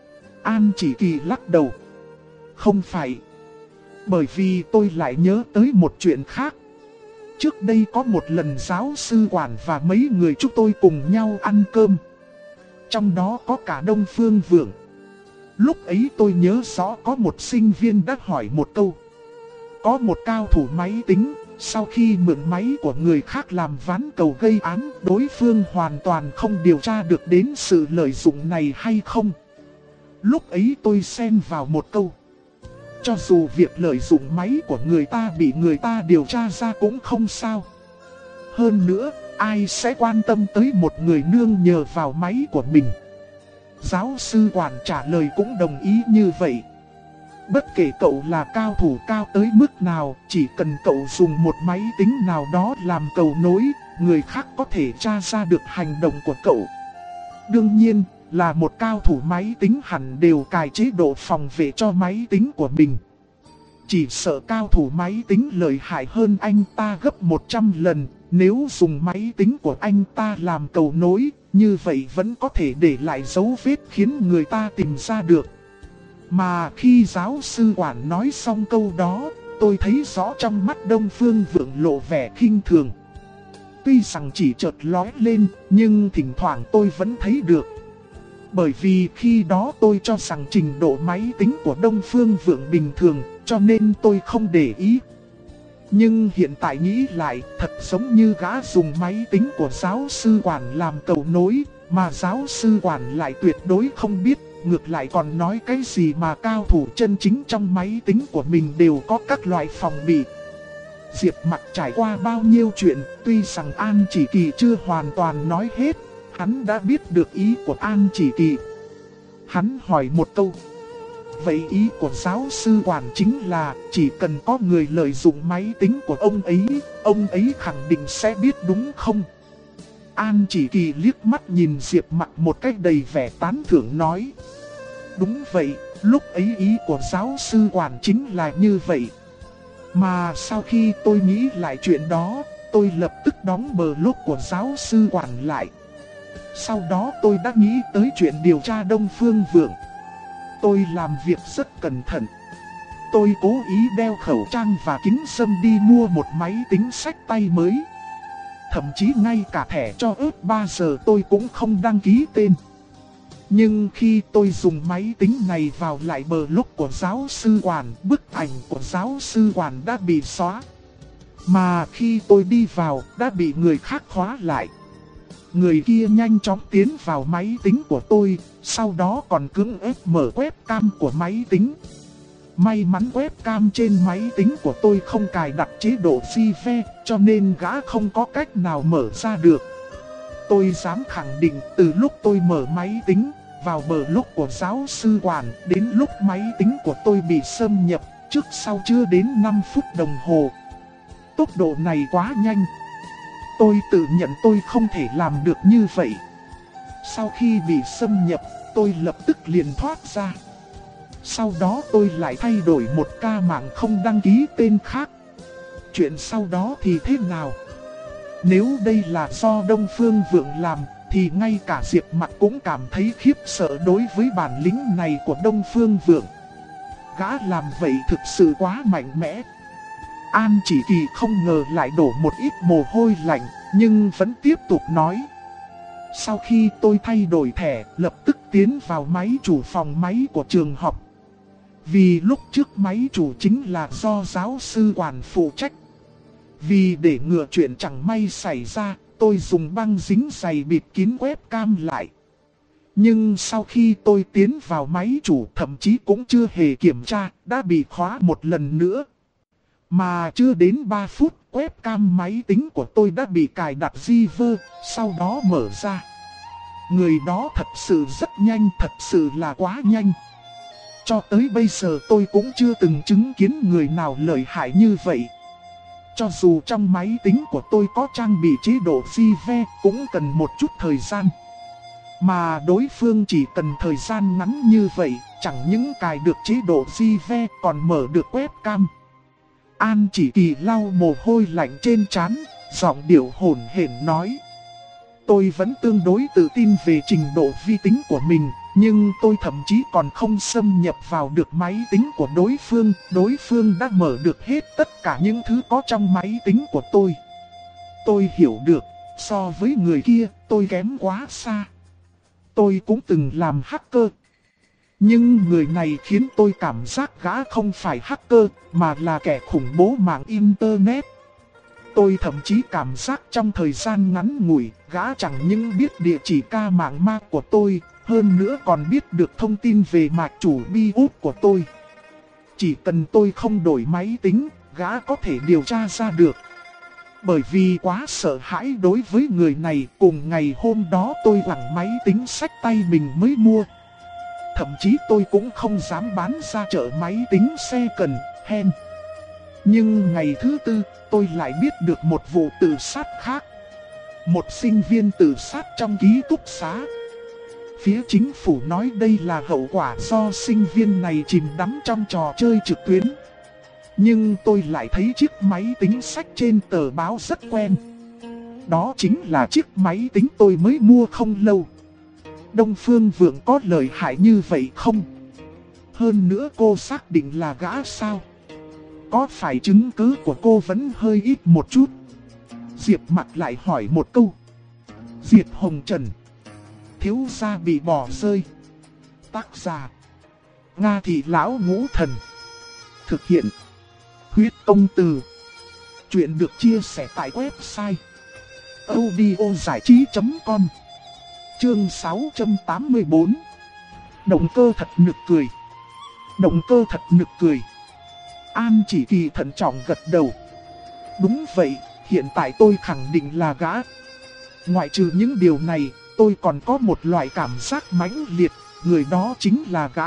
Speaker 1: An Chỉ Kỳ lắc đầu. Không phải. Bởi vì tôi lại nhớ tới một chuyện khác. Trước đây có một lần giáo sư Quản và mấy người chúng tôi cùng nhau ăn cơm. Trong đó có cả Đông Phương Vượng. Lúc ấy tôi nhớ rõ có một sinh viên đã hỏi một câu. Có một cao thủ máy tính, sau khi mượn máy của người khác làm ván cầu gây án, đối phương hoàn toàn không điều tra được đến sự lợi dụng này hay không. Lúc ấy tôi xen vào một câu. Cho dù việc lợi dụng máy của người ta bị người ta điều tra ra cũng không sao. Hơn nữa, ai sẽ quan tâm tới một người nương nhờ vào máy của mình. Giáo sư Quản trả lời cũng đồng ý như vậy. Bất kể cậu là cao thủ cao tới mức nào, chỉ cần cậu dùng một máy tính nào đó làm cầu nối, người khác có thể tra ra được hành động của cậu. Đương nhiên, là một cao thủ máy tính hẳn đều cài chế độ phòng vệ cho máy tính của mình. Chỉ sợ cao thủ máy tính lợi hại hơn anh ta gấp 100 lần, nếu dùng máy tính của anh ta làm cầu nối, như vậy vẫn có thể để lại dấu vết khiến người ta tìm ra được. Mà khi giáo sư Quản nói xong câu đó, tôi thấy rõ trong mắt Đông Phương Vượng lộ vẻ khinh thường. Tuy rằng chỉ chợt lóe lên, nhưng thỉnh thoảng tôi vẫn thấy được. Bởi vì khi đó tôi cho rằng trình độ máy tính của Đông Phương Vượng bình thường, cho nên tôi không để ý. Nhưng hiện tại nghĩ lại, thật giống như gã dùng máy tính của giáo sư Quản làm cầu nối, mà giáo sư Quản lại tuyệt đối không biết, ngược lại còn nói cái gì mà cao thủ chân chính trong máy tính của mình đều có các loại phòng bị. Diệp Mặc trải qua bao nhiêu chuyện, tuy rằng An Chỉ Kỳ chưa hoàn toàn nói hết, hắn đã biết được ý của An Chỉ Kỳ. Hắn hỏi một câu. Vậy ý của giáo sư Quản chính là chỉ cần có người lợi dụng máy tính của ông ấy khẳng định sẽ biết đúng không? An Chỉ Kỳ liếc mắt nhìn Diệp Mặc một cách đầy vẻ tán thưởng nói. Đúng vậy, lúc ấy ý của giáo sư Quản chính là như vậy. Mà sau khi tôi nghĩ lại chuyện đó, tôi lập tức đóng blog của giáo sư Quản lại. Sau đó tôi đã nghĩ tới chuyện điều tra Đông Phương Vượng. Tôi làm việc rất cẩn thận. Tôi cố ý đeo khẩu trang và kính râm đi mua một máy tính xách tay mới. Thậm chí ngay cả thẻ cho ớt 3 giờ tôi cũng không đăng ký tên. Nhưng khi tôi dùng máy tính này vào lại blog của giáo sư Quản, bức ảnh của giáo sư Quản đã bị xóa. Mà khi tôi đi vào, đã bị người khác khóa lại. Người kia nhanh chóng tiến vào máy tính của tôi, sau đó còn cưỡng ép mở webcam của máy tính. May mắn webcam trên máy tính của tôi không cài đặt chế độ JAWS, cho nên gã không có cách nào mở ra được. Tôi dám khẳng định từ lúc tôi mở máy tính, vào blog của giáo sư Quản, đến lúc máy tính của tôi bị xâm nhập, trước sau chưa đến 5 phút đồng hồ. Tốc độ này quá nhanh. Tôi tự nhận tôi không thể làm được như vậy. Sau khi bị xâm nhập, tôi lập tức liền thoát ra. Sau đó tôi lại thay đổi một ca mạng không đăng ký tên khác. Chuyện sau đó thì thế nào? Nếu đây là do Đông Phương Vượng làm, thì ngay cả Diệp Mặc cũng cảm thấy khiếp sợ đối với bản lĩnh này của Đông Phương Vượng. Gã làm vậy thực sự quá mạnh mẽ. An Chỉ Kỳ không ngờ lại đổ một ít mồ hôi lạnh, nhưng vẫn tiếp tục nói. Sau khi tôi thay đổi thẻ, lập tức tiến vào máy chủ phòng máy của trường học. Vì lúc trước máy chủ chính là do giáo sư quản phụ trách. Vì để ngừa chuyện chẳng may xảy ra, tôi dùng băng dính dày bịt kín webcam lại. Nhưng sau khi tôi tiến vào máy chủ, thậm chí cũng chưa hề kiểm tra, đã bị khóa một lần nữa. Mà chưa đến 3 phút, webcam máy tính của tôi đã bị cài đặt driver, sau đó mở ra. Người đó thật sự rất nhanh, thật sự là quá nhanh. Cho tới bây giờ tôi cũng chưa từng chứng kiến người nào lợi hại như vậy. Cho dù trong máy tính của tôi có trang bị chế độ rive, cũng cần một chút thời gian. Mà đối phương chỉ cần thời gian ngắn như vậy, chẳng những cài được chế độ rive còn mở được webcam. An Chỉ Kỳ lau mồ hôi lạnh trên trán, giọng điệu hổn hển nói. Tôi vẫn tương đối tự tin về trình độ vi tính của mình, nhưng tôi thậm chí còn không xâm nhập vào được máy tính của đối phương. Đối phương đã mở được hết tất cả những thứ có trong máy tính của tôi. Tôi hiểu được, so với người kia, tôi kém quá xa. Tôi cũng từng làm hacker. Nhưng người này khiến tôi cảm giác gã không phải hacker, mà là kẻ khủng bố mạng internet. Tôi thậm chí cảm giác trong thời gian ngắn ngủi, gã chẳng những biết địa chỉ ca mạng ma của tôi, hơn nữa còn biết được thông tin về mạch chủ BIOS của tôi. Chỉ cần tôi không đổi máy tính, gã có thể điều tra ra được. Bởi vì quá sợ hãi đối với người này, cùng ngày hôm đó tôi lẳng máy tính xách tay mình mới mua. Thậm chí tôi cũng không dám bán ra chợ máy tính second hand. Nhưng ngày thứ tư, tôi lại biết được một vụ tự sát khác. Một sinh viên tự sát trong ký túc xá. Phía chính phủ nói đây là hậu quả do sinh viên này chìm đắm trong trò chơi trực tuyến. Nhưng tôi lại thấy chiếc máy tính sách trên tờ báo rất quen. Đó chính là chiếc máy tính tôi mới mua không lâu. Đông Phương Vượng có lợi hại như vậy không? Hơn nữa cô xác định là gã sao? Có phải chứng cứ của cô vẫn hơi ít một chút? Diệp Mặc lại hỏi một câu. Diệp Hồng Trần. Thiếu gia bị bỏ rơi. Tác giả. Nga Thị Lão Ngũ Thần. Thực hiện. Huyết Công Từ. Chuyện được chia sẻ tại website audiozảichí.com. Chương 684. Động cơ thật nực cười. Động cơ thật nực cười. An Chỉ Kỳ thận trọng gật đầu. Đúng vậy, hiện tại tôi khẳng định là gã. Ngoại trừ những điều này, tôi còn có một loại cảm giác mãnh liệt, người đó chính là gã.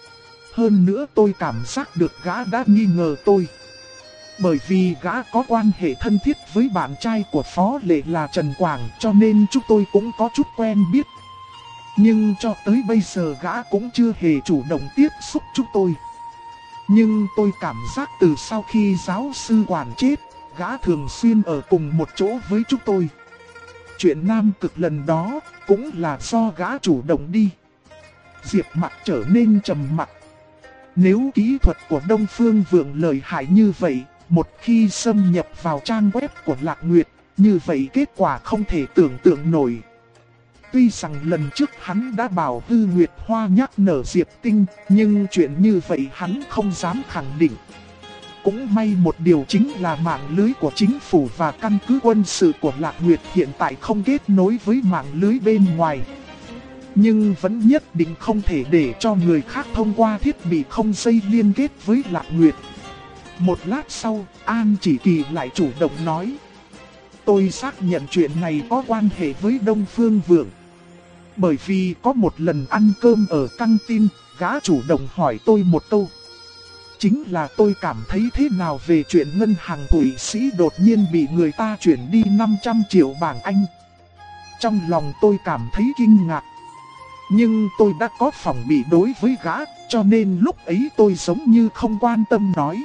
Speaker 1: Hơn nữa tôi cảm giác được gã đã nghi ngờ tôi. Bởi vì gã có quan hệ thân thiết với bạn trai của Phó Lệ là Trần Quảng, cho nên chúng tôi cũng có chút quen biết. Nhưng cho tới bây giờ gã cũng chưa hề chủ động tiếp xúc chúng tôi. Nhưng tôi cảm giác từ sau khi giáo sư Quản chết, gã thường xuyên ở cùng một chỗ với chúng tôi. Chuyện Nam Cực lần đó cũng là do gã chủ động đi. Diệp Mặc trở nên trầm mặc. Nếu kỹ thuật của Đông Phương Vượng lợi hại như vậy, một khi xâm nhập vào trang web của Lạc Nguyệt, như vậy kết quả không thể tưởng tượng nổi. Tuy rằng lần trước hắn đã bảo Hư Nguyệt Hoa nhắc nhở Diệp Tinh, nhưng chuyện như vậy hắn không dám khẳng định. Cũng may một điều chính là mạng lưới của chính phủ và căn cứ quân sự của Lạc Nguyệt hiện tại không kết nối với mạng lưới bên ngoài. Nhưng vẫn nhất định không thể để cho người khác thông qua thiết bị không dây liên kết với Lạc Nguyệt. Một lát sau, An Chỉ Kỳ lại chủ động nói. Tôi xác nhận chuyện này có quan hệ với Đông Phương Vượng. Bởi vì có một lần ăn cơm ở căng tin, gã chủ động hỏi tôi một câu. Chính là tôi cảm thấy thế nào về chuyện ngân hàng Thụy Sĩ đột nhiên bị người ta chuyển đi 500 triệu bảng Anh. Trong lòng tôi cảm thấy kinh ngạc. Nhưng tôi đã có phòng bị đối với gã, cho nên lúc ấy tôi giống như không quan tâm nói.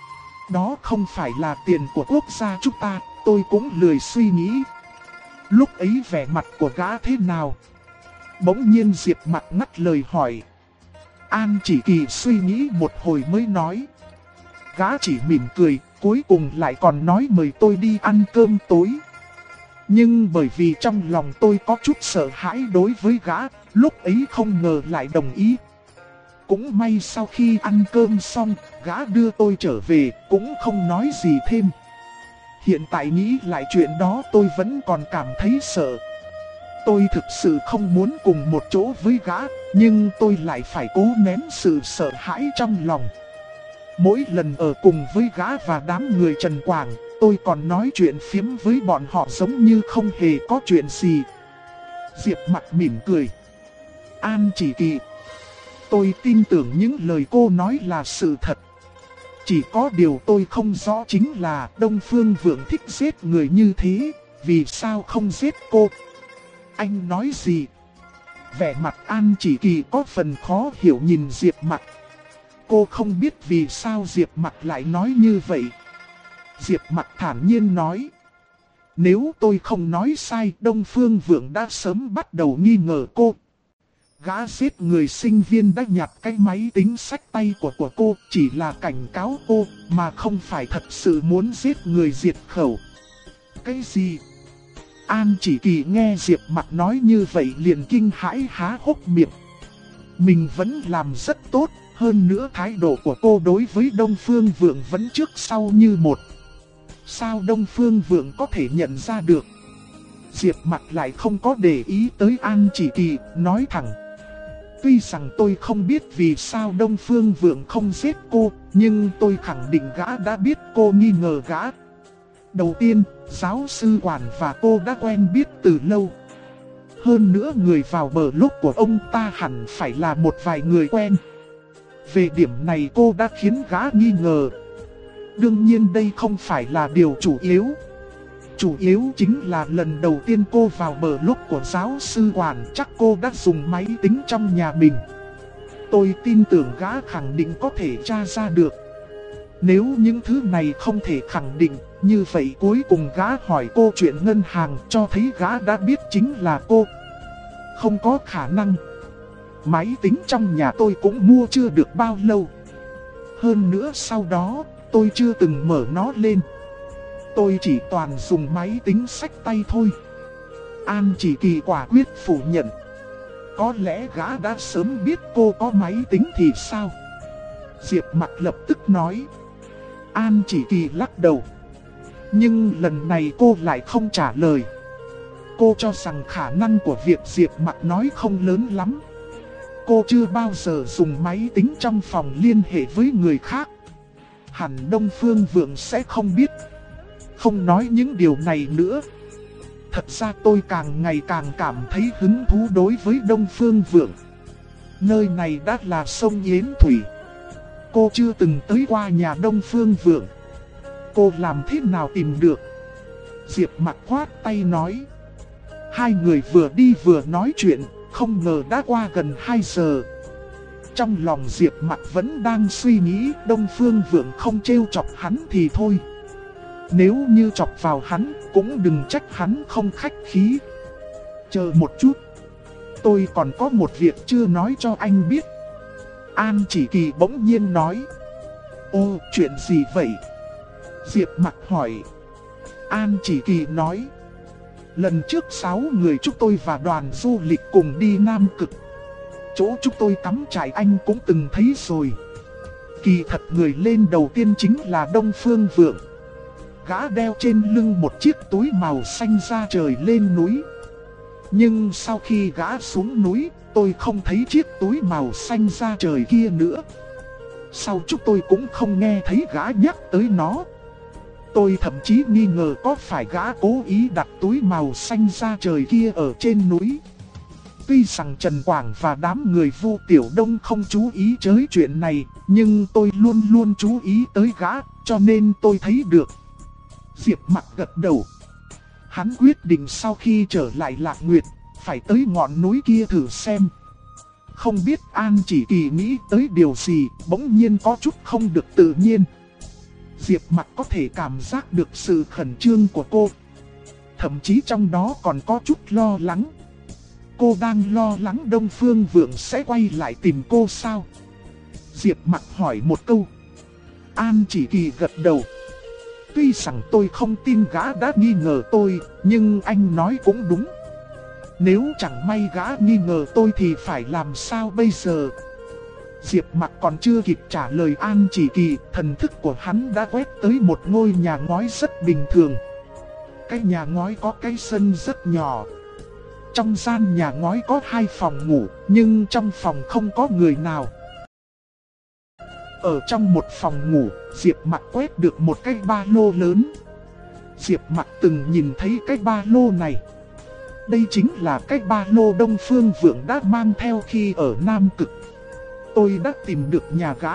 Speaker 1: Đó không phải là tiền của quốc gia chúng ta, tôi cũng lười suy nghĩ. Lúc ấy vẻ mặt của gã thế nào? Bỗng nhiên Diệp Mặc ngắt lời hỏi. An Chỉ Kỳ suy nghĩ một hồi mới nói. Gã chỉ mỉm cười, cuối cùng lại còn nói mời tôi đi ăn cơm tối. Nhưng bởi vì trong lòng tôi có chút sợ hãi đối với gã, lúc ấy không ngờ lại đồng ý. Cũng may sau khi ăn cơm xong, gã đưa tôi trở về, cũng không nói gì thêm. Hiện tại nghĩ lại chuyện đó tôi vẫn còn cảm thấy sợ. Tôi thực sự không muốn cùng một chỗ với gã, nhưng tôi lại phải cố nén sự sợ hãi trong lòng. Mỗi lần ở cùng với gã và đám người Trần Quảng, tôi còn nói chuyện phiếm với bọn họ giống như không hề có chuyện gì. Diệp Mặc mỉm cười. An Chỉ Kỳ, tôi tin tưởng những lời cô nói là sự thật. Chỉ có điều tôi không rõ chính là Đông Phương Vượng thích giết người như thế, vì sao không giết cô? Anh nói gì? Vẻ mặt An Chỉ Kỳ có phần khó hiểu nhìn Diệp Mặc. Cô không biết vì sao Diệp Mặc lại nói như vậy. Diệp Mặc thản nhiên nói. Nếu tôi không nói sai, Đông Phương Vượng đã sớm bắt đầu nghi ngờ cô. Gã giết người sinh viên đã nhặt cái máy tính xách tay của cô, chỉ là cảnh cáo cô, mà không phải thật sự muốn giết người diệt khẩu. Cái gì? An Chỉ Kỳ nghe Diệp Mặc nói như vậy liền kinh hãi há hốc miệng. Mình vẫn làm rất tốt, hơn nữa thái độ của cô đối với Đông Phương Vượng vẫn trước sau như một. Sao Đông Phương Vượng có thể nhận ra được? Diệp Mặc lại không có để ý tới An Chỉ Kỳ, nói thẳng. Tuy rằng tôi không biết vì sao Đông Phương Vượng không giết cô, nhưng tôi khẳng định gã đã biết cô nghi ngờ gã. Đầu tiên, giáo sư Quản và cô đã quen biết từ lâu. Hơn nữa người vào bờ lúc của ông ta hẳn phải là một vài người quen. Về điểm này cô đã khiến gã nghi ngờ. Đương nhiên đây không phải là điều chủ yếu. Chủ yếu chính là lần đầu tiên cô vào bờ lúc của giáo sư Quản, chắc cô đã dùng máy tính trong nhà mình. Tôi tin tưởng gã khẳng định có thể tra ra được. Nếu những thứ này không thể khẳng định, như vậy cuối cùng gã hỏi cô chuyện ngân hàng cho thấy gã đã biết chính là cô. Không có khả năng. Máy tính trong nhà tôi cũng mua chưa được bao lâu. Hơn nữa sau đó, tôi chưa từng mở nó lên. Tôi chỉ toàn dùng máy tính xách tay thôi. An Chỉ Kỳ quả quyết phủ nhận. Có lẽ gã đã sớm biết cô có máy tính thì sao? Diệp Mặc lập tức nói. An Chỉ Kỳ lắc đầu. Nhưng lần này cô lại không trả lời. Cô cho rằng khả năng của việc Diệp Mặc nói không lớn lắm. Cô chưa bao giờ dùng máy tính trong phòng liên hệ với người khác. Hẳn Đông Phương Vượng sẽ không biết. Không nói những điều này nữa. Thật ra tôi càng ngày càng cảm thấy hứng thú đối với Đông Phương Vượng. Nơi này đã là sông Yến Thủy. Cô chưa từng tới qua nhà Đông Phương Vượng. Cô làm thế nào tìm được? Diệp Mặc khoát tay nói. Hai người vừa đi vừa nói chuyện, không ngờ đã qua gần 2 giờ. Trong lòng Diệp Mặc vẫn đang suy nghĩ Đông Phương Vượng không trêu chọc hắn thì thôi. Nếu như chọc vào hắn, cũng đừng trách hắn không khách khí. Chờ một chút. Tôi còn có một việc chưa nói cho anh biết. An Chỉ Kỳ bỗng nhiên nói. Ô, chuyện gì vậy? Diệp Mặc hỏi. An Chỉ Kỳ nói. Lần trước 6 người chúng tôi và đoàn du lịch cùng đi Nam Cực. Chỗ chúng tôi cắm trại anh cũng từng thấy rồi. Kỳ thật người lên đầu tiên chính là Đông Phương Vượng. Gã đeo trên lưng một chiếc túi màu xanh da trời lên núi. Nhưng sau khi gã xuống núi, tôi không thấy chiếc túi màu xanh da trời kia nữa. Sau chúng tôi cũng không nghe thấy gã nhắc tới nó. Tôi thậm chí nghi ngờ có phải gã cố ý đặt túi màu xanh da trời kia ở trên núi. Tuy rằng Trần Quảng và đám người Vu Tiểu Đông không chú ý tới chuyện này, nhưng tôi luôn luôn chú ý tới gã, cho nên tôi thấy được. Diệp Mặc gật đầu. Hắn quyết định sau khi trở lại Lạc Nguyệt, phải tới ngọn núi kia thử xem. Không biết An Chỉ Kỳ nghĩ tới điều gì, bỗng nhiên có chút không được tự nhiên. Diệp Mặc có thể cảm giác được sự khẩn trương của cô. Thậm chí trong đó còn có chút lo lắng. Cô đang lo lắng Đông Phương Vượng sẽ quay lại tìm cô sao? Diệp Mặc hỏi một câu. An Chỉ Kỳ gật đầu. Tuy rằng tôi không tin gã đã nghi ngờ tôi, nhưng anh nói cũng đúng. Nếu chẳng may gã nghi ngờ tôi thì phải làm sao bây giờ? Diệp Mặc còn chưa kịp trả lời An Chỉ Kỳ, thần thức của hắn đã quét tới một ngôi nhà ngói rất bình thường. Cái nhà ngói có cái sân rất nhỏ. Trong gian nhà ngói có 2 phòng ngủ, nhưng trong phòng không có người nào. Ở trong một phòng ngủ, Diệp Mặc quét được một cái ba lô lớn. Diệp Mặc từng nhìn thấy cái ba lô này. Đây chính là cái ba lô Đông Phương Vượng đã mang theo khi ở Nam Cực. Tôi đã tìm được nhà gã.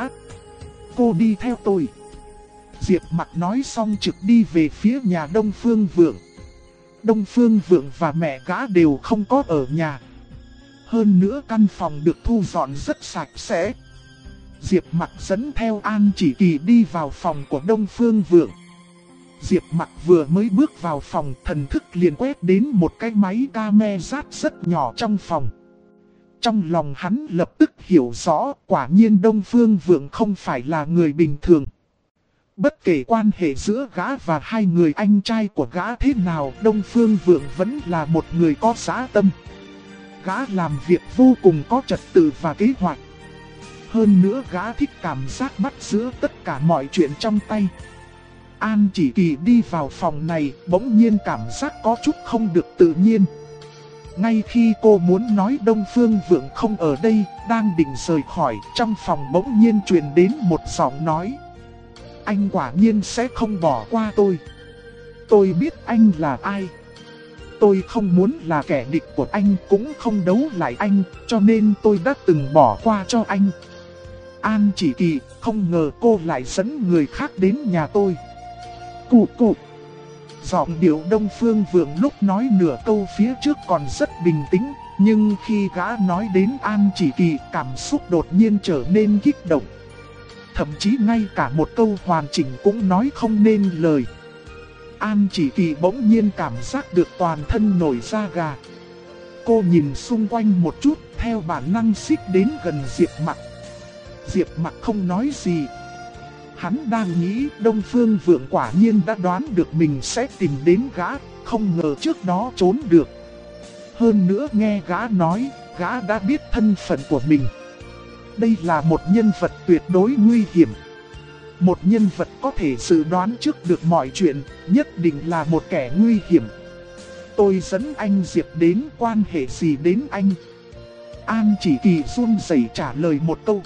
Speaker 1: Cô đi theo tôi. Diệp Mặc nói xong trực đi về phía nhà Đông Phương Vượng. Đông Phương Vượng và mẹ gã đều không có ở nhà. Hơn nữa căn phòng được thu dọn rất sạch sẽ. Diệp Mặc dẫn theo An Chỉ Kỳ đi vào phòng của Đông Phương Vượng. Diệp Mặc vừa mới bước vào phòng, thần thức liền quét đến một cái máy camera rất nhỏ trong phòng. Trong lòng hắn lập tức hiểu rõ, quả nhiên Đông Phương Vượng không phải là người bình thường. Bất kể quan hệ giữa gã và 2 người anh trai của gã thế nào, Đông Phương Vượng vẫn là một người có dã tâm. Gã làm việc vô cùng có trật tự và kế hoạch. Hơn nữa gã thích cảm giác bắt giữa tất cả mọi chuyện trong tay. An Chỉ Kỳ đi vào phòng này, bỗng nhiên cảm giác có chút không được tự nhiên. Ngay khi cô muốn nói Đông Phương Vượng không ở đây, đang định rời khỏi, trong phòng bỗng nhiên truyền đến một giọng nói. Anh quả nhiên sẽ không bỏ qua tôi. Tôi biết anh là ai. Tôi không muốn là kẻ địch của anh, cũng không đấu lại anh, cho nên tôi đã từng bỏ qua cho anh. An Chỉ Kỳ, không ngờ cô lại dẫn người khác đến nhà tôi. Cụ. Giọng điệu Đông Phương Vượng lúc nói nửa câu phía trước còn rất bình tĩnh, nhưng khi gã nói đến An Chỉ Kỳ, cảm xúc đột nhiên trở nên kích động. Thậm chí ngay cả một câu hoàn chỉnh cũng nói không nên lời. An Chỉ Kỳ bỗng nhiên cảm giác được toàn thân nổi da gà. Cô nhìn xung quanh một chút, theo bản năng xích đến gần Diệp Mặc. Diệp Mặc không nói gì. Hắn đang nghĩ Đông Phương Vượng quả nhiên đã đoán được mình sẽ tìm đến gã, không ngờ trước đó trốn được. Hơn nữa nghe gã nói, gã đã biết thân phận của mình. Đây là một nhân vật tuyệt đối nguy hiểm. Một nhân vật có thể dự đoán trước được mọi chuyện, nhất định là một kẻ nguy hiểm. Tôi dẫn anh Diệp đến, quan hệ gì đến anh? An Chỉ Kỳ run rẩy trả lời một câu.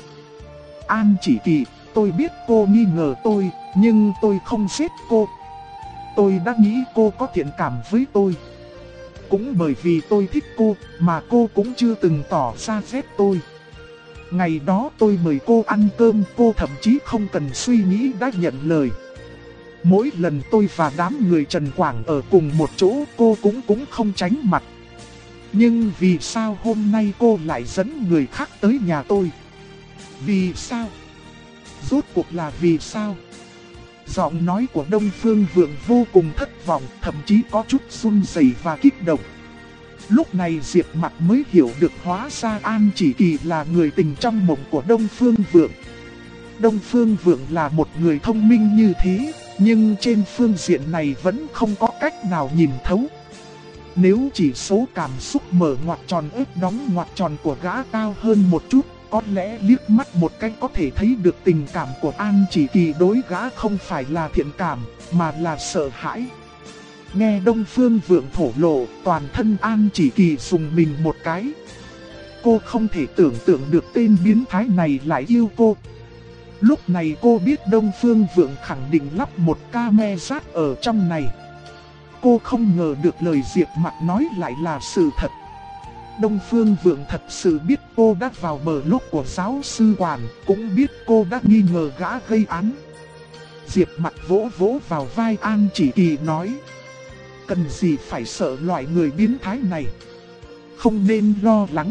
Speaker 1: An Chỉ Kỳ, tôi biết cô nghi ngờ tôi, nhưng tôi không giết cô. Tôi đã nghĩ cô có thiện cảm với tôi. Cũng bởi vì tôi thích cô, mà cô cũng chưa từng tỏ ra ghét tôi. Ngày đó tôi mời cô ăn cơm, cô thậm chí không cần suy nghĩ đã nhận lời. Mỗi lần tôi và đám người Trần Quảng ở cùng một chỗ, cô cũng không tránh mặt. Nhưng vì sao hôm nay cô lại dẫn người khác tới nhà tôi? Vì sao? Rốt cuộc là vì sao? Giọng nói của Đông Phương Vượng vô cùng thất vọng, thậm chí có chút run rẩy và kích động. Lúc này Diệp Mặc mới hiểu được hóa ra An Chỉ Kỳ là người tình trong mộng của Đông Phương Vượng. Đông Phương Vượng là một người thông minh như thế, nhưng trên phương diện này vẫn không có cách nào nhìn thấu. Nếu chỉ số cảm xúc mở ngoặc tròn ếp đóng ngoặc tròn của gã cao hơn một chút, có lẽ liếc mắt một cái có thể thấy được tình cảm của An Chỉ Kỳ đối gã không phải là thiện cảm, mà là sợ hãi. Nghe Đông Phương Vượng thổ lộ, toàn thân An Chỉ Kỳ rùng mình một cái. Cô không thể tưởng tượng được tên biến thái này lại yêu cô. Lúc này cô biết Đông Phương Vượng khẳng định lắp một camera ở trong này. Cô không ngờ được lời Diệp Mặc nói lại là sự thật. Đông Phương Vượng thật sự biết cô đã vào bờ lúc của giáo sư Quản, cũng biết cô đã nghi ngờ gã gây án. Diệp Mặc vỗ vỗ vào vai An Chỉ Kỳ nói. Cần gì phải sợ loại người biến thái này. Không nên lo lắng.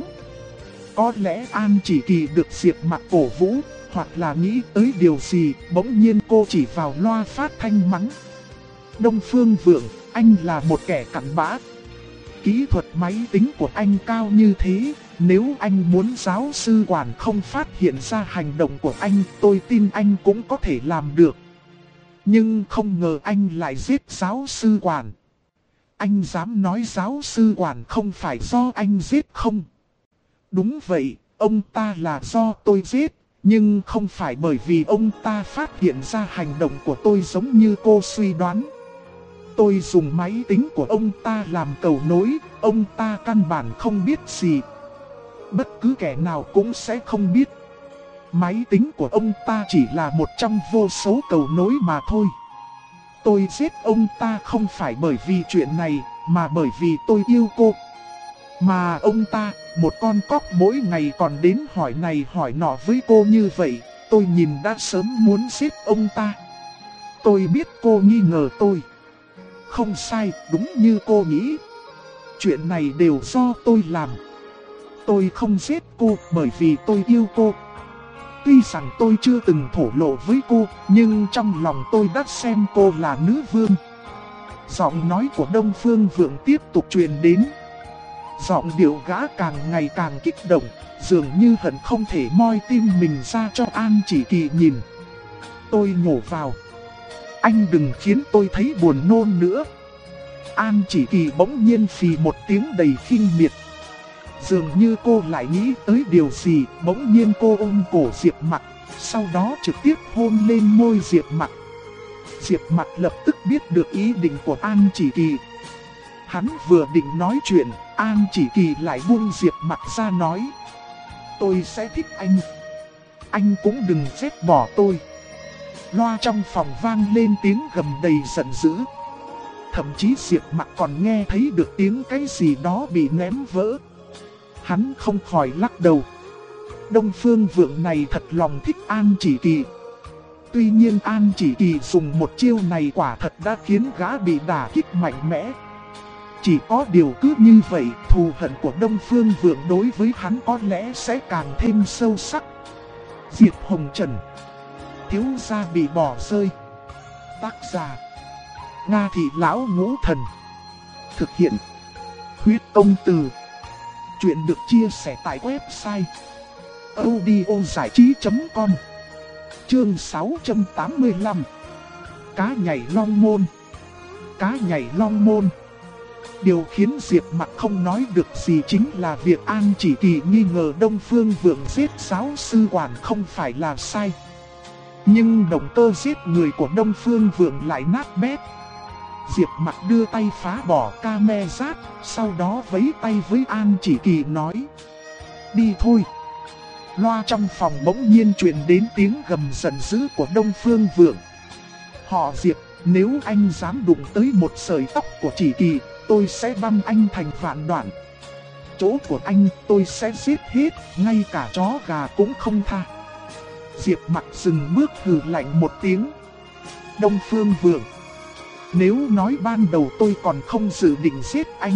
Speaker 1: Có lẽ An Chỉ Kỳ được Diệp Mặc cổ vũ, hoặc là nghĩ tới điều gì, bỗng nhiên cô chỉ vào loa phát thanh mắng. Đông Phương Vượng, anh là một kẻ cặn bã. Kỹ thuật máy tính của anh cao như thế, nếu anh muốn giáo sư Quản không phát hiện ra hành động của anh, tôi tin anh cũng có thể làm được. Nhưng không ngờ anh lại giết giáo sư Quản. Anh dám nói giáo sư Quản không phải do anh giết không? Đúng vậy, ông ta là do tôi giết, nhưng không phải bởi vì ông ta phát hiện ra hành động của tôi giống như cô suy đoán. Tôi dùng máy tính của ông ta làm cầu nối, ông ta căn bản không biết gì. Bất cứ kẻ nào cũng sẽ không biết. Máy tính của ông ta chỉ là một trong vô số cầu nối mà thôi. Tôi giết ông ta không phải bởi vì chuyện này, mà bởi vì tôi yêu cô. Mà ông ta, một con cóc mỗi ngày còn đến hỏi này hỏi nọ với cô như vậy, tôi nhìn đã sớm muốn giết ông ta. Tôi biết cô nghi ngờ tôi. Không sai, đúng như cô nghĩ. Chuyện này đều do tôi làm. Tôi không giết cô bởi vì tôi yêu cô. Tuy rằng tôi chưa từng thổ lộ với cô, nhưng trong lòng tôi đã xem cô là nữ vương. Giọng nói của Đông Phương Vượng tiếp tục truyền đến. Giọng điệu gã càng ngày càng kích động, dường như hận không thể moi tim mình ra cho An Chỉ Kỳ nhìn. Tôi nhổ vào. Anh đừng khiến tôi thấy buồn nôn nữa. An Chỉ Kỳ bỗng nhiên phì một tiếng đầy khinh miệt. Dường như cô lại nghĩ tới điều gì, bỗng nhiên cô ôm cổ Diệp Mặc, sau đó trực tiếp hôn lên môi Diệp Mặc. Diệp Mặc lập tức biết được ý định của An Chỉ Kỳ. Hắn vừa định nói chuyện, An Chỉ Kỳ lại buông Diệp Mặc ra nói: tôi sẽ thích anh. Anh cũng đừng ghét bỏ tôi. Loa trong phòng vang lên tiếng gầm đầy giận dữ. Thậm chí Diệp Mặc còn nghe thấy được tiếng cái gì đó bị ném vỡ. Hắn không khỏi lắc đầu. Đông Phương Vượng này thật lòng thích An Chỉ Kỳ. Tuy nhiên An Chỉ Kỳ dùng một chiêu này quả thật đã khiến gã bị đả kích mạnh mẽ. Chỉ có điều cứ như vậy, thù hận của Đông Phương Vượng đối với hắn có lẽ sẽ càng thêm sâu sắc. Diệp Hồng Trần. Thiếu gia bị bỏ rơi. Tác giả: Nga Thị Lão Ngũ Thần. Thực hiện: Huyết Công Từ. Chuyện được chia sẻ tại website audiozảichí.com. Chương 685. Cá nhảy long môn. Cá nhảy long môn. Điều khiến Diệp Mặc không nói được gì chính là việc An Chỉ Kỳ nghi ngờ Đông Phương Vượng giết giáo sư Quản không phải là sai. Nhưng động cơ giết người của Đông Phương Vượng lại nát bét. Diệp Mặc đưa tay phá bỏ camera, sau đó vẫy tay với An Chỉ Kỳ nói: đi thôi. Loa trong phòng bỗng nhiên truyền đến tiếng gầm giận dữ của Đông Phương Vượng. Họ Diệp, nếu anh dám đụng tới một sợi tóc của Chỉ Kỳ, tôi sẽ băm anh thành vạn đoạn. Chỗ của anh tôi sẽ giết hết, ngay cả chó gà cũng không tha. Diệp Mặc dừng bước hừ lạnh một tiếng. Đông Phương Vượng, nếu nói ban đầu tôi còn không dự định giết anh,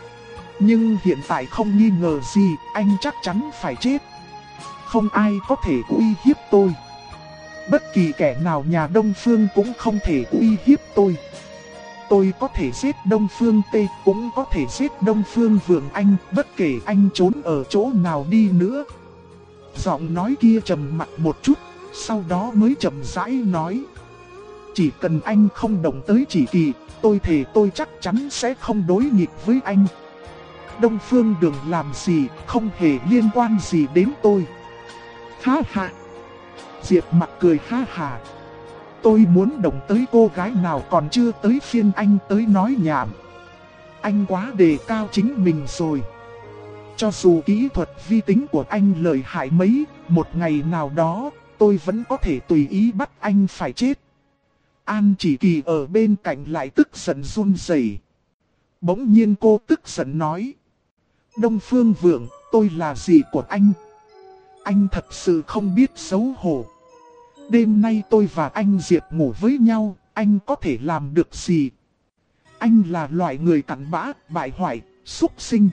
Speaker 1: nhưng hiện tại không nghi ngờ gì, anh chắc chắn phải chết. Không ai có thể uy hiếp tôi. Bất kỳ kẻ nào nhà Đông Phương cũng không thể uy hiếp tôi. Tôi có thể giết Đông Phương T, cũng có thể giết Đông Phương Vượng anh, bất kể anh trốn ở chỗ nào đi nữa. Giọng nói kia trầm mặc một chút, sau đó mới chậm rãi nói: chỉ cần anh không động tới Chỉ Kỳ, tôi thề tôi chắc chắn sẽ không đối nghịch với anh. Đông Phương đừng làm gì, không hề liên quan gì đến tôi. Ha ha. Diệp Mặc cười ha ha. Tôi muốn động tới cô gái nào còn chưa tới phiên anh tới nói nhảm. Anh quá đề cao chính mình rồi. Cho dù kỹ thuật vi tính của anh lợi hại mấy, một ngày nào đó, tôi vẫn có thể tùy ý bắt anh phải chết. An Chỉ Kỳ ở bên cạnh lại tức giận run rẩy. Bỗng nhiên cô tức giận nói: Đông Phương Vượng, tôi là gì của anh? Anh thật sự không biết xấu hổ. Đêm nay tôi và anh Diệp ngủ với nhau, anh có thể làm được gì? Anh là loại người cặn bã, bại hoại, xúc sinh.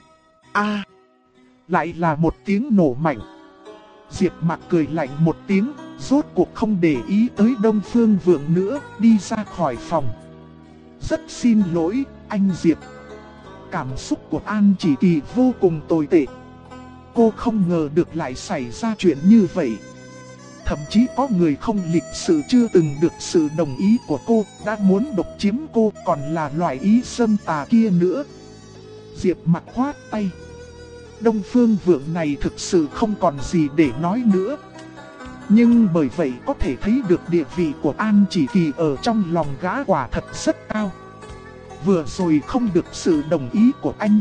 Speaker 1: Lại là một tiếng nổ mạnh. Diệp Mặc cười lạnh một tiếng, rốt cuộc không để ý tới Đông Phương Vượng nữa, đi ra khỏi phòng. Rất xin lỗi, anh Diệp. Cảm xúc của An Chỉ Kỳ vô cùng tồi tệ. Cô không ngờ được lại xảy ra chuyện như vậy. Thậm chí có người không lịch sự chưa từng được sự đồng ý của cô, đã muốn độc chiếm cô, còn là loại ý dâm tà kia nữa. Diệp Mặc khoát tay. Đông Phương Vượng này thực sự không còn gì để nói nữa. Nhưng bởi vậy có thể thấy được địa vị của An Chỉ Kỳ ở trong lòng gã quả thật rất cao. Vừa rồi không được sự đồng ý của anh.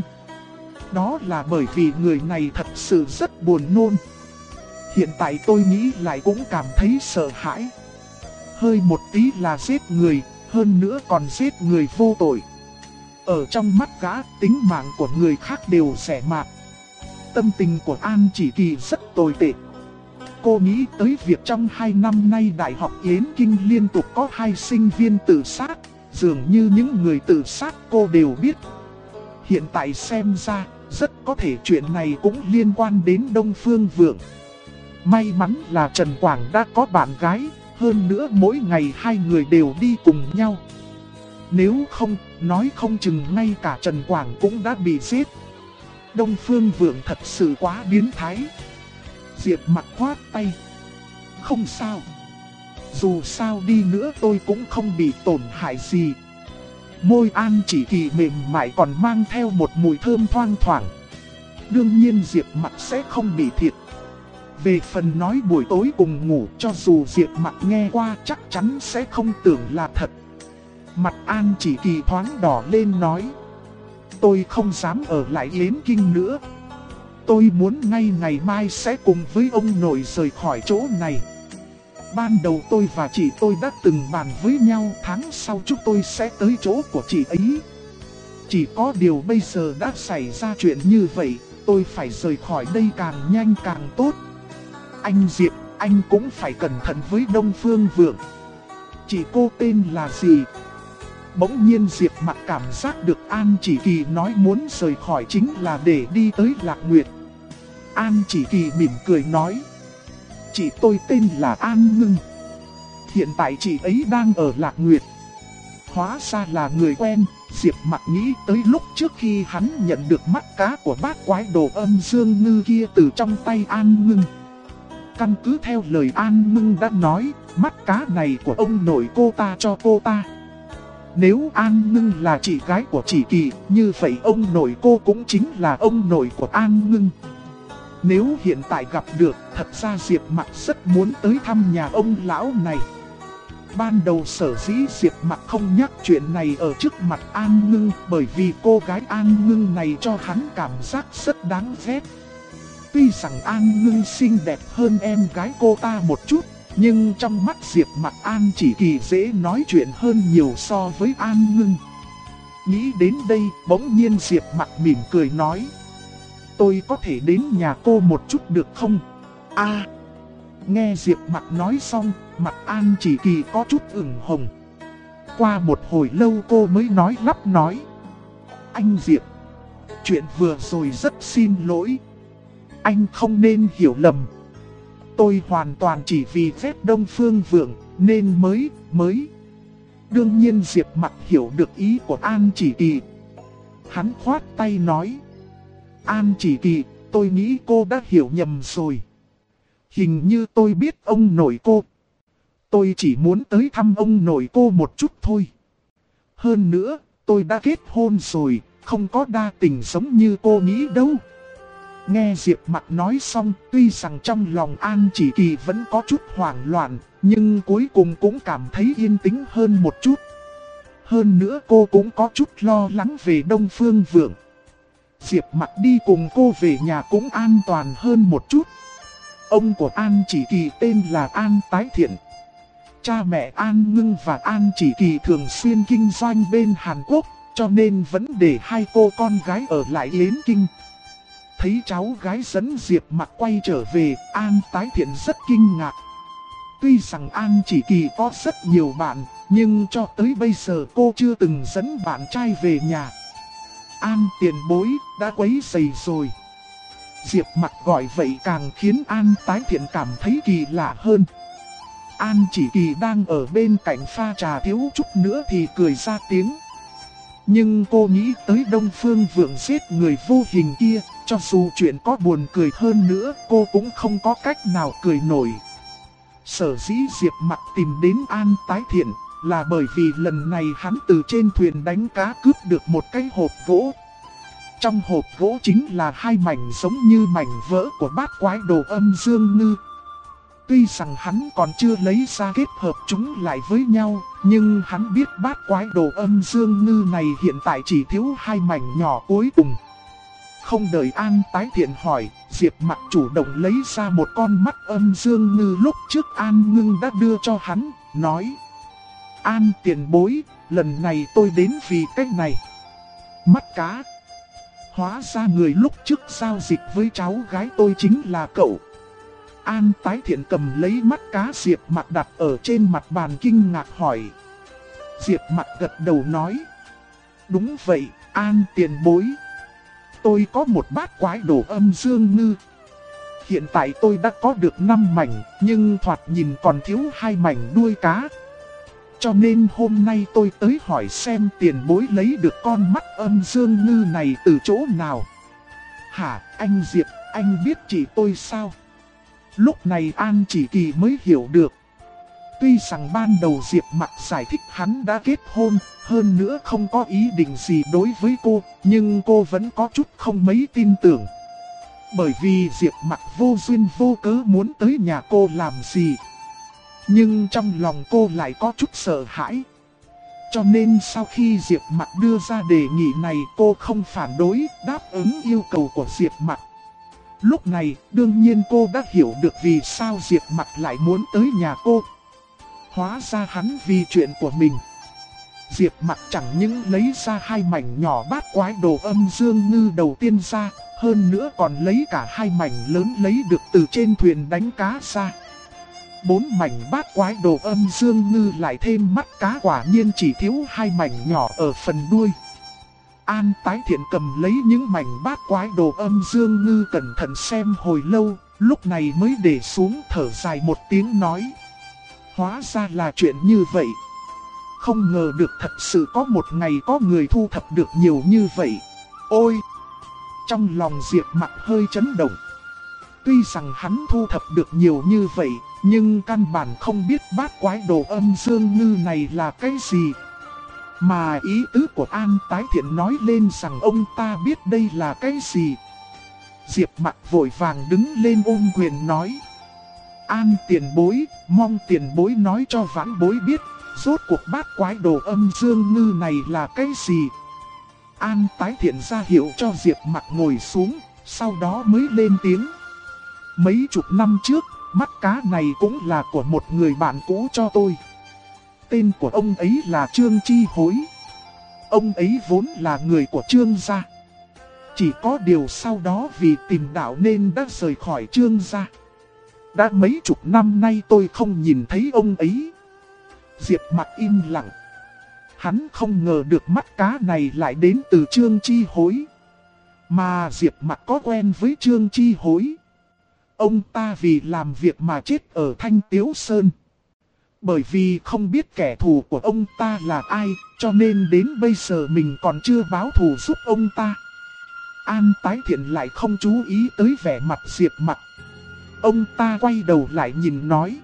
Speaker 1: Đó là bởi vì người này thật sự rất buồn nôn. Hiện tại tôi nghĩ lại cũng cảm thấy sợ hãi. Hơi một tí là giết người, hơn nữa còn giết người vô tội. Ở trong mắt gã, tính mạng của người khác đều rẻ mạt. Tâm tình của An Chỉ Kỳ rất tồi tệ. Cô nghĩ tới việc trong 2 năm nay Đại học Yến Kinh liên tục có 2 sinh viên tự sát. Dường như những người tự sát cô đều biết. Hiện tại xem ra, rất có thể chuyện này cũng liên quan đến Đông Phương Vượng. May mắn là Trần Quảng đã có bạn gái, hơn nữa mỗi ngày hai người đều đi cùng nhau. Nếu không, nói không chừng ngay cả Trần Quảng cũng đã bị giết. Đông Phương Vượng thật sự quá biến thái. Diệp Mặc khoát tay. Không sao. Dù sao đi nữa tôi cũng không bị tổn hại gì. Môi An Chỉ Kỳ mềm mại còn mang theo một mùi thơm thoang thoảng. Đương nhiên Diệp Mặc sẽ không bị thiệt. Về phần nói buổi tối cùng ngủ, cho dù Diệp Mặc nghe qua chắc chắn sẽ không tưởng là thật. Mặt An Chỉ Kỳ thoáng đỏ lên nói. Tôi không dám ở lại Yến Kinh nữa. Tôi muốn ngay ngày mai sẽ cùng với ông nội rời khỏi chỗ này. Ban đầu tôi và chị tôi đã từng bàn với nhau, tháng sau chúng tôi sẽ tới chỗ của chị ấy. Chỉ có điều bây giờ đã xảy ra chuyện như vậy, tôi phải rời khỏi đây càng nhanh càng tốt. Anh Diệp, anh cũng phải cẩn thận với Đông Phương Vượng. Chị cô tên là gì? Bỗng nhiên Diệp Mặc cảm giác được An Chỉ Kỳ nói muốn rời khỏi chính là để đi tới Lạc Nguyệt. An Chỉ Kỳ mỉm cười nói. Chị tôi tên là An Ngưng. Hiện tại chị ấy đang ở Lạc Nguyệt. Hóa ra là người quen. Diệp Mặc nghĩ tới lúc trước khi hắn nhận được mắt cá của bác quái đồ Âm Dương Ngư kia từ trong tay An Ngưng. Căn cứ theo lời An Ngưng đã nói, mắt cá này của ông nội cô ta cho cô ta. Nếu An Ngưng là chị gái của Chỉ Kỳ, như vậy ông nội cô cũng chính là ông nội của An Ngưng. Nếu hiện tại gặp được, thật ra Diệp Mặc rất muốn tới thăm nhà ông lão này. Ban đầu sở dĩ Diệp Mặc không nhắc chuyện này ở trước mặt An Ngưng, bởi vì cô gái An Ngưng này cho hắn cảm giác rất đáng ghét. Tuy rằng An Ngưng xinh đẹp hơn em gái cô ta một chút, nhưng trong mắt Diệp Mặc An Chỉ Kỳ dễ nói chuyện hơn nhiều so với An Ngưng. Nghĩ đến đây, bỗng nhiên Diệp Mặc mỉm cười nói. Tôi có thể đến nhà cô một chút được không? Nghe Diệp Mặc nói xong, mặt An Chỉ Kỳ có chút ửng hồng. Qua một hồi lâu cô mới nói lắp nói. Anh Diệp, chuyện vừa rồi rất xin lỗi. Anh không nên hiểu lầm. Tôi hoàn toàn chỉ vì phép Đông Phương Vượng nên mới. Đương nhiên Diệp Mặc hiểu được ý của An Chỉ Kỳ. Hắn khoát tay nói. An Chỉ Kỳ, tôi nghĩ cô đã hiểu nhầm rồi. Hình như tôi biết ông nội cô. Tôi chỉ muốn tới thăm ông nội cô một chút thôi. Hơn nữa, tôi đã kết hôn rồi, không có đa tình giống như cô nghĩ đâu. Nghe Diệp Mặc nói xong, tuy rằng trong lòng An Chỉ Kỳ vẫn có chút hoảng loạn, nhưng cuối cùng cũng cảm thấy yên tĩnh hơn một chút. Hơn nữa cô cũng có chút lo lắng về Đông Phương Vượng. Diệp Mặc đi cùng cô về nhà cũng an toàn hơn một chút. Ông của An Chỉ Kỳ tên là An Tái Thiện. Cha mẹ An Ngưng và An Chỉ Kỳ thường xuyên kinh doanh bên Hàn Quốc, cho nên vẫn để hai cô con gái ở lại Yến Kinh. Thấy cháu gái dẫn Diệp Mặc quay trở về, An Tái Thiện rất kinh ngạc. Tuy rằng An Chỉ Kỳ có rất nhiều bạn, nhưng cho tới bây giờ cô chưa từng dẫn bạn trai về nhà. An tiền bối, đã quấy rầy rồi. Diệp Mặc gọi vậy càng khiến An Tái Thiện cảm thấy kỳ lạ hơn. An Chỉ Kỳ đang ở bên cạnh pha trà thiếu chút nữa thì cười ra tiếng. Nhưng cô nghĩ tới Đông Phương Vượng giết người vô hình kia, cho dù chuyện có buồn cười hơn nữa cô cũng không có cách nào cười nổi. Sở dĩ Diệp Mặc tìm đến An Tái Thiện là bởi vì lần này hắn từ trên thuyền đánh cá cướp được một cái hộp gỗ. Trong hộp gỗ chính là hai mảnh giống như mảnh vỡ của bát quái đồ âm dương ngư. Tuy rằng hắn còn chưa lấy ra kết hợp chúng lại với nhau, nhưng hắn biết bát quái đồ âm dương ngư này hiện tại chỉ thiếu hai mảnh nhỏ cuối cùng. Không đợi An Tái Thiện hỏi, Diệp Mặc chủ động lấy ra một con mắt âm dương ngư lúc trước An Ngưng đã đưa cho hắn, nói: An tiền bối, lần này tôi đến vì cách này. Mắt cá. Hóa ra người lúc trước giao dịch với cháu gái tôi chính là cậu. An Tái Thiện cầm lấy mắt cá Diệp Mặc đặt ở trên mặt bàn kinh ngạc hỏi. Diệp Mặc gật đầu nói: Đúng vậy, An tiền bối. Tôi có một bát quái đồ âm dương ngư. Hiện tại tôi đã có được 5 mảnh, nhưng thoạt nhìn còn thiếu 2 mảnh đuôi cá. Cho nên hôm nay tôi tới hỏi xem tiền bối lấy được con mắt âm dương ngư này từ chỗ nào. Hả, anh Diệp, anh biết chị tôi sao? Lúc này An Chỉ Kỳ mới hiểu được. Tuy rằng ban đầu Diệp Mặc giải thích hắn đã kết hôn, hơn nữa không có ý định gì đối với cô, nhưng cô vẫn có chút không mấy tin tưởng. Bởi vì Diệp Mặc vô duyên vô cớ muốn tới nhà cô làm gì. Nhưng trong lòng cô lại có chút sợ hãi. Cho nên sau khi Diệp Mặc đưa ra đề nghị này, cô không phản đối, đáp ứng yêu cầu của Diệp Mặc. Lúc này, đương nhiên cô đã hiểu được vì sao Diệp Mặc lại muốn tới nhà cô. Hóa ra hắn vì chuyện của mình. Diệp Mặc chẳng những lấy ra hai mảnh nhỏ bát quái đồ âm dương ngư đầu tiên ra, hơn nữa còn lấy cả hai mảnh lớn lấy được từ trên thuyền đánh cá ra. 4 mảnh bát quái đồ âm dương ngư lại thêm mắt cá, quả nhiên chỉ thiếu hai mảnh nhỏ ở phần đuôi. An Tái Thiện cầm lấy những mảnh bát quái đồ âm dương ngư cẩn thận xem hồi lâu, lúc này mới để xuống thở dài một tiếng nói. Hóa ra là chuyện như vậy. Không ngờ được thật sự có một ngày có người thu thập được nhiều như vậy. Ôi! Trong lòng Diệp Mặc hơi chấn động. Tuy rằng hắn thu thập được nhiều như vậy, nhưng căn bản không biết bát quái đồ âm dương ngư này là cái gì. Mà ý tứ của An Tái Thiện nói lên rằng ông ta biết đây là cái gì. Diệp Mặc vội vàng đứng lên ôm quyền nói. An tiền bối, mong tiền bối nói cho vãn bối biết, rốt cuộc bát quái đồ âm dương ngư này là cái gì. An Tái Thiện ra hiệu cho Diệp Mặc ngồi xuống, sau đó mới lên tiếng. Mấy chục năm trước, mắt cá này cũng là của một người bạn cũ cho tôi. Tên của ông ấy là Trương Chi Hối. Ông ấy vốn là người của Trương gia. Chỉ có điều sau đó vì tìm đạo nên đã rời khỏi Trương gia. Đã mấy chục năm nay tôi không nhìn thấy ông ấy. Diệp Mặc im lặng. Hắn không ngờ được mắt cá này lại đến từ Trương Chi Hối. Mà Diệp Mặc có quen với Trương Chi Hối. Ông ta vì làm việc mà chết ở Thanh Tiếu Sơn. Bởi vì không biết kẻ thù của ông ta là ai, cho nên đến bây giờ mình còn chưa báo thù giúp ông ta. An Tái Thiện lại không chú ý tới vẻ mặt Diệp Mặc. Ông ta quay đầu lại nhìn nói.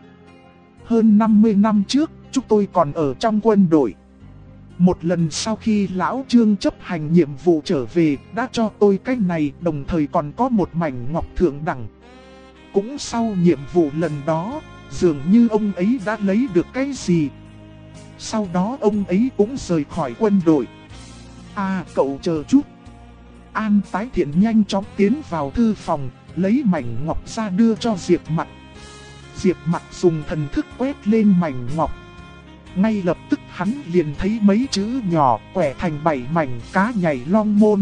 Speaker 1: Hơn 50 năm trước, chúng tôi còn ở trong quân đội. Một lần sau khi lão Trương chấp hành nhiệm vụ trở về, đã cho tôi cái này, đồng thời còn có một mảnh ngọc thượng đẳng. Cũng sau nhiệm vụ lần đó, dường như ông ấy đã lấy được cái gì. Sau đó ông ấy cũng rời khỏi quân đội. À, cậu chờ chút. An Tái Thiện nhanh chóng tiến vào thư phòng, lấy mảnh ngọc ra đưa cho Diệp Mặc. Diệp Mặc dùng thần thức quét lên mảnh ngọc. Ngay lập tức hắn liền thấy mấy chữ nhỏ quẻ thành 7 mảnh cá nhảy long môn.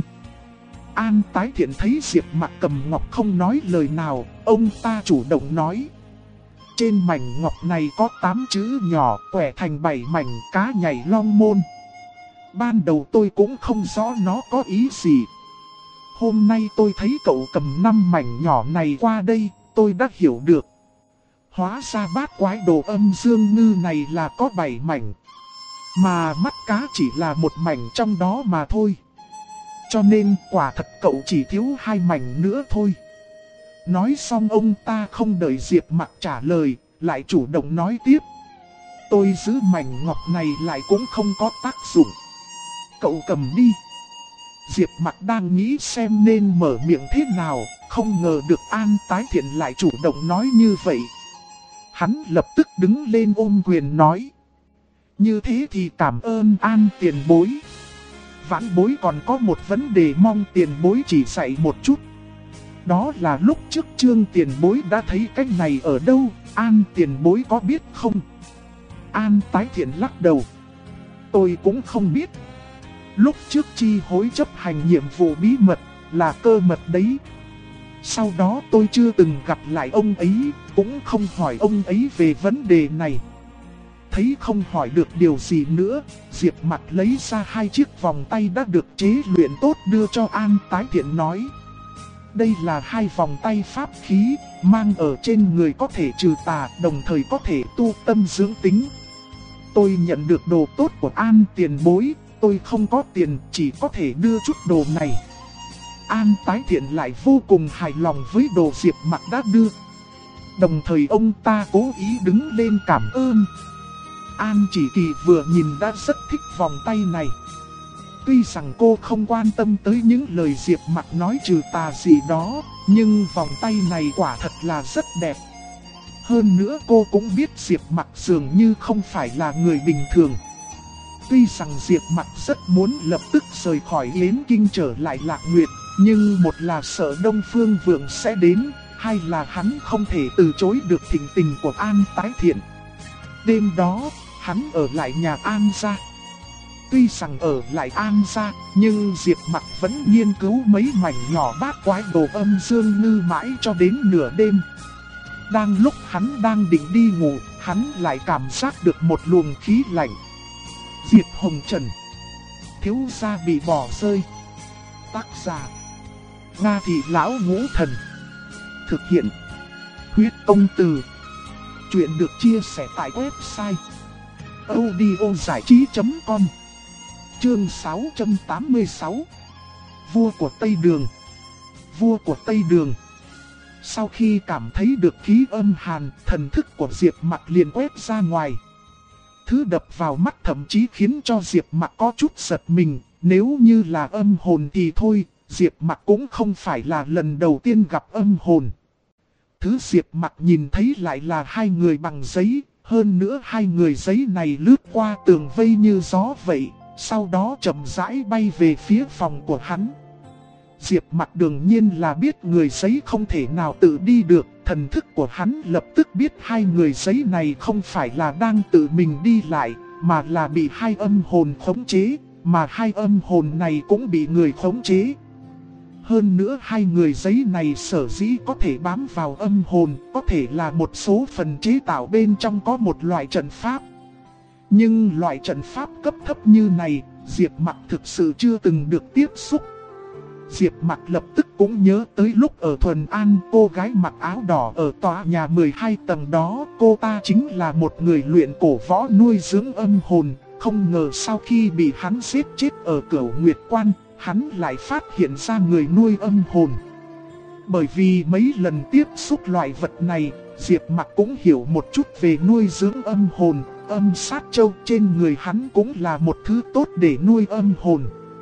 Speaker 1: An Tái Thiện thấy Diệp Mặc cầm ngọc không nói lời nào, ông ta chủ động nói. Trên mảnh ngọc này có 8 chữ nhỏ quẻ thành 7 mảnh cá nhảy long môn. Ban đầu tôi cũng không rõ nó có ý gì. Hôm nay tôi thấy cậu cầm 5 mảnh nhỏ này qua đây, tôi đã hiểu được. Hóa ra bát quái đồ âm dương ngư này là có 7 mảnh. Mà mắt cá chỉ là một mảnh trong đó mà thôi. Cho nên quả thật cậu chỉ thiếu 2 mảnh nữa thôi. Nói xong ông ta không đợi Diệp Mặc trả lời, lại chủ động nói tiếp. Tôi giữ mảnh ngọc này lại cũng không có tác dụng. Cậu cầm đi. Diệp Mặc đang nghĩ xem nên mở miệng thế nào, không ngờ được An Tái Thiện lại chủ động nói như vậy. Hắn lập tức đứng lên ôm quyền nói. Như thế thì cảm ơn An tiền bối. Vãn bối còn có một vấn đề mong tiền bối chỉ dạy một chút. Đó là lúc trước Trương tiền bối đã thấy cái này ở đâu, An tiền bối có biết không? An Tái Thiện lắc đầu. Tôi cũng không biết. Lúc trước chi hối chấp hành nhiệm vụ bí mật là cơ mật đấy. Sau đó tôi chưa từng gặp lại ông ấy, cũng không hỏi ông ấy về vấn đề này. Thấy không hỏi được điều gì nữa, Diệp Mặc lấy ra 2 chiếc vòng tay đã được chế luyện tốt đưa cho An Tái Thiện nói. Đây là 2 vòng tay pháp khí, mang ở trên người có thể trừ tà, đồng thời có thể tu tâm dưỡng tính. Tôi nhận được đồ tốt của An tiền bối, tôi không có tiền, chỉ có thể đưa chút đồ này. An Tái Thiện lại vô cùng hài lòng với đồ Diệp Mặc đã đưa. Đồng thời ông ta cố ý đứng lên cảm ơn. An Chỉ Kỳ vừa nhìn đã rất thích vòng tay này. Tuy rằng cô không quan tâm tới những lời Diệp Mặc nói trừ tà gì đó, nhưng vòng tay này quả thật là rất đẹp. Hơn nữa cô cũng biết Diệp Mặc dường như không phải là người bình thường. Tuy rằng Diệp Mặc rất muốn lập tức rời khỏi Yến Kinh trở lại Lạc Nguyệt, nhưng một là sợ Đông Phương Vượng sẽ đến, hai là hắn không thể từ chối được thỉnh tình của An Tái Thiện. Đêm đó, hắn ở lại nhà An gia. Tuy rằng ở lại An gia, nhưng Diệp Mặc vẫn nghiên cứu mấy mảnh nhỏ bát quái đồ âm dương ngư mãi cho đến nửa đêm. Đang lúc hắn đang định đi ngủ, hắn lại cảm giác được một luồng khí lạnh. Diệp Hồng Trần, thiếu gia bị bỏ rơi. Tác giả Nga Thị Lão Ngũ Thần. Thực hiện Huyết Công Từ. Chuyện được chia sẻ tại website audiozảichí.com. Chương 686. Vua của Tây Đường. Vua của Tây Đường. Sau khi cảm thấy được khí âm hàn, thần thức của Diệp Mặc liền quét ra ngoài. Thứ đập vào mắt thậm chí khiến cho Diệp Mặc có chút giật mình. Nếu như là âm hồn thì thôi, Diệp Mặc cũng không phải là lần đầu tiên gặp âm hồn. Thứ Diệp Mặc nhìn thấy lại là 2 người bằng giấy. Hơn nữa 2 người giấy này lướt qua tường vây như gió vậy, sau đó chậm rãi bay về phía phòng của hắn. Diệp Mặc đương nhiên là biết người giấy không thể nào tự đi được, thần thức của hắn lập tức biết 2 người giấy này không phải là đang tự mình đi lại, mà là bị 2 âm hồn khống chế, mà 2 âm hồn này cũng bị người khống chế. Hơn nữa 2 người giấy này sở dĩ có thể bám vào âm hồn, có thể là một số phần chế tạo bên trong có một loại trận pháp. Nhưng loại trận pháp cấp thấp như này, Diệp Mặc thực sự chưa từng được tiếp xúc. Diệp Mặc lập tức cũng nhớ tới lúc ở Thuần An, cô gái mặc áo đỏ ở tòa nhà 12 tầng đó, cô ta chính là một người luyện cổ võ nuôi dưỡng âm hồn, không ngờ sau khi bị hắn giết chết ở Cửu Nguyệt Quan, hắn lại phát hiện ra người nuôi âm hồn. Bởi vì mấy lần tiếp xúc loại vật này, Diệp Mặc cũng hiểu một chút về nuôi dưỡng âm hồn. Âm sát châu trên người hắn cũng là một thứ tốt để nuôi âm hồn.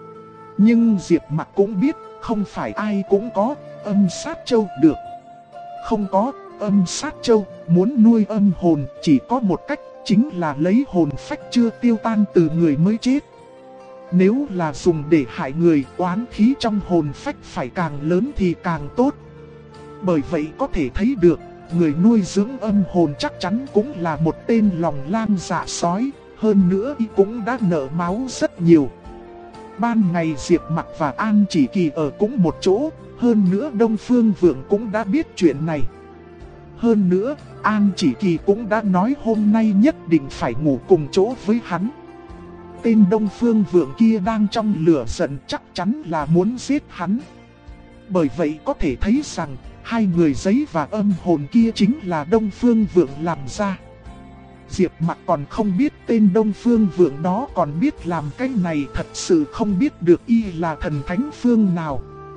Speaker 1: Nhưng Diệp Mặc cũng biết không phải ai cũng có âm sát châu được. Không có âm sát châu, muốn nuôi âm hồn chỉ có một cách, chính là lấy hồn phách chưa tiêu tan từ người mới chết. Nếu là dùng để hại người, oán khí trong hồn phách phải càng lớn thì càng tốt. Bởi vậy có thể thấy được, người nuôi dưỡng âm hồn chắc chắn cũng là một tên lòng lang dạ sói, hơn nữa y cũng đã nợ máu rất nhiều. Ban ngày Diệp Mặc và An Chỉ Kỳ ở cũng một chỗ, hơn nữa Đông Phương Vượng cũng đã biết chuyện này. Hơn nữa, An Chỉ Kỳ cũng đã nói hôm nay nhất định phải ngủ cùng chỗ với hắn. Tên Đông Phương Vượng kia đang trong lửa giận, chắc chắn là muốn giết hắn. Bởi vậy có thể thấy rằng 2 người giấy và âm hồn kia chính là Đông Phương Vượng làm ra. Diệp Mặc còn không biết tên Đông Phương Vượng đó còn biết làm cái này, thật sự không biết được y là thần thánh phương nào.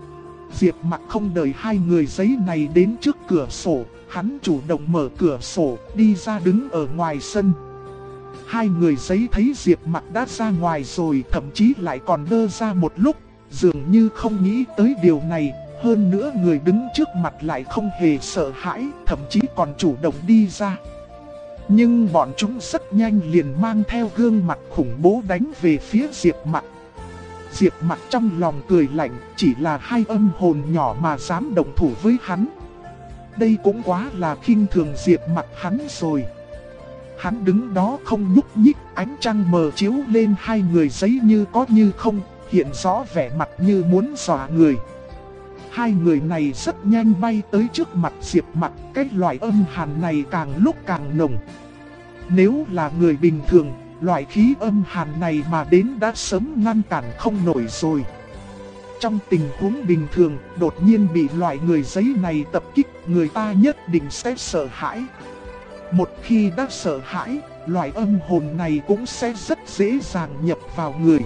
Speaker 1: Diệp Mặc không đợi hai người giấy này đến trước cửa sổ, hắn chủ động mở cửa sổ, đi ra đứng ở ngoài sân. Hai người giấy thấy Diệp Mặc đã ra ngoài rồi, thậm chí lại còn đơ ra một lúc, dường như không nghĩ tới điều này. Hơn nữa người đứng trước mặt lại không hề sợ hãi, thậm chí còn chủ động đi ra. Nhưng bọn chúng rất nhanh liền mang theo gương mặt khủng bố đánh về phía Diệp Mặc. Diệp Mặc trong lòng cười lạnh, chỉ là hai âm hồn nhỏ mà dám động thủ với hắn. Đây cũng quá là khinh thường Diệp Mặc hắn rồi. Hắn đứng đó không nhúc nhích, ánh trăng mờ chiếu lên hai người giấy như có như không, hiện rõ vẻ mặt như muốn dọa người. Hai người này rất nhanh bay tới trước mặt Diệp Mặc, cái loại âm hàn này càng lúc càng nồng. Nếu là người bình thường, loại khí âm hàn này mà đến đã sớm ngăn cản không nổi rồi. Trong tình huống bình thường, đột nhiên bị loại người giấy này tập kích, người ta nhất định sẽ sợ hãi. Một khi đã sợ hãi, loại âm hồn này cũng sẽ rất dễ dàng nhập vào người.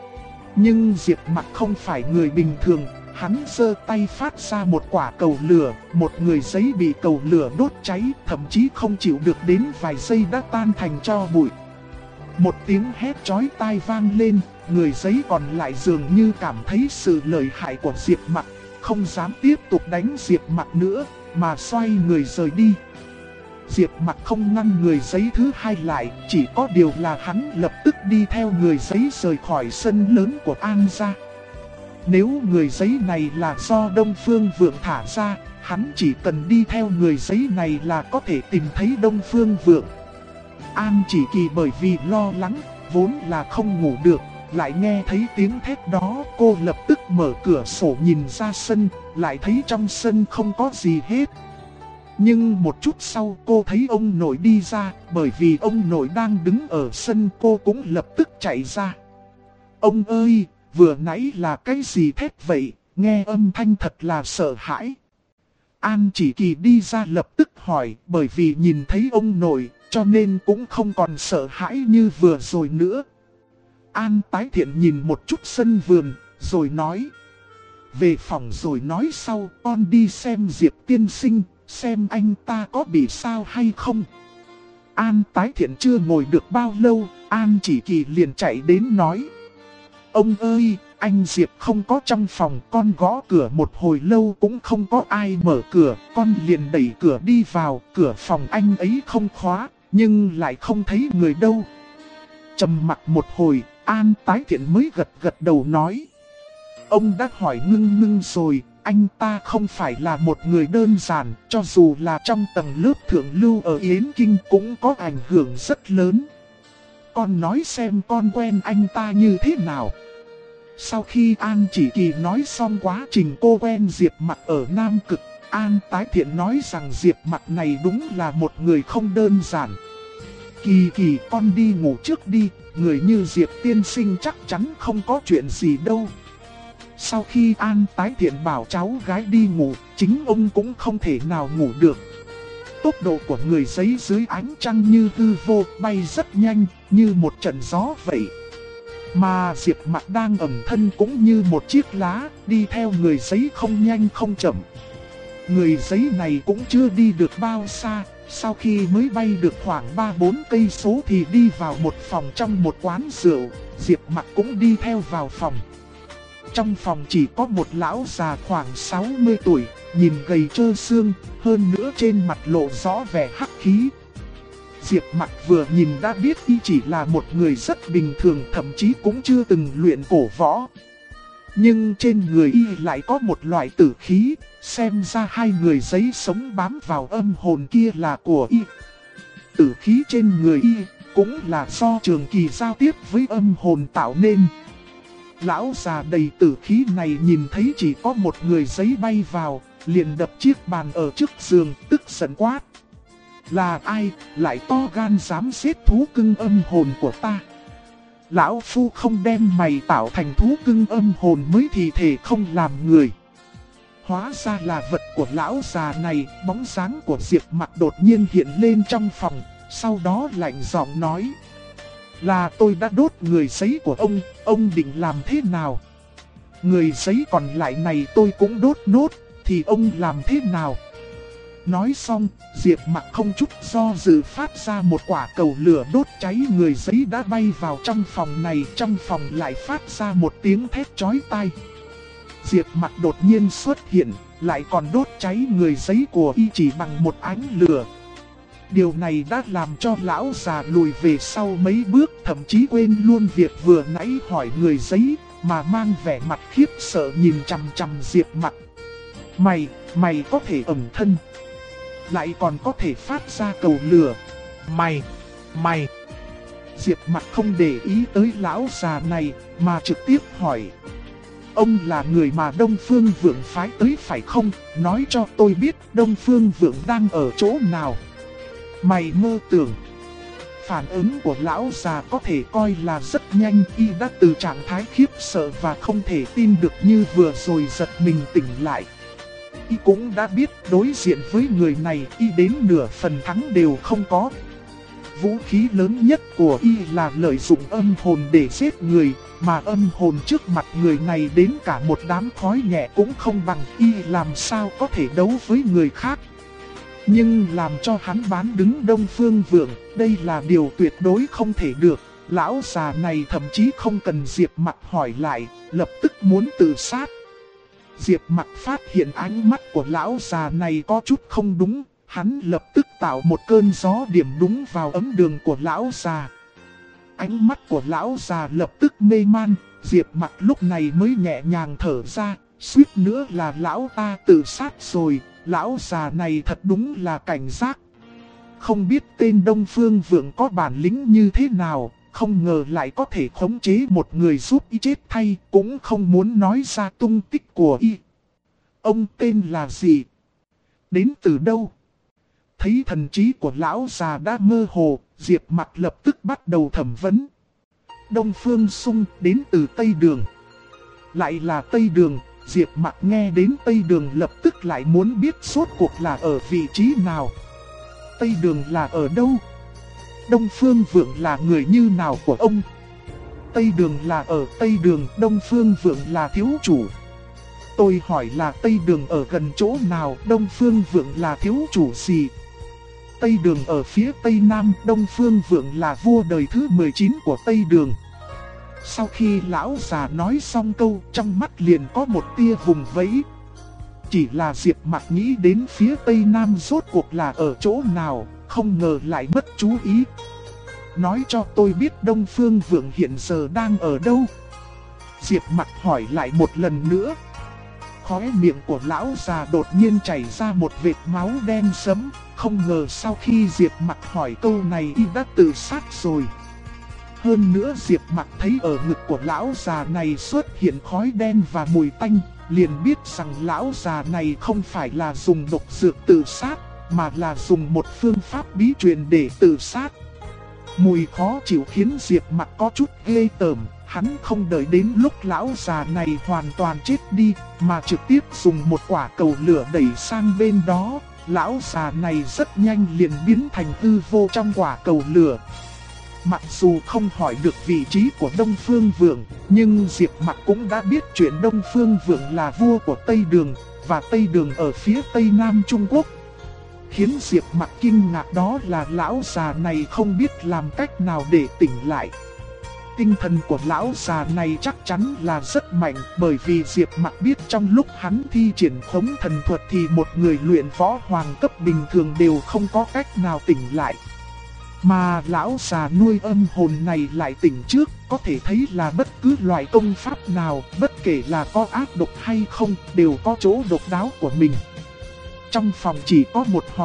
Speaker 1: Nhưng Diệp Mặc không phải người bình thường, hắn giơ tay phát ra một quả cầu lửa, một người giấy bị cầu lửa đốt cháy, thậm chí không chịu được đến vài giây đã tan thành tro bụi. Một tiếng hét chói tai vang lên, người giấy còn lại dường như cảm thấy sự lợi hại của Diệp Mặc, không dám tiếp tục đánh Diệp Mặc nữa, mà xoay người rời đi. Diệp Mặc không ngăn người giấy thứ hai lại, chỉ có điều là hắn lập tức đi theo người giấy rời khỏi sân lớn của An gia. Nếu người giấy này là do Đông Phương Vượng thả ra, hắn chỉ cần đi theo người giấy này là có thể tìm thấy Đông Phương Vượng. An Chỉ Kỳ bởi vì lo lắng, vốn là không ngủ được, lại nghe thấy tiếng thét đó, cô lập tức mở cửa sổ nhìn ra sân, lại thấy trong sân không có gì hết. Nhưng một chút sau cô thấy ông nội đi ra, bởi vì ông nội đang đứng ở sân, cô cũng lập tức chạy ra. Ông ơi, vừa nãy là cái gì thét vậy, nghe âm thanh thật là sợ hãi. An Chỉ Kỳ đi ra lập tức hỏi, bởi vì nhìn thấy ông nội, cho nên cũng không còn sợ hãi như vừa rồi nữa. An Tái Thiện nhìn một chút sân vườn, rồi nói: về phòng rồi nói sau, con đi xem Diệp tiên sinh, xem anh ta có bị sao hay không. An Tái Thiện chưa ngồi được bao lâu, An Chỉ Kỳ liền chạy đến nói: ông ơi, anh Diệp không có trong phòng, con gõ cửa một hồi lâu cũng không có ai mở cửa, con liền đẩy cửa đi vào, cửa phòng anh ấy không khóa, nhưng lại không thấy người đâu. Trầm mặc một hồi, An Tái Thiện mới gật gật đầu nói: ông đã hỏi Ngưng Ngưng rồi, anh ta không phải là một người đơn giản, cho dù là trong tầng lớp thượng lưu ở Yến Kinh cũng có ảnh hưởng rất lớn. Con nói xem con quen anh ta như thế nào. Sau khi An Chỉ Kỳ nói xong quá trình cô quen Diệp Mặc ở Nam Cực, An Tái Thiện nói rằng Diệp Mặc này đúng là một người không đơn giản. Kỳ Kỳ, con đi ngủ trước đi, người như Diệp tiên sinh chắc chắn không có chuyện gì đâu. Sau khi An Tái Thiện bảo cháu gái đi ngủ, chính ông cũng không thể nào ngủ được. Tốc độ của người giấy dưới ánh trăng như hư vô, bay rất nhanh, như một trận gió vậy. Mà Diệp Mặc đang ẩn thân cũng như một chiếc lá, đi theo người giấy không nhanh không chậm. Người giấy này cũng chưa đi được bao xa, sau khi mới bay được khoảng 3-4 cây số thì đi vào một phòng trong một quán rượu, Diệp Mặc cũng đi theo vào phòng. Trong phòng chỉ có một lão già khoảng 60 tuổi, nhìn gầy trơ xương, hơn nữa trên mặt lộ rõ vẻ hắc khí. Diệp Mặc vừa nhìn đã biết y chỉ là một người rất bình thường, thậm chí cũng chưa từng luyện cổ võ. Nhưng trên người y lại có một loại tử khí, xem ra hai người giấy sống bám vào âm hồn kia là của y. Tử khí trên người y cũng là do trường kỳ giao tiếp với âm hồn tạo nên. Lão già đầy tử khí này nhìn thấy chỉ có một người giấy bay vào, liền đập chiếc bàn ở trước giường, tức giận quát: là ai, lại to gan dám giết thú cưng âm hồn của ta? Lão Phu không đem mày tạo thành thú cưng âm hồn mới thì thể không làm người. Hóa ra là vật của lão già này, bóng dáng của Diệp Mặc đột nhiên hiện lên trong phòng, sau đó lạnh giọng nói: là tôi đã đốt người giấy của ông định làm thế nào? người giấy còn lại này tôi cũng đốt nốt, thì ông làm thế nào? Nói xong, Diệp Mặc không chút do dự phát ra một quả cầu lửa đốt cháy người giấy đã bay vào trong phòng này. Trong phòng lại phát ra một tiếng thét chói tai. Diệp Mặc đột nhiên xuất hiện, lại còn đốt cháy người giấy của y chỉ bằng một ánh lửa. Điều này đã làm cho lão già lùi về sau mấy bước, thậm chí quên luôn việc vừa nãy hỏi người giấy, mà mang vẻ mặt khiếp sợ nhìn chằm chằm Diệp Mặc. Mày có thể ẩn thân, lại còn có thể phát ra cầu lửa. Mày. Diệp Mặc không để ý tới lão già này, mà trực tiếp hỏi. Ông là người mà Đông Phương Vượng phái tới phải không? Nói cho tôi biết Đông Phương Vượng đang ở chỗ nào. Mày mơ tưởng. Phản ứng của lão già có thể coi là rất nhanh, y đã từ trạng thái khiếp sợ và không thể tin được như vừa rồi giật mình tỉnh lại. Y cũng đã biết đối diện với người này y đến nửa phần thắng đều không có. Vũ khí lớn nhất của y là lợi dụng âm hồn để giết người, mà âm hồn trước mặt người này đến cả một đám khói nhẹ cũng không bằng, y làm sao có thể đấu với người khác. Nhưng làm cho hắn bán đứng Đông Phương Vượng, đây là điều tuyệt đối không thể được. Lão già này thậm chí không cần Diệp Mặc hỏi lại, lập tức muốn tự sát. Diệp Mặc phát hiện ánh mắt của lão già này có chút không đúng, hắn lập tức tạo một cơn gió điểm đúng vào ấm đường của lão già. Ánh mắt của lão già lập tức mê man, Diệp Mặc lúc này mới nhẹ nhàng thở ra, suýt nữa là lão ta tự sát rồi. Lão già này thật đúng là cảnh giác. Không biết tên Đông Phương Vượng có bản lĩnh như thế nào, không ngờ lại có thể khống chế một người giúp y chết thay, cũng không muốn nói ra tung tích của y. Ông tên là gì? Đến từ đâu? Thấy thần trí của lão già đã mơ hồ, Diệp Mặc lập tức bắt đầu thẩm vấn. Đông Phương Sung đến từ Tây Đường. Lại là Tây Đường. Diệp Mặc nghe đến Tây Đường lập tức lại muốn biết rốt cuộc là ở vị trí nào. Tây Đường là ở đâu? Đông Phương Vượng là người như nào của ông? Tây Đường là ở Tây Đường, Đông Phương Vượng là thiếu chủ. Tôi hỏi là Tây Đường ở gần chỗ nào, Đông Phương Vượng là thiếu chủ gì? Tây Đường ở phía Tây Nam, Đông Phương Vượng là vua đời thứ 19 của Tây Đường. Sau khi lão già nói xong câu, trong mắt liền có một tia vùng vẫy. Chỉ là Diệp Mặc nghĩ đến phía Tây Nam rốt cuộc là ở chỗ nào, không ngờ lại mất chú ý. Nói cho tôi biết Đông Phương Vượng hiện giờ đang ở đâu? Diệp Mặc hỏi lại một lần nữa. Khóe miệng của lão già đột nhiên chảy ra một vệt máu đen sẫm, không ngờ sau khi Diệp Mặc hỏi câu này y đã tự sát rồi. Hơn nữa Diệp Mặc thấy ở ngực của lão già này xuất hiện khói đen và mùi tanh, liền biết rằng lão già này không phải là dùng độc dược tự sát, mà là dùng một phương pháp bí truyền để tự sát. Mùi khó chịu khiến Diệp Mặc có chút ghê tởm, hắn không đợi đến lúc lão già này hoàn toàn chết đi, mà trực tiếp dùng một quả cầu lửa đẩy sang bên đó. Lão già này rất nhanh liền biến thành hư vô trong quả cầu lửa. Mặc dù không hỏi được vị trí của Đông Phương Vượng, nhưng Diệp Mặc cũng đã biết chuyện Đông Phương Vượng là vua của Tây Đường, và Tây Đường ở phía Tây Nam Trung Quốc. Khiến Diệp Mặc kinh ngạc đó là lão già này không biết làm cách nào để tỉnh lại. Tinh thần của lão già này chắc chắn là rất mạnh, bởi vì Diệp Mặc biết trong lúc hắn thi triển khống thần thuật thì một người luyện võ hoàng cấp bình thường đều không có cách nào tỉnh lại. Mà lão già nuôi âm hồn này lại tỉnh trước, có thể thấy là bất cứ loại công pháp nào, bất kể là có ác độc hay không, đều có chỗ độc đáo của mình. Trong phòng chỉ có một hòm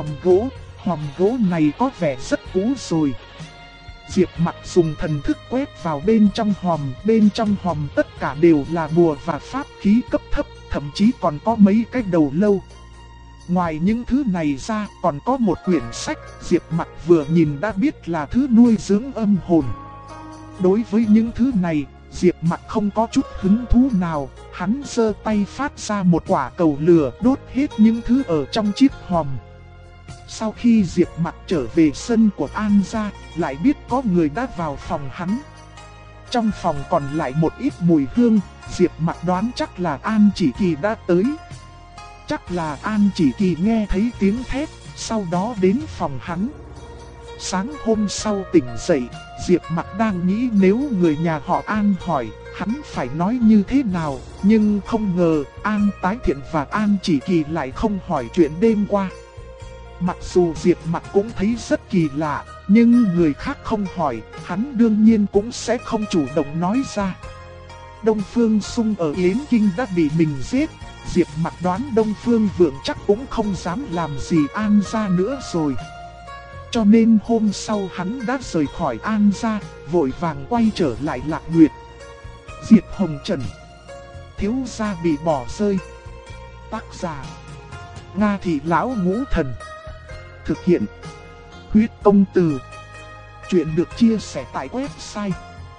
Speaker 1: gỗ này có vẻ rất cũ rồi. Diệp Mặc dùng thần thức quét vào bên trong hòm tất cả đều là bùa và pháp khí cấp thấp, thậm chí còn có mấy cái đầu lâu. Ngoài những thứ này ra còn có một quyển sách, Diệp Mặc vừa nhìn đã biết là thứ nuôi dưỡng âm hồn. Đối với những thứ này, Diệp Mặc không có chút hứng thú nào, hắn giơ tay phát ra một quả cầu lửa đốt hết những thứ ở trong chiếc hòm. Sau khi Diệp Mặc trở về sân của An gia, lại biết có người đã vào phòng hắn. trong phòng còn lại một ít mùi hương, Diệp Mặc đoán chắc là An Chỉ Kỳ đã tới. Chắc là An Chỉ Kỳ nghe thấy tiếng thét, sau đó đến phòng hắn. Sáng hôm sau tỉnh dậy, Diệp Mặc đang nghĩ nếu người nhà họ An hỏi, hắn phải nói như thế nào, nhưng không ngờ An Tái Thiện và An Chỉ Kỳ lại không hỏi chuyện đêm qua. Mặc dù Diệp Mặc cũng thấy rất kỳ lạ, nhưng người khác không hỏi, hắn đương nhiên cũng sẽ không chủ động nói ra. Đông Phương Sung ở Yến Kinh đã bị mình giết, Diệp Mặc đoán Đông Phương Vượng chắc cũng không dám làm gì An gia nữa rồi. Cho nên hôm sau hắn đã rời khỏi An gia, vội vàng quay trở lại Lạc Nguyệt. Diệp Hồng Trần, thiếu gia bị bỏ rơi. Tác giả Nga Thị Lão Ngũ Thần. Thực hiện Huyết Công Từ. Chuyện được chia sẻ tại website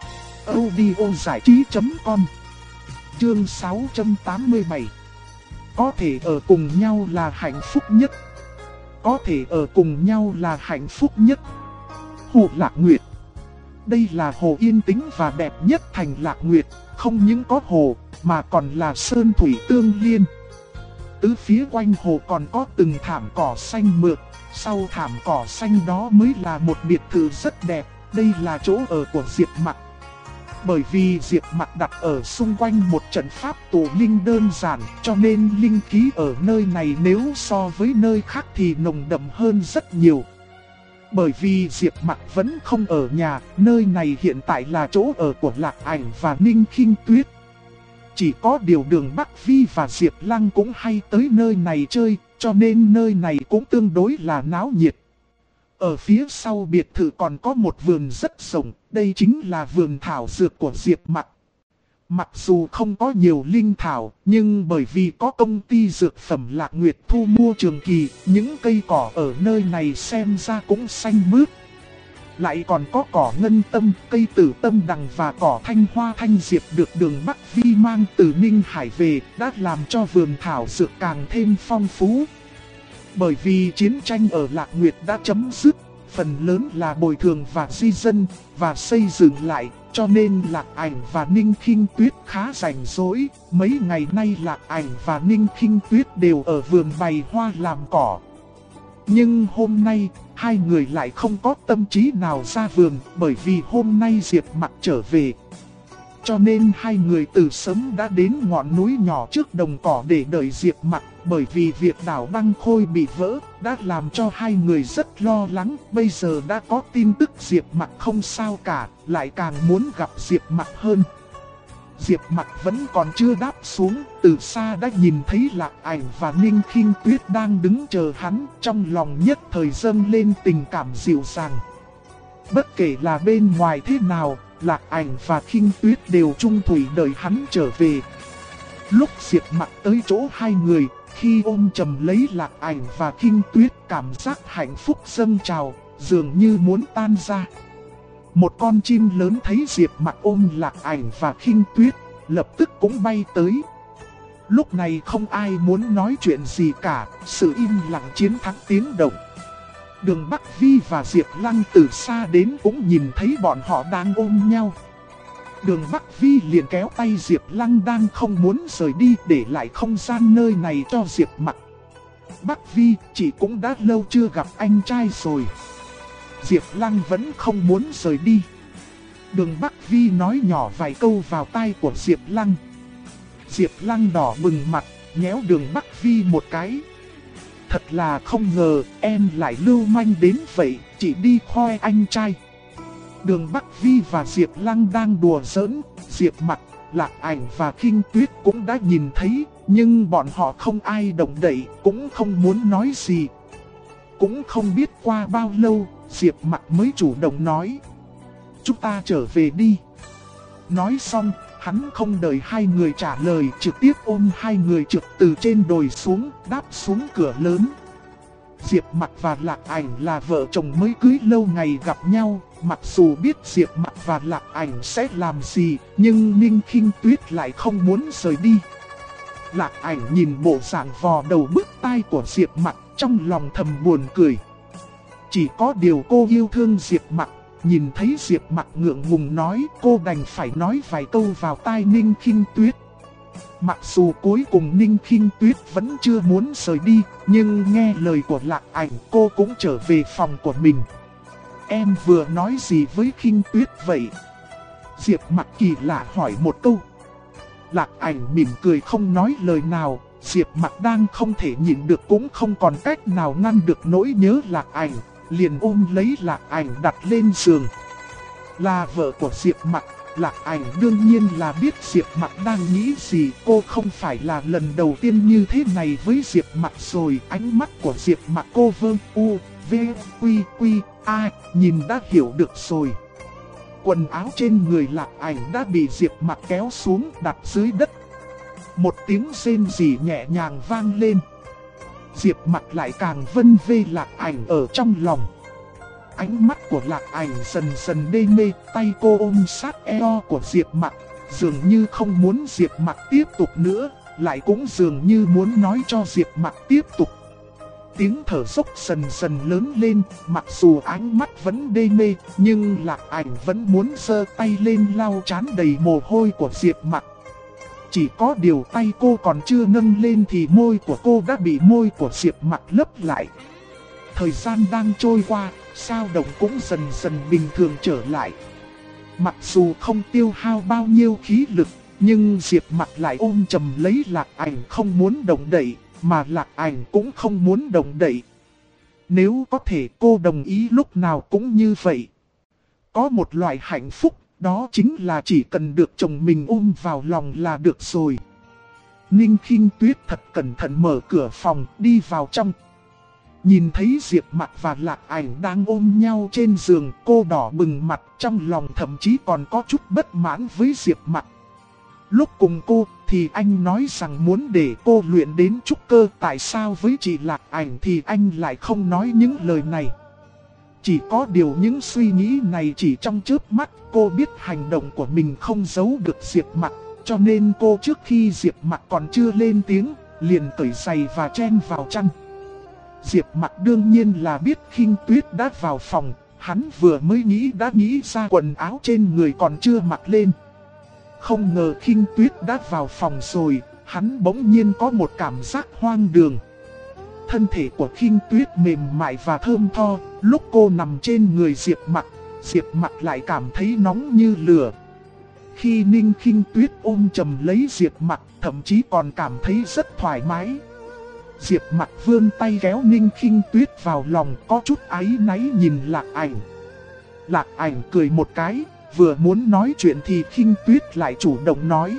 Speaker 1: audiozảichí.com. Chương 687. Có thể ở cùng nhau là hạnh phúc nhất. Có thể ở cùng nhau là hạnh phúc nhất. Hồ Lạc Nguyệt. Đây là hồ yên tĩnh và đẹp nhất thành Lạc Nguyệt, không những có hồ, mà còn là sơn thủy tương liên. Tứ phía quanh hồ còn có từng thảm cỏ xanh mượt, sau thảm cỏ xanh đó mới là một biệt thự rất đẹp, đây là chỗ ở của Diệp Mặc. Bởi vì Diệp Mặc đặt ở xung quanh một trận pháp tụ linh đơn giản, cho nên linh khí ở nơi này nếu so với nơi khác thì nồng đậm hơn rất nhiều. Bởi vì Diệp Mặc vẫn không ở nhà, nơi này hiện tại là chỗ ở của Lạc Ảnh và Ninh Khinh Tuyết. Chỉ có điều Đường Bắc Vi và Diệp Lăng cũng hay tới nơi này chơi, cho nên nơi này cũng tương đối là náo nhiệt. Ở phía sau biệt thự còn có một vườn rất rộng, đây chính là vườn thảo dược của Diệp Mặc. Mặc dù không có nhiều linh thảo, nhưng bởi vì có công ty dược phẩm Lạc Nguyệt thu mua trường kỳ, những cây cỏ ở nơi này xem ra cũng xanh mướt. Lại còn có cỏ ngân tâm, cây tử tâm đằng và cỏ thanh hoa thanh diệp được Đường Bắc Vi mang từ Ninh Hải về, đã làm cho vườn thảo dược càng thêm phong phú. Bởi vì chiến tranh ở Lạc Nguyệt đã chấm dứt, phần lớn là bồi thường và di dân, và xây dựng lại, cho nên Lạc Ảnh và Ninh Khinh Tuyết khá rảnh rỗi. Mấy ngày nay Lạc Ảnh và Ninh Khinh Tuyết đều ở vườn bày hoa làm cỏ. Nhưng hôm nay, hai người lại không có tâm trí nào ra vườn, bởi vì hôm nay Diệp Mặc trở về. Cho nên hai người từ sớm đã đến ngọn núi nhỏ trước đồng cỏ để đợi Diệp Mặc, bởi vì việc đảo băng khôi bị vỡ đã làm cho hai người rất lo lắng. Bây giờ đã có tin tức Diệp Mặc không sao cả, lại càng muốn gặp Diệp Mặc hơn. Diệp Mặc vẫn còn chưa đáp xuống, từ xa đã nhìn thấy Lạc Ảnh và Ninh Khinh Tuyết đang đứng chờ hắn, trong lòng nhất thời dâng lên tình cảm dịu dàng. Bất kể là bên ngoài thế nào, Lạc Ảnh và Khinh Tuyết đều chung thủy đợi hắn trở về. Lúc Diệp Mặc tới chỗ hai người, khi ôm chầm lấy Lạc Ảnh và Khinh Tuyết, cảm giác hạnh phúc dâng trào, dường như muốn tan ra. Một con chim lớn thấy Diệp Mặc ôm Lạc Ảnh và Khinh Tuyết, lập tức cũng bay tới. Lúc này không ai muốn nói chuyện gì cả, sự im lặng chiến thắng tiếng động. Đường Bắc Vi và Diệp Lăng từ xa đến cũng nhìn thấy bọn họ đang ôm nhau. Đường Bắc Vi liền kéo tay Diệp Lăng đang không muốn rời đi, để lại không gian nơi này cho Diệp Mặc. Bắc Vi, chị cũng đã lâu chưa gặp anh trai rồi. Diệp Lăng vẫn không muốn rời đi. Đường Bắc Vi nói nhỏ vài câu vào tai của Diệp Lăng. Diệp Lăng đỏ bừng mặt, nhéo Đường Bắc Vi một cái. Thật là không ngờ em lại lưu manh đến vậy, chỉ đi khoe anh trai. Đường Bắc Vi và Diệp Lăng đang đùa giỡn, Diệp Mặc, Lạc Ảnh và Khinh Tuyết cũng đã nhìn thấy, nhưng bọn họ không ai động đậy, cũng không muốn nói gì. Cũng không biết qua bao lâu, Diệp Mặc mới chủ động nói: chúng ta trở về đi. Nói xong, hắn không đợi hai người trả lời, trực tiếp ôm hai người trượt từ trên đồi xuống, đáp xuống cửa lớn. Diệp Mặc và Lạc Ảnh là vợ chồng mới cưới lâu ngày gặp nhau, mặc dù biết Diệp Mặc và Lạc Ảnh sẽ làm gì, nhưng Ninh Khinh Tuyết lại không muốn rời đi. Lạc Ảnh nhìn bộ dạng vò đầu bứt tai của Diệp Mặc, trong lòng thầm buồn cười. Chỉ có điều cô yêu thương Diệp Mặc, nhìn thấy Diệp Mặc ngượng ngùng nói, cô đành phải nói vài câu vào tai Ninh Khinh Tuyết. Mặc dù cuối cùng Ninh Khinh Tuyết vẫn chưa muốn rời đi, nhưng nghe lời của Lạc Ảnh cô cũng trở về phòng của mình. Em vừa nói gì với Khinh Tuyết vậy? Diệp Mặc kỳ lạ hỏi một câu. Lạc Ảnh mỉm cười không nói lời nào. Diệp Mặc đang không thể nhịn được cũng không còn cách nào ngăn được nỗi nhớ Lạc Ảnh, liền ôm lấy Lạc Ảnh đặt lên giường. Là vợ của Diệp Mặc, Lạc Ảnh đương nhiên là biết Diệp Mặc đang nghĩ gì. Cô không phải là lần đầu tiên như thế này với Diệp Mặc rồi. Ánh mắt của Diệp Mặc cô vơ u, v, quy, quy, a, nhìn đã hiểu được rồi. Quần áo trên người Lạc Ảnh đã bị Diệp Mặc kéo xuống đặt dưới đất. Một tiếng rên rỉ nhẹ nhàng vang lên. Diệp Mặc lại càng vân vê Lạc Ảnh ở trong lòng. Ánh mắt của Lạc Ảnh dần dần đê mê, tay cô ôm sát eo của Diệp Mặc, dường như không muốn Diệp Mặc tiếp tục nữa, lại cũng dường như muốn nói cho Diệp Mặc tiếp tục. Tiếng thở dốc dần dần lớn lên, mặc dù ánh mắt vẫn đê mê, nhưng Lạc Ảnh vẫn muốn giơ tay lên lau trán đầy mồ hôi của Diệp Mặc. Chỉ có điều tay cô còn chưa nâng lên thì môi của cô đã bị môi của Diệp Mặc lấp lại. Thời gian đang trôi qua, dao động cũng dần dần bình thường trở lại. Mặc dù không tiêu hao bao nhiêu khí lực, nhưng Diệp Mặc lại ôm chầm lấy Lạc Ảnh không muốn động đậy, mà Lạc Ảnh cũng không muốn động đậy. Nếu có thể cô đồng ý lúc nào cũng như vậy. Có một loại hạnh phúc, đó chính là chỉ cần được chồng mình ôm vào lòng là được rồi. Ninh Khinh Tuyết thật cẩn thận mở cửa phòng đi vào trong. Nhìn thấy Diệp Mặc và Lạc Ảnh đang ôm nhau trên giường, cô đỏ bừng mặt, trong lòng thậm chí còn có chút bất mãn với Diệp Mặc. Lúc cùng cô thì anh nói rằng muốn để cô luyện đến trúc cơ, tại sao với chị Lạc Ảnh thì anh lại không nói những lời này. Chỉ có điều những suy nghĩ này chỉ trong chớp mắt, cô biết hành động của mình không giấu được Diệp Mặc, cho nên cô trước khi Diệp Mặc còn chưa lên tiếng, liền cởi giày và chen vào chăn. Diệp Mặc đương nhiên là biết Khinh Tuyết đã vào phòng, hắn vừa mới đã nghĩ ra quần áo trên người còn chưa mặc lên. Không ngờ Khinh Tuyết đã vào phòng rồi, hắn bỗng nhiên có một cảm giác hoang đường. Thân thể của Khinh Tuyết mềm mại và thơm tho, lúc cô nằm trên người Diệp Mặc lại cảm thấy nóng như lửa. Khi Ninh Khinh Tuyết ôm chầm lấy Diệp Mặc, thậm chí còn cảm thấy rất thoải mái. Diệp Mặc vươn tay kéo Ninh Khinh Tuyết vào lòng, có chút áy náy nhìn Lạc Ảnh. Lạc Ảnh cười một cái, vừa muốn nói chuyện thì Khinh Tuyết lại chủ động nói.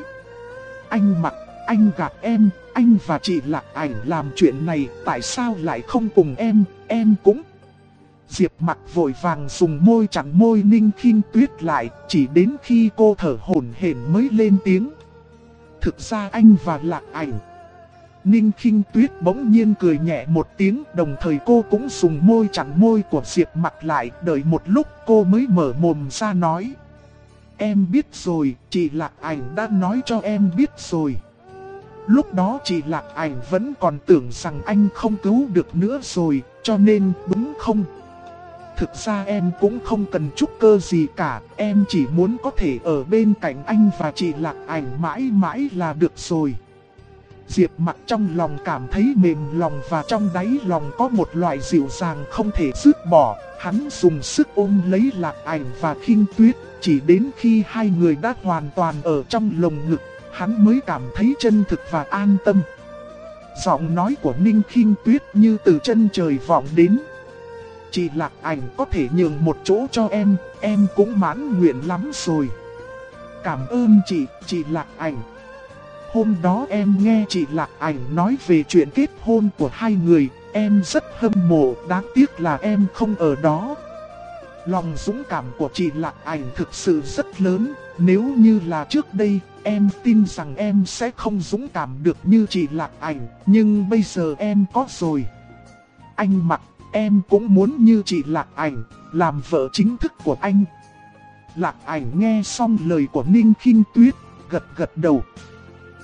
Speaker 1: Anh Mặc, anh gạt em, anh và chị Lạc Ảnh làm chuyện này, tại sao lại không cùng em cũng... Diệp Mặc vội vàng dùng môi chặn môi Ninh Khinh Tuyết lại, chỉ đến khi cô thở hổn hển mới lên tiếng. Thực ra anh và Lạc Ảnh... Ninh Khinh Tuyết bỗng nhiên cười nhẹ một tiếng, đồng thời cô cũng dùng môi chặn môi của Diệp Mặc lại, đợi một lúc cô mới mở mồm ra nói. Em biết rồi, chị Lạc Ảnh đã nói cho em biết rồi. Lúc đó chị Lạc Ảnh vẫn còn tưởng rằng anh không cứu được nữa rồi, cho nên đúng không? Thực ra em cũng không cần trúc cơ gì cả, em chỉ muốn có thể ở bên cạnh anh và chị Lạc Ảnh mãi mãi là được rồi. Diệp Mặc trong lòng cảm thấy mềm lòng và trong đáy lòng có một loại dịu dàng không thể dứt bỏ. Hắn dùng sức ôm lấy Lạc Ảnh và Khinh Tuyết, chỉ đến khi hai người đã hoàn toàn ở trong lồng ngực, hắn mới cảm thấy chân thực và an tâm. Giọng nói của Ninh Khinh Tuyết như từ chân trời vọng đến. Chị Lạc Ảnh có thể nhường một chỗ cho em cũng mãn nguyện lắm rồi. Cảm ơn chị Lạc Ảnh. Hôm đó em nghe chị Lạc Ảnh nói về chuyện kết hôn của hai người, em rất hâm mộ, đáng tiếc là em không ở đó. Lòng dũng cảm của chị Lạc Ảnh thực sự rất lớn, nếu như là trước đây, em tin rằng em sẽ không dũng cảm được như chị Lạc Ảnh, nhưng bây giờ em có rồi. Anh Mặc, em cũng muốn như chị Lạc Ảnh, làm vợ chính thức của anh. Lạc Ảnh nghe xong lời của Ninh Khinh Tuyết, gật gật đầu.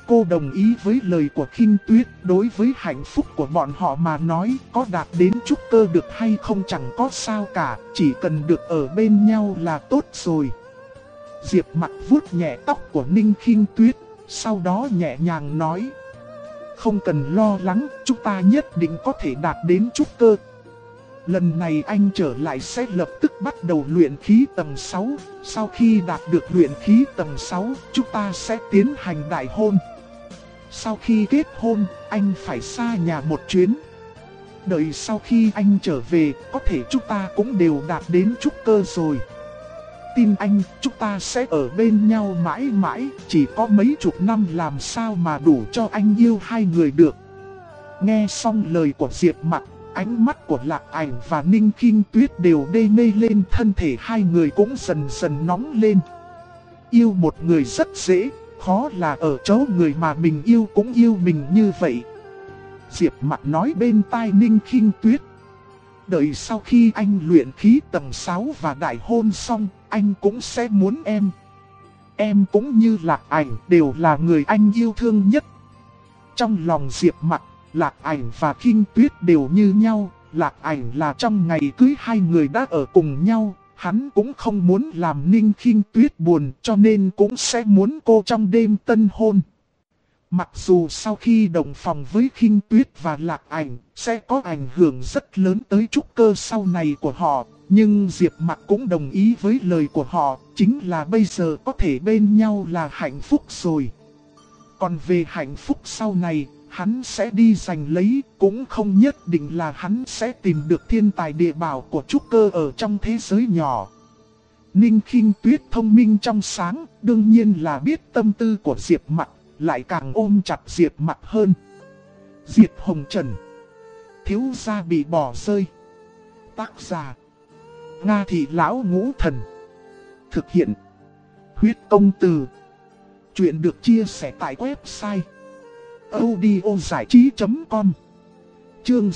Speaker 1: cô đồng ý với lời của Khinh Tuyết. Đối với hạnh phúc của bọn họ mà nói, có đạt đến trúc cơ được hay không chẳng có sao cả, chỉ cần được ở bên nhau là tốt rồi. Diệp Mặc vuốt nhẹ tóc của Ninh Khinh Tuyết, sau đó nhẹ nhàng nói: không cần lo lắng, chúng ta nhất định có thể đạt đến trúc cơ. Lần này anh trở lại sẽ lập tức bắt đầu luyện khí tầng 6. Sau khi đạt được luyện khí tầng 6, chúng ta sẽ tiến hành đại hôn. Sau khi kết hôn, anh phải xa nhà một chuyến. Đợi sau khi anh trở về, có thể chúng ta cũng đều đạt đến trúc cơ rồi. Tin anh, chúng ta sẽ ở bên nhau mãi mãi, chỉ có mấy chục năm làm sao mà đủ cho anh yêu hai người được. Nghe xong lời của Diệp Mặc, ánh mắt của Lạc Ảnh và Ninh Khinh Tuyết đều đê mê lên, thân thể hai người cũng dần dần nóng lên. Yêu một người rất dễ, khó là ở chỗ người mà mình yêu cũng yêu mình như vậy. Diệp Mặc nói bên tai Ninh Khinh Tuyết: đợi sau khi anh luyện khí tầng 6 và đại hôn xong, anh cũng sẽ muốn em. Em cũng như Lạc Ảnh đều là người anh yêu thương nhất. Trong lòng Diệp Mặc, Lạc Ảnh và Khinh Tuyết đều như nhau. Lạc Ảnh là trong ngày cưới hai người đã ở cùng nhau, hắn cũng không muốn làm Ninh Khinh Tuyết buồn, cho nên cũng sẽ muốn cô trong đêm tân hôn. Mặc dù sau khi đồng phòng với Khinh Tuyết và Lạc Ảnh sẽ có ảnh hưởng rất lớn tới trúc cơ sau này của họ, nhưng Diệp Mặc cũng đồng ý với lời của họ, chính là bây giờ có thể bên nhau là hạnh phúc rồi. Còn về hạnh phúc sau này, hắn sẽ đi giành lấy, cũng không nhất định là hắn sẽ tìm được thiên tài địa bảo của trúc cơ ở trong thế giới nhỏ. Ninh Khinh Tuyết thông minh trong sáng, đương nhiên là biết tâm tư của Diệp Mặc, lại càng ôm chặt Diệp Mặc hơn. Diệp Hồng Trần, thiếu gia bị bỏ rơi. Tác giả: Nga Thị Lão Ngũ Thần. Thực hiện: Huyết Công Từ. Chuyện được chia sẻ tại website audiozảichí.com. Chương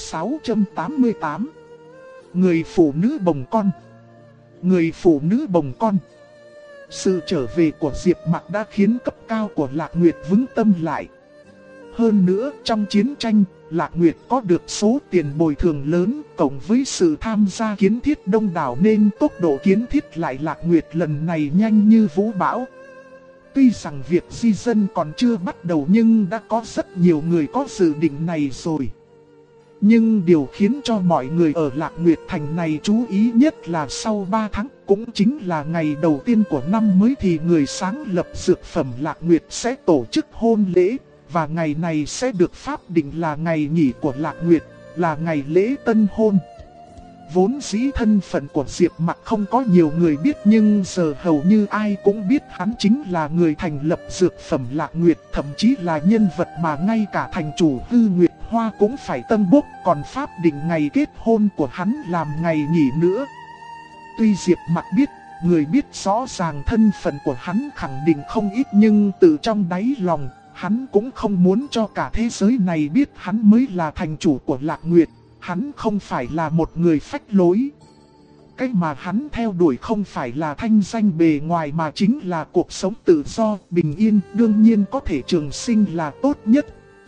Speaker 1: 688. Người phụ nữ bồng con. Người phụ nữ bồng con. Sự trở về của Diệp Mặc đã khiến cấp cao của Lạc Nguyệt vững tâm lại. Hơn nữa, trong chiến tranh, Lạc Nguyệt có được số tiền bồi thường lớn, cộng với sự tham gia kiến thiết đông đảo nên tốc độ kiến thiết lại Lạc Nguyệt lần này nhanh như vũ bão. Tuy rằng việc di dân còn chưa bắt đầu nhưng đã có rất nhiều người có dự định này rồi. Nhưng điều khiến cho mọi người ở Lạc Nguyệt Thành này chú ý nhất là sau 3 tháng, cũng chính là ngày đầu tiên của năm mới thì người sáng lập dược phẩm Lạc Nguyệt sẽ tổ chức hôn lễ. Và ngày này sẽ được pháp định là ngày nghỉ của Lạc Nguyệt, là ngày lễ tân hôn. Vốn dĩ thân phận của Diệp Mặc không có nhiều người biết, nhưng giờ hầu như ai cũng biết hắn chính là người thành lập dược phẩm Lạc Nguyệt, thậm chí là nhân vật mà ngay cả thành chủ Hư Nguyệt Hoa cũng phải tân bốc, còn pháp định ngày kết hôn của hắn làm ngày nghỉ nữa. Tuy Diệp Mặc biết, người biết rõ ràng thân phận của hắn khẳng định không ít, nhưng từ trong đáy lòng, hắn cũng không muốn cho cả thế giới này biết hắn mới là thành chủ của Lạc Nguyệt. Hắn không phải là một người phách lối. Cái mà hắn theo đuổi không phải là thanh danh bề ngoài mà chính là cuộc sống tự do, bình yên, đương nhiên có thể trường sinh là tốt nhất.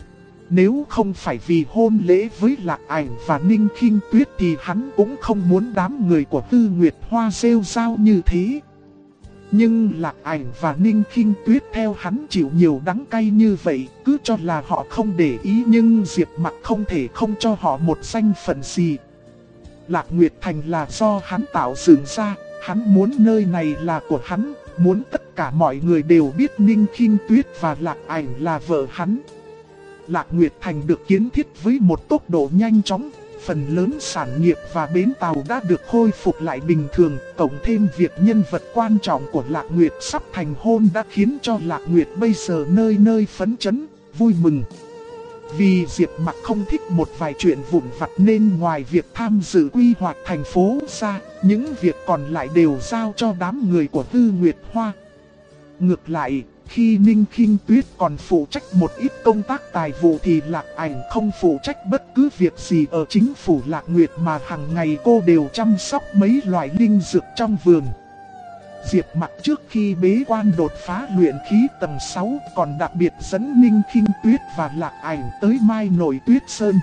Speaker 1: Nếu không phải vì hôn lễ với Lạc Ảnh và Ninh Khinh Tuyết thì hắn cũng không muốn đám người của Tư Nguyệt Hoa rêu rao như thế. Nhưng Lạc Ảnh và Ninh Khinh Tuyết theo hắn chịu nhiều đắng cay như vậy, cứ cho là họ không để ý, nhưng Diệp Mặc không thể không cho họ một danh phận gì. Lạc Nguyệt Thành là do hắn tạo dựng ra, hắn muốn nơi này là của hắn, muốn tất cả mọi người đều biết Ninh Khinh Tuyết và Lạc Ảnh là vợ hắn. Lạc Nguyệt Thành được kiến thiết với một tốc độ nhanh chóng. Phần lớn sản nghiệp và bến tàu đã được khôi phục lại bình thường, cộng thêm việc nhân vật quan trọng của Lạc Nguyệt sắp thành hôn đã khiến cho Lạc Nguyệt bây giờ nơi nơi phấn chấn, vui mừng. Vì Diệp Mặc không thích một vài chuyện vụn vặt nên ngoài việc tham dự quy hoạch thành phố ra, những việc còn lại đều giao cho đám người của Tư Nguyệt Hoa. Ngược lại, khi Ninh Khinh Tuyết còn phụ trách một ít công tác tài vụ thì Lạc Ảnh không phụ trách bất cứ việc gì ở chính phủ Lạc Nguyệt, mà hàng ngày cô đều chăm sóc mấy loại linh dược trong vườn. Diệp Mặc trước khi bế quan đột phá luyện khí tầng 6 còn đặc biệt dẫn Ninh Khinh Tuyết và Lạc Ảnh tới Mai Nội Tuyết Sơn.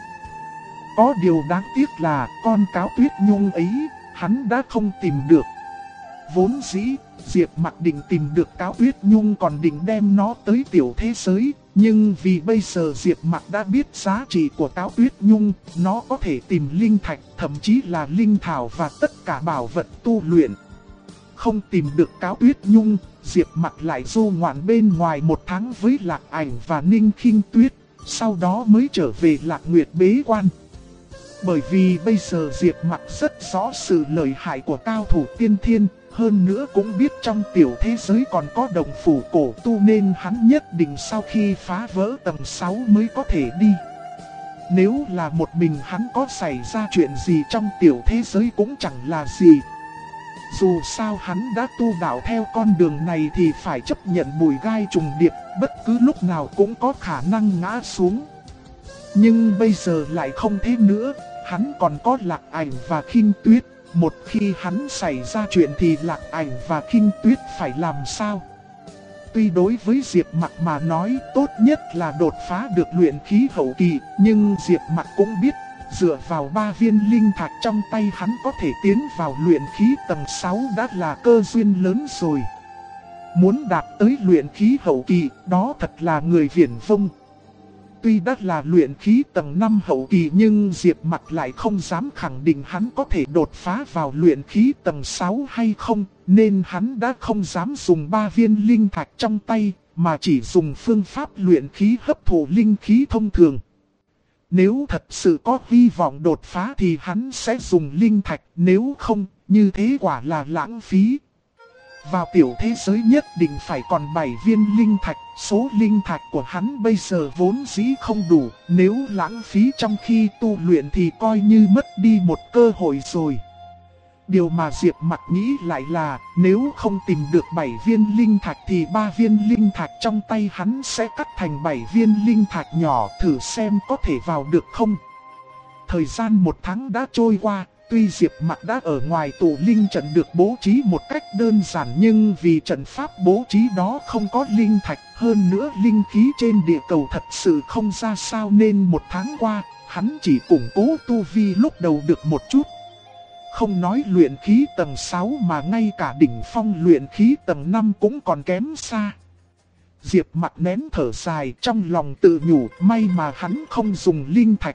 Speaker 1: Có điều đáng tiếc là con cáo Tuyết Nhung ấy hắn đã không tìm được. Vốn dĩ Diệp Mặc định tìm được cáo Tuyết Nhung còn định đem nó tới tiểu thế giới. Nhưng vì bây giờ Diệp Mặc đã biết giá trị của cáo Tuyết Nhung, nó có thể tìm linh thạch, thậm chí là linh thảo và tất cả bảo vật tu luyện. Không tìm được cáo Tuyết Nhung, Diệp Mặc lại du ngoạn bên ngoài 1 tháng với Lạc Ảnh và Ninh Khinh Tuyết, sau đó mới trở về Lạc Nguyệt bế quan. Bởi vì bây giờ Diệp Mặc rất rõ sự lợi hại của cao thủ tiên thiên, hơn nữa cũng biết trong tiểu thế giới còn có động phủ cổ tu nên hắn nhất định sau khi phá vỡ tầng 6 mới có thể đi. Nếu là một mình hắn có xảy ra chuyện gì trong tiểu thế giới cũng chẳng là gì. Dù sao hắn đã tu đạo theo con đường này thì phải chấp nhận bụi gai trùng điệp, bất cứ lúc nào cũng có khả năng ngã xuống. Nhưng bây giờ lại không thế nữa, hắn còn có Lạc Ảnh và Khinh Tuyết. Một khi hắn xảy ra chuyện thì Lạc Ảnh và Khinh Tuyết phải làm sao? Tuy đối với Diệp Mặc mà nói tốt nhất là đột phá được luyện khí hậu kỳ, nhưng Diệp Mặc cũng biết dựa vào 3 viên linh thạch trong tay hắn có thể tiến vào luyện khí tầng 6 đã là cơ duyên lớn rồi. Muốn đạt tới luyện khí hậu kỳ đó thật là người viển vông. Tuy đã là luyện khí tầng 5 hậu kỳ nhưng Diệp Mặc lại không dám khẳng định hắn có thể đột phá vào luyện khí tầng 6 hay không, nên hắn đã không dám dùng 3 viên linh thạch trong tay, mà chỉ dùng phương pháp luyện khí hấp thụ linh khí thông thường. Nếu thật sự có hy vọng đột phá thì hắn sẽ dùng linh thạch, nếu không, như thế quả là lãng phí. Vào tiểu thế giới nhất định phải còn 7 viên linh thạch, số linh thạch của hắn bây giờ vốn dĩ không đủ, nếu lãng phí trong khi tu luyện thì coi như mất đi một cơ hội rồi. Điều mà Diệp Mặc nghĩ lại là nếu không tìm được 7 viên linh thạch thì 3 viên linh thạch trong tay hắn sẽ cắt thành 7 viên linh thạch nhỏ, thử xem có thể vào được không. Thời gian 1 tháng đã trôi qua. Tuy Diệp Mặc đã ở ngoài tụ linh trận được bố trí một cách đơn giản nhưng vì trận pháp bố trí đó không có linh thạch, hơn nữa linh khí trên địa cầu thật sự không ra sao nên 1 tháng qua, hắn chỉ củng cố tu vi lúc đầu được một chút. Không nói luyện khí tầng 6 mà ngay cả đỉnh phong luyện khí tầng 5 cũng còn kém xa. Diệp Mặc nén thở dài trong lòng tự nhủ may mà hắn không dùng linh thạch.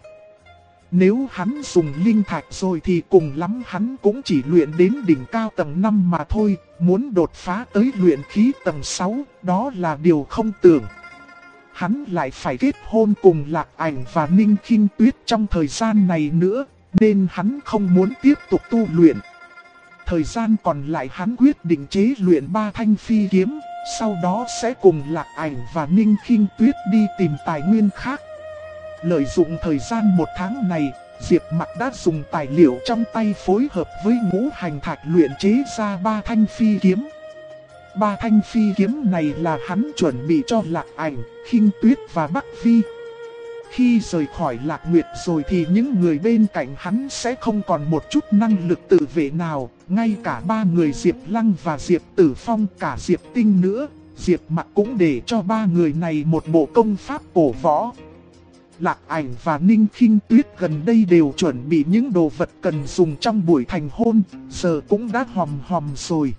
Speaker 1: Nếu hắn dùng linh thạch rồi thì cùng lắm hắn cũng chỉ luyện đến đỉnh cao tầng 5 mà thôi, muốn đột phá tới luyện khí tầng 6, đó là điều không tưởng. Hắn lại phải kết hôn cùng Lạc Ảnh và Ninh Khinh Tuyết trong thời gian này nữa, nên hắn không muốn tiếp tục tu luyện. Thời gian còn lại hắn quyết định chế luyện 3 thanh phi kiếm, sau đó sẽ cùng Lạc Ảnh và Ninh Khinh Tuyết đi tìm tài nguyên khác. Lợi dụng thời gian 1 tháng này, Diệp Mặc đã dùng tài liệu trong tay phối hợp với ngũ hành thạch luyện chế ra 3 thanh phi kiếm. 3 thanh phi kiếm này là hắn chuẩn bị cho Lạc Ảnh, Khinh Tuyết và Bắc Phi. Khi rời khỏi Lạc Nguyệt rồi thì những người bên cạnh hắn sẽ không còn một chút năng lực tự vệ nào, ngay cả 3 người Diệp Lăng và Diệp Tử Phong cả Diệp Tinh nữa, Diệp Mặc cũng để cho 3 người này một bộ công pháp cổ võ. Lạc Ảnh và Ninh Khinh Tuyết gần đây đều chuẩn bị những đồ vật cần dùng trong buổi thành hôn, giờ cũng đã hòm hòm rồi.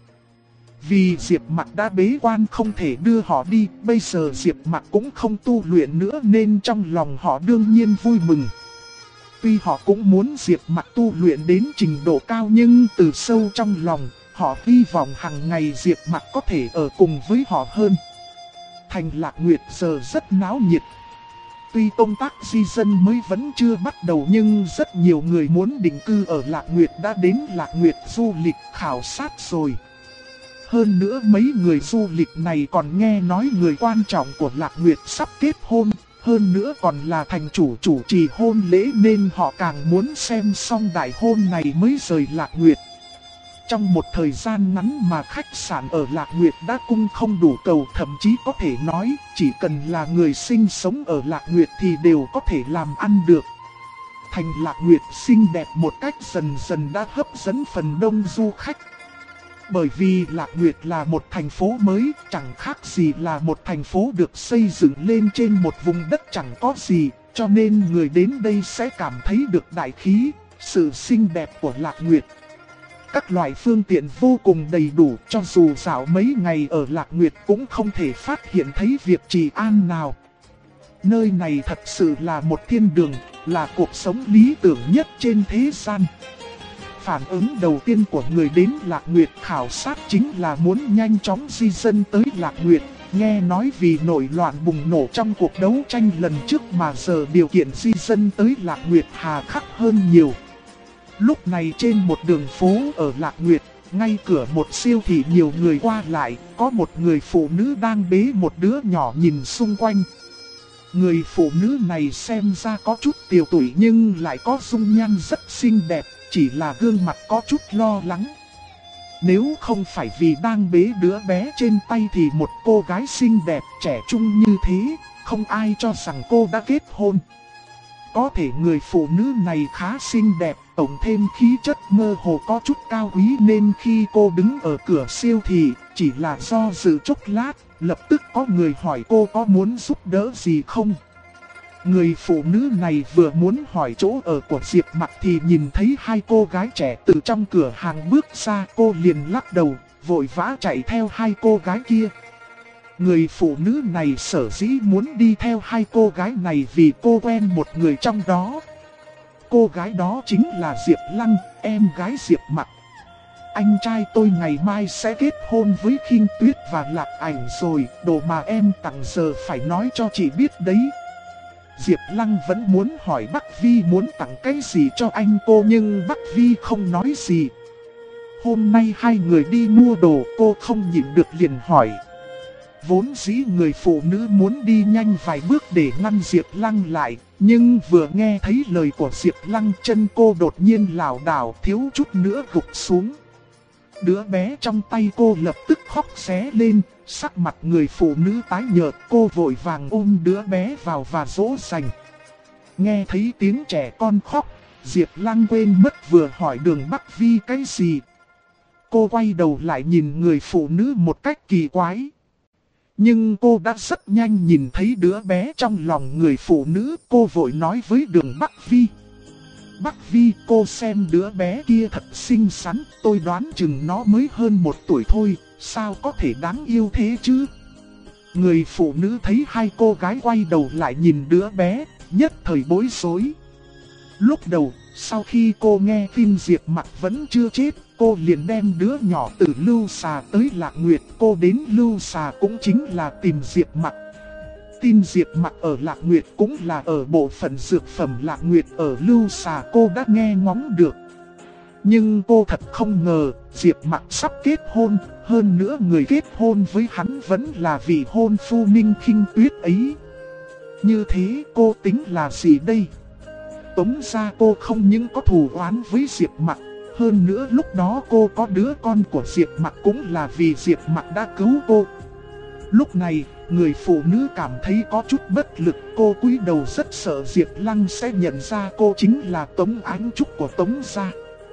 Speaker 1: Vì Diệp Mặc đã bế quan không thể đưa họ đi, bây giờ Diệp Mặc cũng không tu luyện nữa nên trong lòng họ đương nhiên vui mừng. Tuy họ cũng muốn Diệp Mặc tu luyện đến trình độ cao nhưng từ sâu trong lòng, họ hy vọng hàng ngày Diệp Mặc có thể ở cùng với họ hơn. Thành Lạc Nguyệt giờ rất náo nhiệt. Tuy công tác di dân mới vẫn chưa bắt đầu nhưng rất nhiều người muốn định cư ở Lạc Nguyệt đã đến Lạc Nguyệt du lịch khảo sát rồi. Hơn nữa mấy người du lịch này còn nghe nói người quan trọng của Lạc Nguyệt sắp kết hôn, hơn nữa còn là thành chủ chủ trì hôn lễ nên họ càng muốn xem xong đại hôn này mới rời Lạc Nguyệt. Trong một thời gian ngắn mà khách sạn ở Lạc Nguyệt đã cung không đủ cầu, thậm chí có thể nói chỉ cần là người sinh sống ở Lạc Nguyệt thì đều có thể làm ăn được. Thành Lạc Nguyệt xinh đẹp một cách dần dần đã hấp dẫn phần đông du khách. Bởi vì Lạc Nguyệt là một thành phố mới, chẳng khác gì là một thành phố được xây dựng lên trên một vùng đất chẳng có gì, cho nên người đến đây sẽ cảm thấy được đại khí, sự xinh đẹp của Lạc Nguyệt. Các loại phương tiện vô cùng đầy đủ, cho dù dạo mấy ngày ở Lạc Nguyệt cũng không thể phát hiện thấy việc trì an nào. Nơi này thật sự là một thiên đường, là cuộc sống lý tưởng nhất trên thế gian. Phản ứng đầu tiên của người đến Lạc Nguyệt khảo sát chính là muốn nhanh chóng di dân tới Lạc Nguyệt. Nghe nói vì nổi loạn bùng nổ trong cuộc đấu tranh lần trước mà giờ điều kiện di dân tới Lạc Nguyệt hà khắc hơn nhiều. Lúc này trên một đường phố ở Lạc Nguyệt, ngay cửa một siêu thị nhiều người qua lại, có một người phụ nữ đang bế một đứa nhỏ nhìn xung quanh. Người phụ nữ này xem ra có chút tiều tụy nhưng lại có dung nhan rất xinh đẹp, chỉ là gương mặt có chút lo lắng. Nếu không phải vì đang bế đứa bé trên tay thì một cô gái xinh đẹp trẻ trung như thế, không ai cho rằng cô đã kết hôn. Có thể người phụ nữ này khá xinh đẹp, tổng thêm khí chất mơ hồ có chút cao quý nên khi cô đứng ở cửa siêu thị, chỉ là do dự chốc lát, lập tức có người hỏi cô có muốn giúp đỡ gì không. Người phụ nữ này vừa muốn hỏi chỗ ở của Diệp Mặc thì nhìn thấy hai cô gái trẻ từ trong cửa hàng bước ra, cô liền lắc đầu, vội vã chạy theo hai cô gái kia. Người phụ nữ này sở dĩ muốn đi theo hai cô gái này vì cô quen một người trong đó. Cô gái đó chính là Diệp Lăng, em gái Diệp Mặc. Anh trai tôi ngày mai sẽ kết hôn với Khinh Tuyết và Lạc Ảnh rồi, đồ mà em tặng giờ phải nói cho chị biết đấy. Diệp Lăng vẫn muốn hỏi Bắc Vi muốn tặng cái gì cho anh cô nhưng Bắc Vi không nói gì. Hôm nay hai người đi mua đồ, cô không nhịn được liền hỏi. Vốn dĩ người phụ nữ muốn đi nhanh vài bước để ngăn Diệp Lăng lại, nhưng vừa nghe thấy lời của Diệp Lăng chân cô đột nhiên lảo đảo thiếu chút nữa gục xuống. Đứa bé trong tay cô lập tức khóc ré lên, sắc mặt người phụ nữ tái nhợt, cô vội vàng ôm đứa bé vào và dỗ dành. Nghe thấy tiếng trẻ con khóc, Diệp Lăng quên mất vừa hỏi Đường Bắc Vi cái gì. Cô quay đầu lại nhìn người phụ nữ một cách kỳ quái. Nhưng cô đã rất nhanh nhìn thấy đứa bé trong lòng người phụ nữ, cô vội nói với Đường Bắc Vi. Bắc Vi, cô xem đứa bé kia thật xinh xắn, tôi đoán chừng nó mới hơn 1 tuổi thôi, sao có thể đáng yêu thế chứ? Người phụ nữ thấy hai cô gái quay đầu lại nhìn đứa bé, nhất thời bối rối. Lúc đầu, sau khi cô nghe tin Diệp Mặc vẫn chưa chết, cô liền đem đứa nhỏ từ Lưu Xà tới Lạc Nguyệt. Cô đến Lưu Xà cũng chính là tìm Diệp Mặc. Tin Diệp Mặc ở Lạc Nguyệt cũng là ở bộ phận dược phẩm Lạc Nguyệt ở Lưu Xà cô đã nghe ngóng được. Nhưng cô thật không ngờ Diệp Mặc sắp kết hôn, hơn nữa người kết hôn với hắn vẫn là vị hôn phu Ninh Khinh Tuyết ấy. Như thế cô tính là gì đây? Tống ra cô không những có thù oán với Diệp Mặc, hơn nữa lúc đó cô có đứa con của Diệp Mặc cũng là vì Diệp Mặc đã cứu cô. Lúc này, người phụ nữ cảm thấy có chút bất lực, cô cúi đầu rất sợ Diệp Lăng sẽ nhận ra cô chính là Tống Ánh Trúc của Tống gia.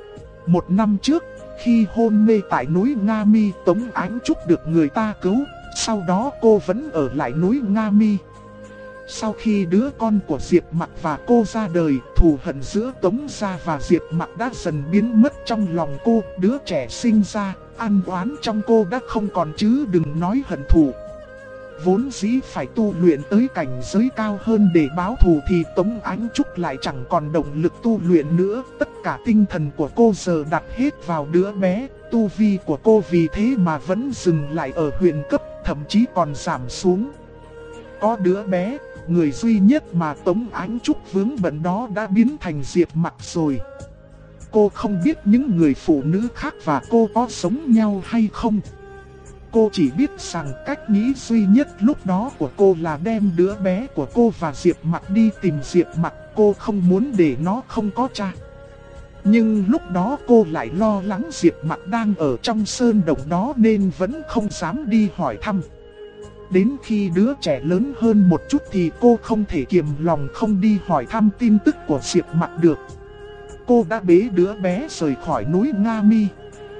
Speaker 1: 1 năm trước, khi hôn mê tại núi Nga Mi, Tống Ánh Trúc được người ta cứu, sau đó cô vẫn ở lại núi Nga Mi. Sau khi đứa con của Diệp Mặc và cô ra đời, thù hận giữa Tống gia và Diệp Mặc đã dần biến mất trong lòng cô. Đứa trẻ sinh ra, ăn oán trong cô đã không còn chứ đừng nói hận thù. Vốn dĩ phải tu luyện tới cảnh giới cao hơn để báo thù thì Tống Ánh Trúc lại chẳng còn động lực tu luyện nữa. Tất cả tinh thần của cô giờ đặt hết vào đứa bé, tu vi của cô vì thế mà vẫn dừng lại ở huyền cấp, thậm chí còn giảm xuống. Có đứa bé, người duy nhất mà Tống Ánh Trúc vướng bận đó đã biến thành Diệp Mặc rồi. Cô không biết những người phụ nữ khác và cô có sống nhau hay không. Cô chỉ biết rằng cách nghĩ duy nhất lúc đó của cô là đem đứa bé của cô và Diệp Mặc đi tìm Diệp Mặc. Cô không muốn để nó không có cha. Nhưng lúc đó cô lại lo lắng Diệp Mặc đang ở trong sơn động đó nên vẫn không dám đi hỏi thăm. Đến khi đứa trẻ lớn hơn một chút thì cô không thể kiềm lòng không đi hỏi thăm tin tức của Diệp Mặc được. Cô đã bế đứa bé rời khỏi núi Nga Mi.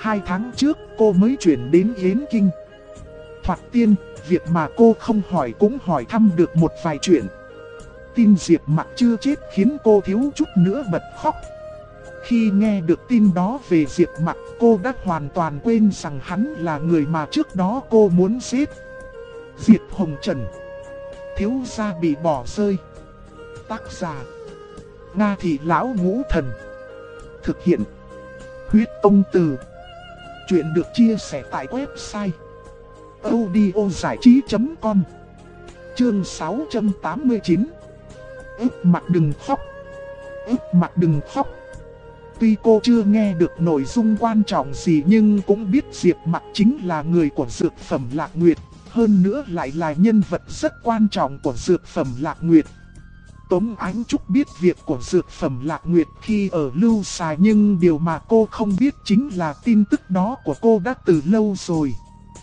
Speaker 1: 2 tháng trước cô mới chuyển đến Yến Kinh. Thoạt tiên, việc mà cô không hỏi cũng hỏi thăm được một vài chuyện. Tin Diệp Mặc chưa chết khiến cô thiếu chút nữa bật khóc. Khi nghe được tin đó về Diệp Mặc, cô đã hoàn toàn quên rằng hắn là người mà trước đó cô muốn giết. Diệp Hồng Trần, thiếu gia bị bỏ rơi. Tác giả: Nga Thị Lão Ngũ Thần. Thực hiện: Huyết Tông Từ. Chuyện được chia sẻ tại website audiozảichí.com. Chương 689. Ước Mặc đừng khóc. Ước Mặc đừng khóc. Tuy cô chưa nghe được nội dung quan trọng gì nhưng cũng biết Diệp Mặc chính là người của dược phẩm Lạc Nguyệt, hơn nữa lại là nhân vật rất quan trọng của dược phẩm Lạc Nguyệt. Tống Ánh Trúc biết việc của dược phẩm Lạc Nguyệt khi ở Lưu Xà, nhưng điều mà cô không biết chính là tin tức đó của cô đã từ lâu rồi.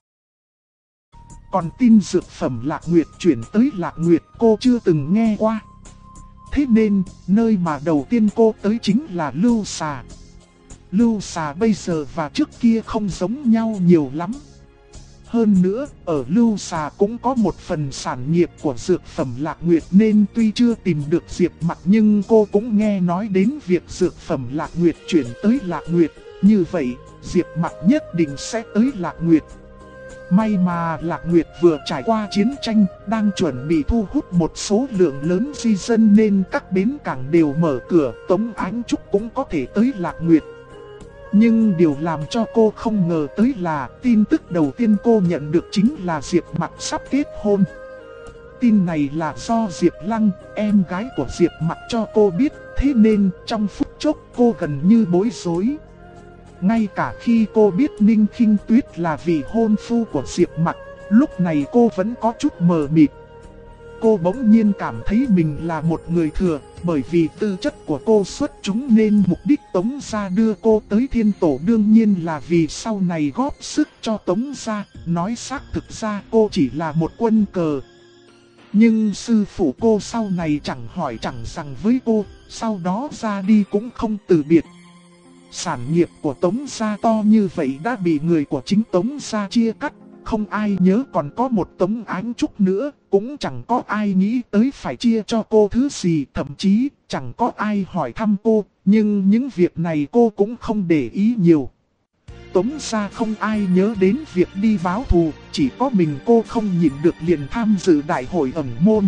Speaker 1: Còn tin dược phẩm Lạc Nguyệt chuyển tới Lạc Nguyệt cô chưa từng nghe qua. Thế nên, nơi mà đầu tiên cô tới chính là Lưu Xà. Lưu Xà bây giờ và trước kia không giống nhau nhiều lắm. Hơn nữa, ở Lưu Xà cũng có một phần sản nghiệp của dược phẩm Lạc Nguyệt, nên tuy chưa tìm được Diệp Mặc nhưng cô cũng nghe nói đến việc dược phẩm Lạc Nguyệt chuyển tới Lạc Nguyệt. Như vậy, Diệp Mặc nhất định sẽ tới Lạc Nguyệt. May mà Lạc Nguyệt vừa trải qua chiến tranh, đang chuẩn bị thu hút một số lượng lớn di dân nên các bến cảng đều mở cửa, Tống Ánh Trúc cũng có thể tới Lạc Nguyệt. Nhưng điều làm cho cô không ngờ tới là tin tức đầu tiên cô nhận được chính là Diệp Mặc sắp kết hôn. Tin này là do Diệp Lăng, em gái của Diệp Mặc cho cô biết, thế nên trong phút chốc cô gần như bối rối. Ngay cả khi cô biết Ninh Khinh Tuyết là vị hôn phu của Diệp Mặc, lúc này cô vẫn có chút mờ mịt. Cô bỗng nhiên cảm thấy mình là một người thừa, bởi vì tư chất của cô xuất chúng nên mục đích Tống gia đưa cô tới Thiên Tổ đương nhiên là vì sau này góp sức cho Tống gia. Nói xác thực ra cô chỉ là một quân cờ. Nhưng sư phụ cô sau này chẳng hỏi chẳng rằng với cô, sau đó ra đi cũng không từ biệt. Sản nghiệp của Tống gia to như vậy đã bị người của chính Tống gia chia cắt. Không ai nhớ còn có một Tống Ánh Trúc nữa, cũng chẳng có ai nghĩ tới phải chia cho cô thứ gì, thậm chí chẳng có ai hỏi thăm cô, nhưng những việc này cô cũng không để ý nhiều. Tống gia không ai nhớ đến việc đi báo thù, chỉ có mình cô không nhịn được liền tham dự đại hội ẩn môn.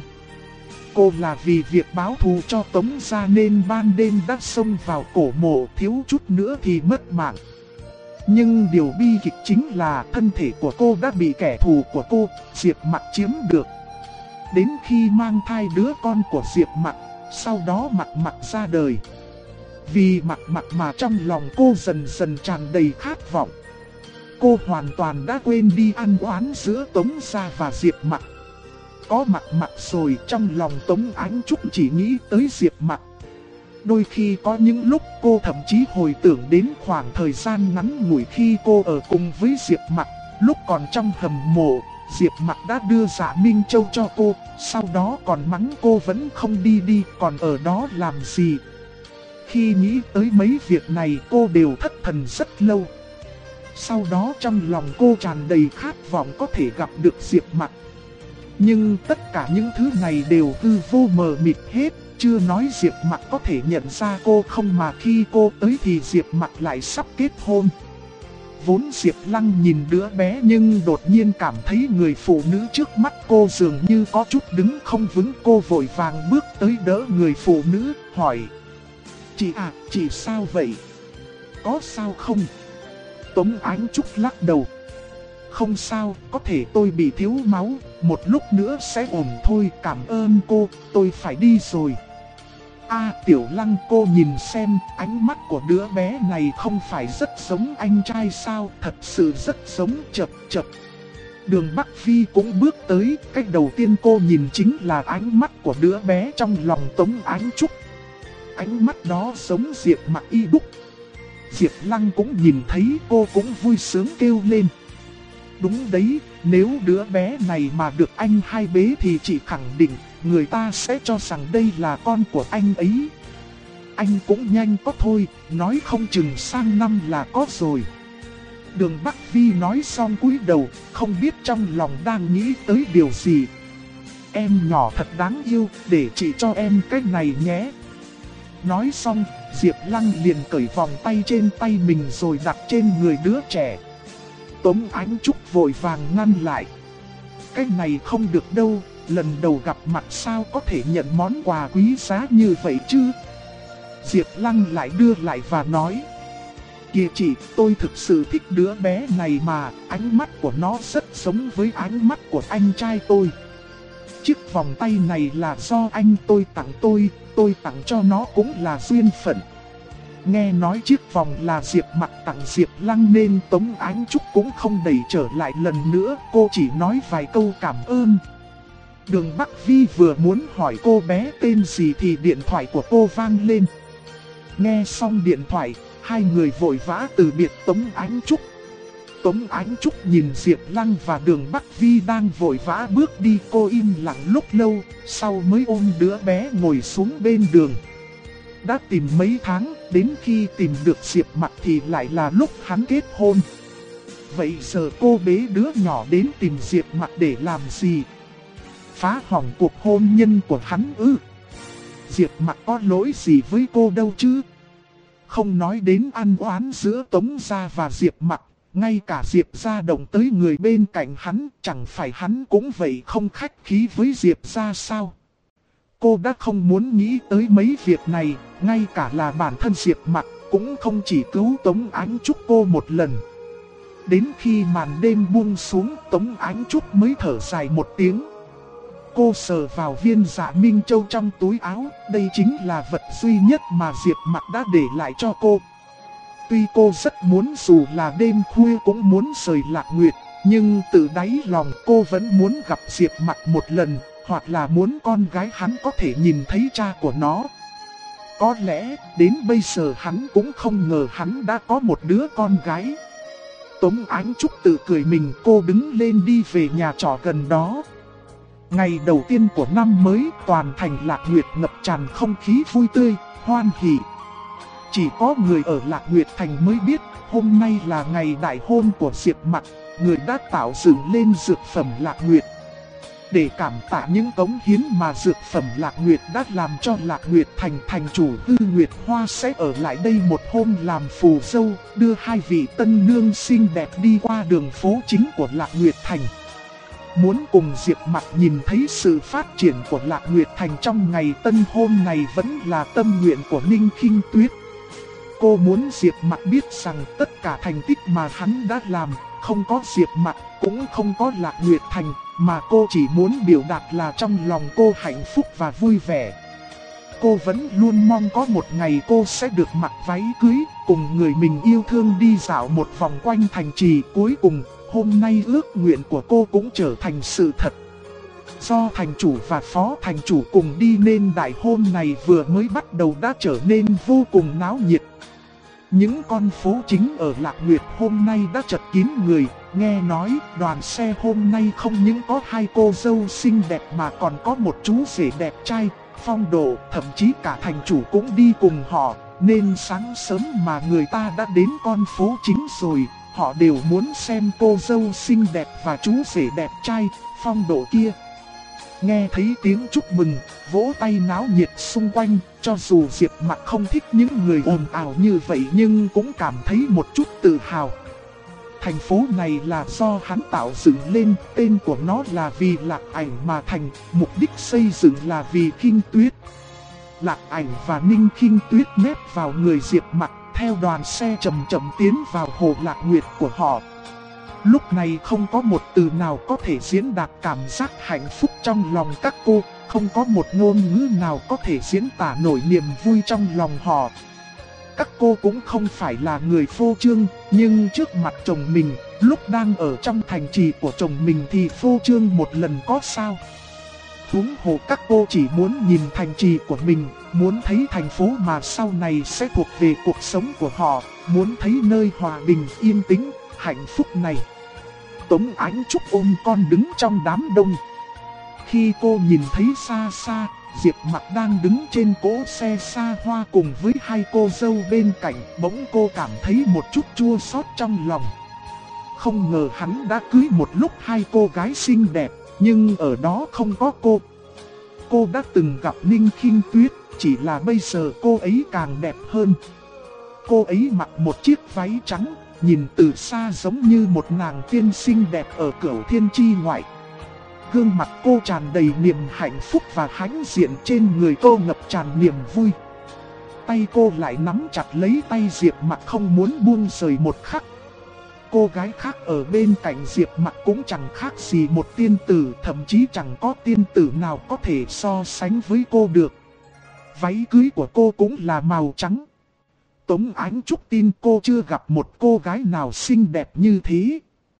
Speaker 1: Cô là vì việc báo thù cho Tống gia nên ban đêm đã xông vào cổ mộ, thiếu chút nữa thì mất mạng. Nhưng điều bi kịch chính là thân thể của cô đã bị kẻ thù của cô, Diệp Mặc chiếm được. Đến khi mang thai đứa con của Diệp Mặc, sau đó Mặc ra đời. Vì Mặc mà trong lòng cô dần dần tràn đầy khát vọng. Cô hoàn toàn đã quên đi ân oán giữa Tống gia và Diệp Mặc. Có Mặc rồi, trong lòng Tống Ánh Trúc chỉ nghĩ tới Diệp Mặc. Đôi khi có những lúc cô thậm chí hồi tưởng đến khoảng thời gian ngắn ngủi khi cô ở cùng với Diệp Mặc. Lúc còn trong hầm mộ, Diệp Mặc đã đưa Dạ Minh Châu cho cô, sau đó còn mắng cô vẫn không đi, còn ở đó làm gì. Khi nghĩ tới mấy việc này cô đều thất thần rất lâu. Sau đó trong lòng cô tràn đầy khát vọng có thể gặp được Diệp Mặc. Nhưng tất cả những thứ này đều hư vô mờ mịt hết. Chưa nói Diệp Mặc có thể nhận ra cô không, mà khi cô tới thì Diệp Mặc lại sắp kết hôn. Vốn Diệp Lăng nhìn đứa bé nhưng đột nhiên cảm thấy người phụ nữ trước mắt cô dường như có chút đứng không vững. Cô vội vàng bước tới đỡ người phụ nữ, hỏi: "Chị à, chị sao vậy? Có sao không?" Tống Ánh Trúc lắc đầu: "Không sao, có thể tôi bị thiếu máu, một lúc nữa sẽ ổn thôi, cảm ơn cô, tôi phải đi rồi." Tiểu Lăng, cô nhìn xem, ánh mắt của đứa bé này không phải rất giống anh trai sao, thật sự rất giống, chật. Đường Bắc Phi cũng bước tới, cách đầu tiên cô nhìn chính là ánh mắt của đứa bé trong lòng Tống Ánh Trúc. Ánh mắt đó giống Diệp Mặc y đúc. Diệp Lăng cũng nhìn thấy, cô cũng vui sướng kêu lên: "Đúng đấy, nếu đứa bé này mà được anh hai bế thì chị khẳng định người ta sẽ cho rằng đây là con của anh ấy. Anh cũng nhanh có thôi, nói không chừng sang năm là có rồi." Đường Bắc Vi nói xong cúi đầu, không biết trong lòng đang nghĩ tới điều gì. Em nhỏ thật đáng yêu, để chị cho em cái này nhé. Nói xong, Diệp Lăng liền cởi vòng tay trên tay mình rồi đặt trên người đứa trẻ. Tống Ánh Trúc vội vàng ngăn lại. Cái này không được đâu, lần đầu gặp mặt sao có thể nhận món quà quý giá như vậy chứ? Diệp Lăng lại đưa lại và nói. Kìa chị, tôi thực sự thích đứa bé này mà, ánh mắt của nó rất giống với ánh mắt của anh trai tôi. Chiếc vòng tay này là do anh tôi tặng cho nó cũng là duyên phận. Nghe nói chiếc vòng là Diệp Mặc tặng Diệp Lăng nên Tống Ánh Trúc cũng không đẩy trở lại lần nữa, cô chỉ nói vài câu cảm ơn. Đường Bắc Vi vừa muốn hỏi cô bé tên gì thì điện thoại của cô vang lên. Nghe xong điện thoại, hai người vội vã từ biệt Tống Ánh Trúc. Tống Ánh Trúc nhìn Diệp Lăng và Đường Bắc Vi đang vội vã bước đi, cô im lặng lúc lâu, sau mới ôm đứa bé ngồi xuống bên đường. Đã tìm mấy tháng, đến khi tìm được Diệp Mặc thì lại là lúc hắn kết hôn. Vậy giờ cô bế đứa nhỏ đến tìm Diệp Mặc để làm gì? Phá hỏng cuộc hôn nhân của hắn ư? Diệp Mặc có lỗi gì với cô đâu chứ? Không nói đến ăn oán giữa Tống gia và Diệp Mặc, ngay cả Diệp gia động tới người bên cạnh hắn, chẳng phải hắn cũng vậy không khách khí với Diệp gia sao? Cô đã không muốn nghĩ tới mấy việc này, ngay cả là bản thân Diệp Mặc cũng không chỉ cứu Tống Ánh Trúc cô một lần. Đến khi màn đêm buông xuống, Tống Ánh Trúc mới thở dài một tiếng. Cô sờ vào viên Dạ Minh Châu trong túi áo, đây chính là vật duy nhất mà Diệp Mặc đã để lại cho cô. Tuy cô rất muốn dù là đêm khuya cũng muốn rời Lạc Nguyệt, nhưng từ đáy lòng cô vẫn muốn gặp Diệp Mặc một lần, hoặc là muốn con gái hắn có thể nhìn thấy cha của nó. Có lẽ đến bây giờ hắn cũng không ngờ hắn đã có một đứa con gái. Tống Ánh Trúc tự cười mình, cô đứng lên đi về nhà trọ gần đó. Ngày đầu tiên của năm mới, toàn thành Lạc Nguyệt ngập tràn không khí vui tươi, hoan hỉ. Chỉ có người ở Lạc Nguyệt Thành mới biết, hôm nay là ngày đại hôn của Diệp Mặc, người đã tạo dựng lên dược phẩm Lạc Nguyệt. Để cảm tạ những cống hiến mà dược phẩm Lạc Nguyệt đã làm cho Lạc Nguyệt Thành, thành chủ Hư Nguyệt Hoa sẽ ở lại đây một hôm làm phù dâu, đưa hai vị tân nương xinh đẹp đi qua đường phố chính của Lạc Nguyệt Thành. Muốn cùng Diệp Mặc nhìn thấy sự phát triển của Lạc Nguyệt Thành trong ngày tân hôn này vẫn là tâm nguyện của Ninh Khinh Tuyết. Cô muốn Diệp Mặc biết rằng tất cả thành tích mà hắn đã làm, không có Diệp Mặc cũng không có Lạc Nguyệt Thành, mà cô chỉ muốn biểu đạt là trong lòng cô hạnh phúc và vui vẻ. Cô vẫn luôn mong có một ngày cô sẽ được mặc váy cưới, cùng người mình yêu thương đi dạo một vòng quanh thành trì. Cuối cùng, hôm nay ước nguyện của cô cũng trở thành sự thật. Do thành chủ và phó thành chủ cùng đi nên đại hôn này vừa mới bắt đầu đã trở nên vô cùng náo nhiệt. Những con phố chính ở Lạc Nguyệt hôm nay đã chật kín người, nghe nói đoàn xe hôm nay không những có hai cô dâu xinh đẹp mà còn có một chú rể đẹp trai, phong độ, thậm chí cả thành chủ cũng đi cùng họ, nên sáng sớm mà người ta đã đến con phố chính rồi, họ đều muốn xem cô dâu xinh đẹp và chú rể đẹp trai, phong độ kia. Nghe thấy tiếng chúc mừng, vỗ tay náo nhiệt xung quanh, cho dù Diệp Mặc không thích những người ồn ào như vậy nhưng cũng cảm thấy một chút tự hào. Thành phố này là do hắn tạo dựng lên, tên của nó là vì Lạc Ảnh mà thành, mục đích xây dựng là vì Khinh Tuyết. Lạc Ảnh và Ninh Khinh Tuyết nép vào người Diệp Mặc, theo đoàn xe chậm chậm tiến vào hồ Lạc Nguyệt của họ. Lúc này không có một từ nào có thể diễn đạt cảm giác hạnh phúc trong lòng các cô, không có một ngôn ngữ nào có thể diễn tả nổi niềm vui trong lòng họ. Các cô cũng không phải là người phô trương, nhưng trước mặt chồng mình, lúc đang ở trong thành trì của chồng mình thì phô trương một lần có sao. Huống hồ các cô chỉ muốn nhìn thành trì của mình, muốn thấy thành phố mà sau này sẽ thuộc về cuộc sống của họ, muốn thấy nơi hòa bình yên tĩnh, hạnh phúc này. Tống Ánh Trúc ôm con đứng trong đám đông. Khi cô nhìn thấy xa xa, Diệp Mặc đang đứng trên cỗ xe xa hoa cùng với hai cô dâu bên cạnh, bỗng cô cảm thấy một chút chua xót trong lòng. không ngờ hắn đã cưới một lúc hai cô gái xinh đẹp, nhưng ở đó không có cô. Cô đã từng gặp Ninh Khinh Tuyết, chỉ là bây giờ cô ấy càng đẹp hơn. Cô ấy mặc một chiếc váy trắng, nhìn từ xa giống như một nàng tiên xinh đẹp ở Cửu Thiên Chi ngoại. Gương mặt cô tràn đầy niềm hạnh phúc và hãnh diện, trên người cô ngập tràn niềm vui. Tay cô lại nắm chặt lấy tay Diệp Mặc không muốn buông rời một khắc. Cô gái khác ở bên cạnh Diệp Mặc cũng chẳng khác gì một tiên tử, thậm chí chẳng có tiên tử nào có thể so sánh với cô được. Váy cưới của cô cũng là màu trắng. Tống Ánh Trúc tin cô chưa gặp một cô gái nào xinh đẹp như thế.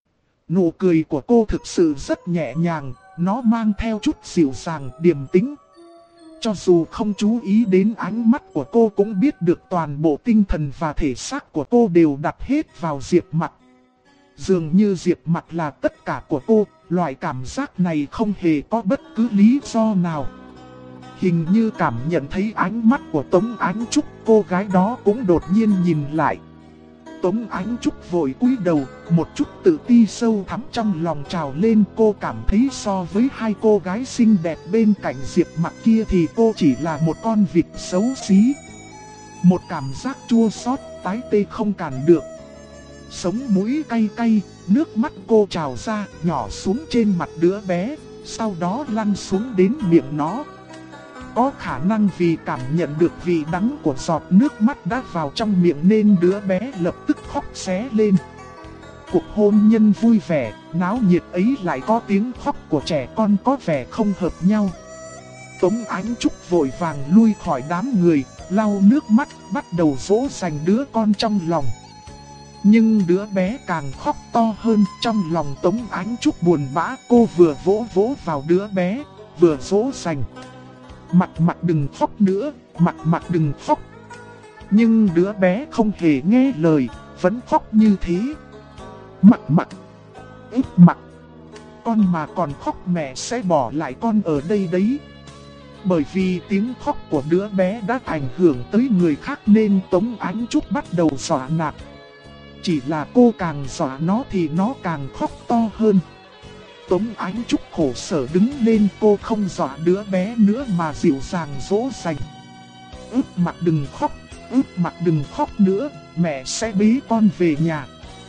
Speaker 1: Nụ cười của cô thực sự rất nhẹ nhàng, nó mang theo chút dịu dàng, điềm tĩnh. Cho dù không chú ý đến ánh mắt của cô cũng biết được toàn bộ tinh thần và thể xác của cô đều đặt hết vào Diệp Mặc. Dường như Diệp Mặc là tất cả của cô, loại cảm giác này không hề có bất cứ lý do nào. Hình như cảm nhận thấy ánh mắt của Tống Ánh Trúc, cô gái đó cũng đột nhiên nhìn lại. Tống Ánh Trúc vội cúi đầu, một chút tự ti sâu thẳm trong lòng trào lên. Cô cảm thấy so với hai cô gái xinh đẹp bên cạnh Diệp Mặc kia thì cô chỉ là một con vịt xấu xí. Một cảm giác chua xót tái tê không cản được. Sống mũi cay cay, nước mắt cô trào ra, nhỏ xuống trên mặt đứa bé, sau đó lăn xuống đến miệng nó. Có khả năng vì cảm nhận được vị đắng của giọt nước mắt đã vào trong miệng nên đứa bé lập tức khóc ré lên. Cuộc hôn nhân vui vẻ, náo nhiệt ấy lại có tiếng khóc của trẻ con có vẻ không hợp nhau. Tống Ánh Trúc vội vàng lui khỏi đám người, lau nước mắt, bắt đầu dỗ dành đứa con trong lòng. Nhưng đứa bé càng khóc to hơn, trong lòng Tống Ánh Trúc buồn bã. Cô vừa vỗ vỗ vào đứa bé, vừa dỗ dành. Mặc đừng khóc nữa, mặc đừng khóc. Nhưng đứa bé không hề nghe lời, vẫn khóc như thế. Mặc, ít mặc. Con mà còn khóc mẹ sẽ bỏ lại con ở đây đấy. Bởi vì tiếng khóc của đứa bé đã ảnh hưởng tới người khác nên Tống Ánh Trúc bắt đầu dọa nạt. Chỉ là cô càng dọa nó thì nó càng khóc to hơn. Tống Ánh Trúc khổ sở đứng lên, cô không dọa đứa bé nữa mà dịu dàng dỗ dành. Mặc đừng khóc, mặc đừng khóc nữa, mẹ sẽ bế con về nhà.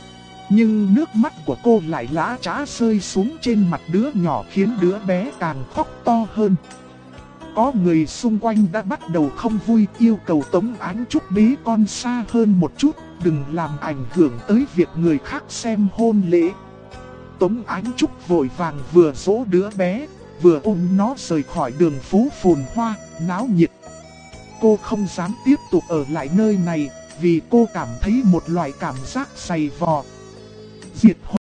Speaker 1: Nhưng nước mắt của cô lại lã chã rơi xuống trên mặt đứa nhỏ khiến đứa bé càng khóc to hơn. Có người xung quanh đã bắt đầu không vui, yêu cầu Tống Ánh Trúc bế con xa hơn một chút, đừng làm ảnh hưởng tới việc người khác xem hôn lễ. Tống Ánh Trúc vội vàng vừa dỗ đứa bé, vừa ôm nó rời khỏi đường phố phồn hoa, náo nhiệt. Cô không dám tiếp tục ở lại nơi này, vì cô cảm thấy một loại cảm giác dày vò. Diệt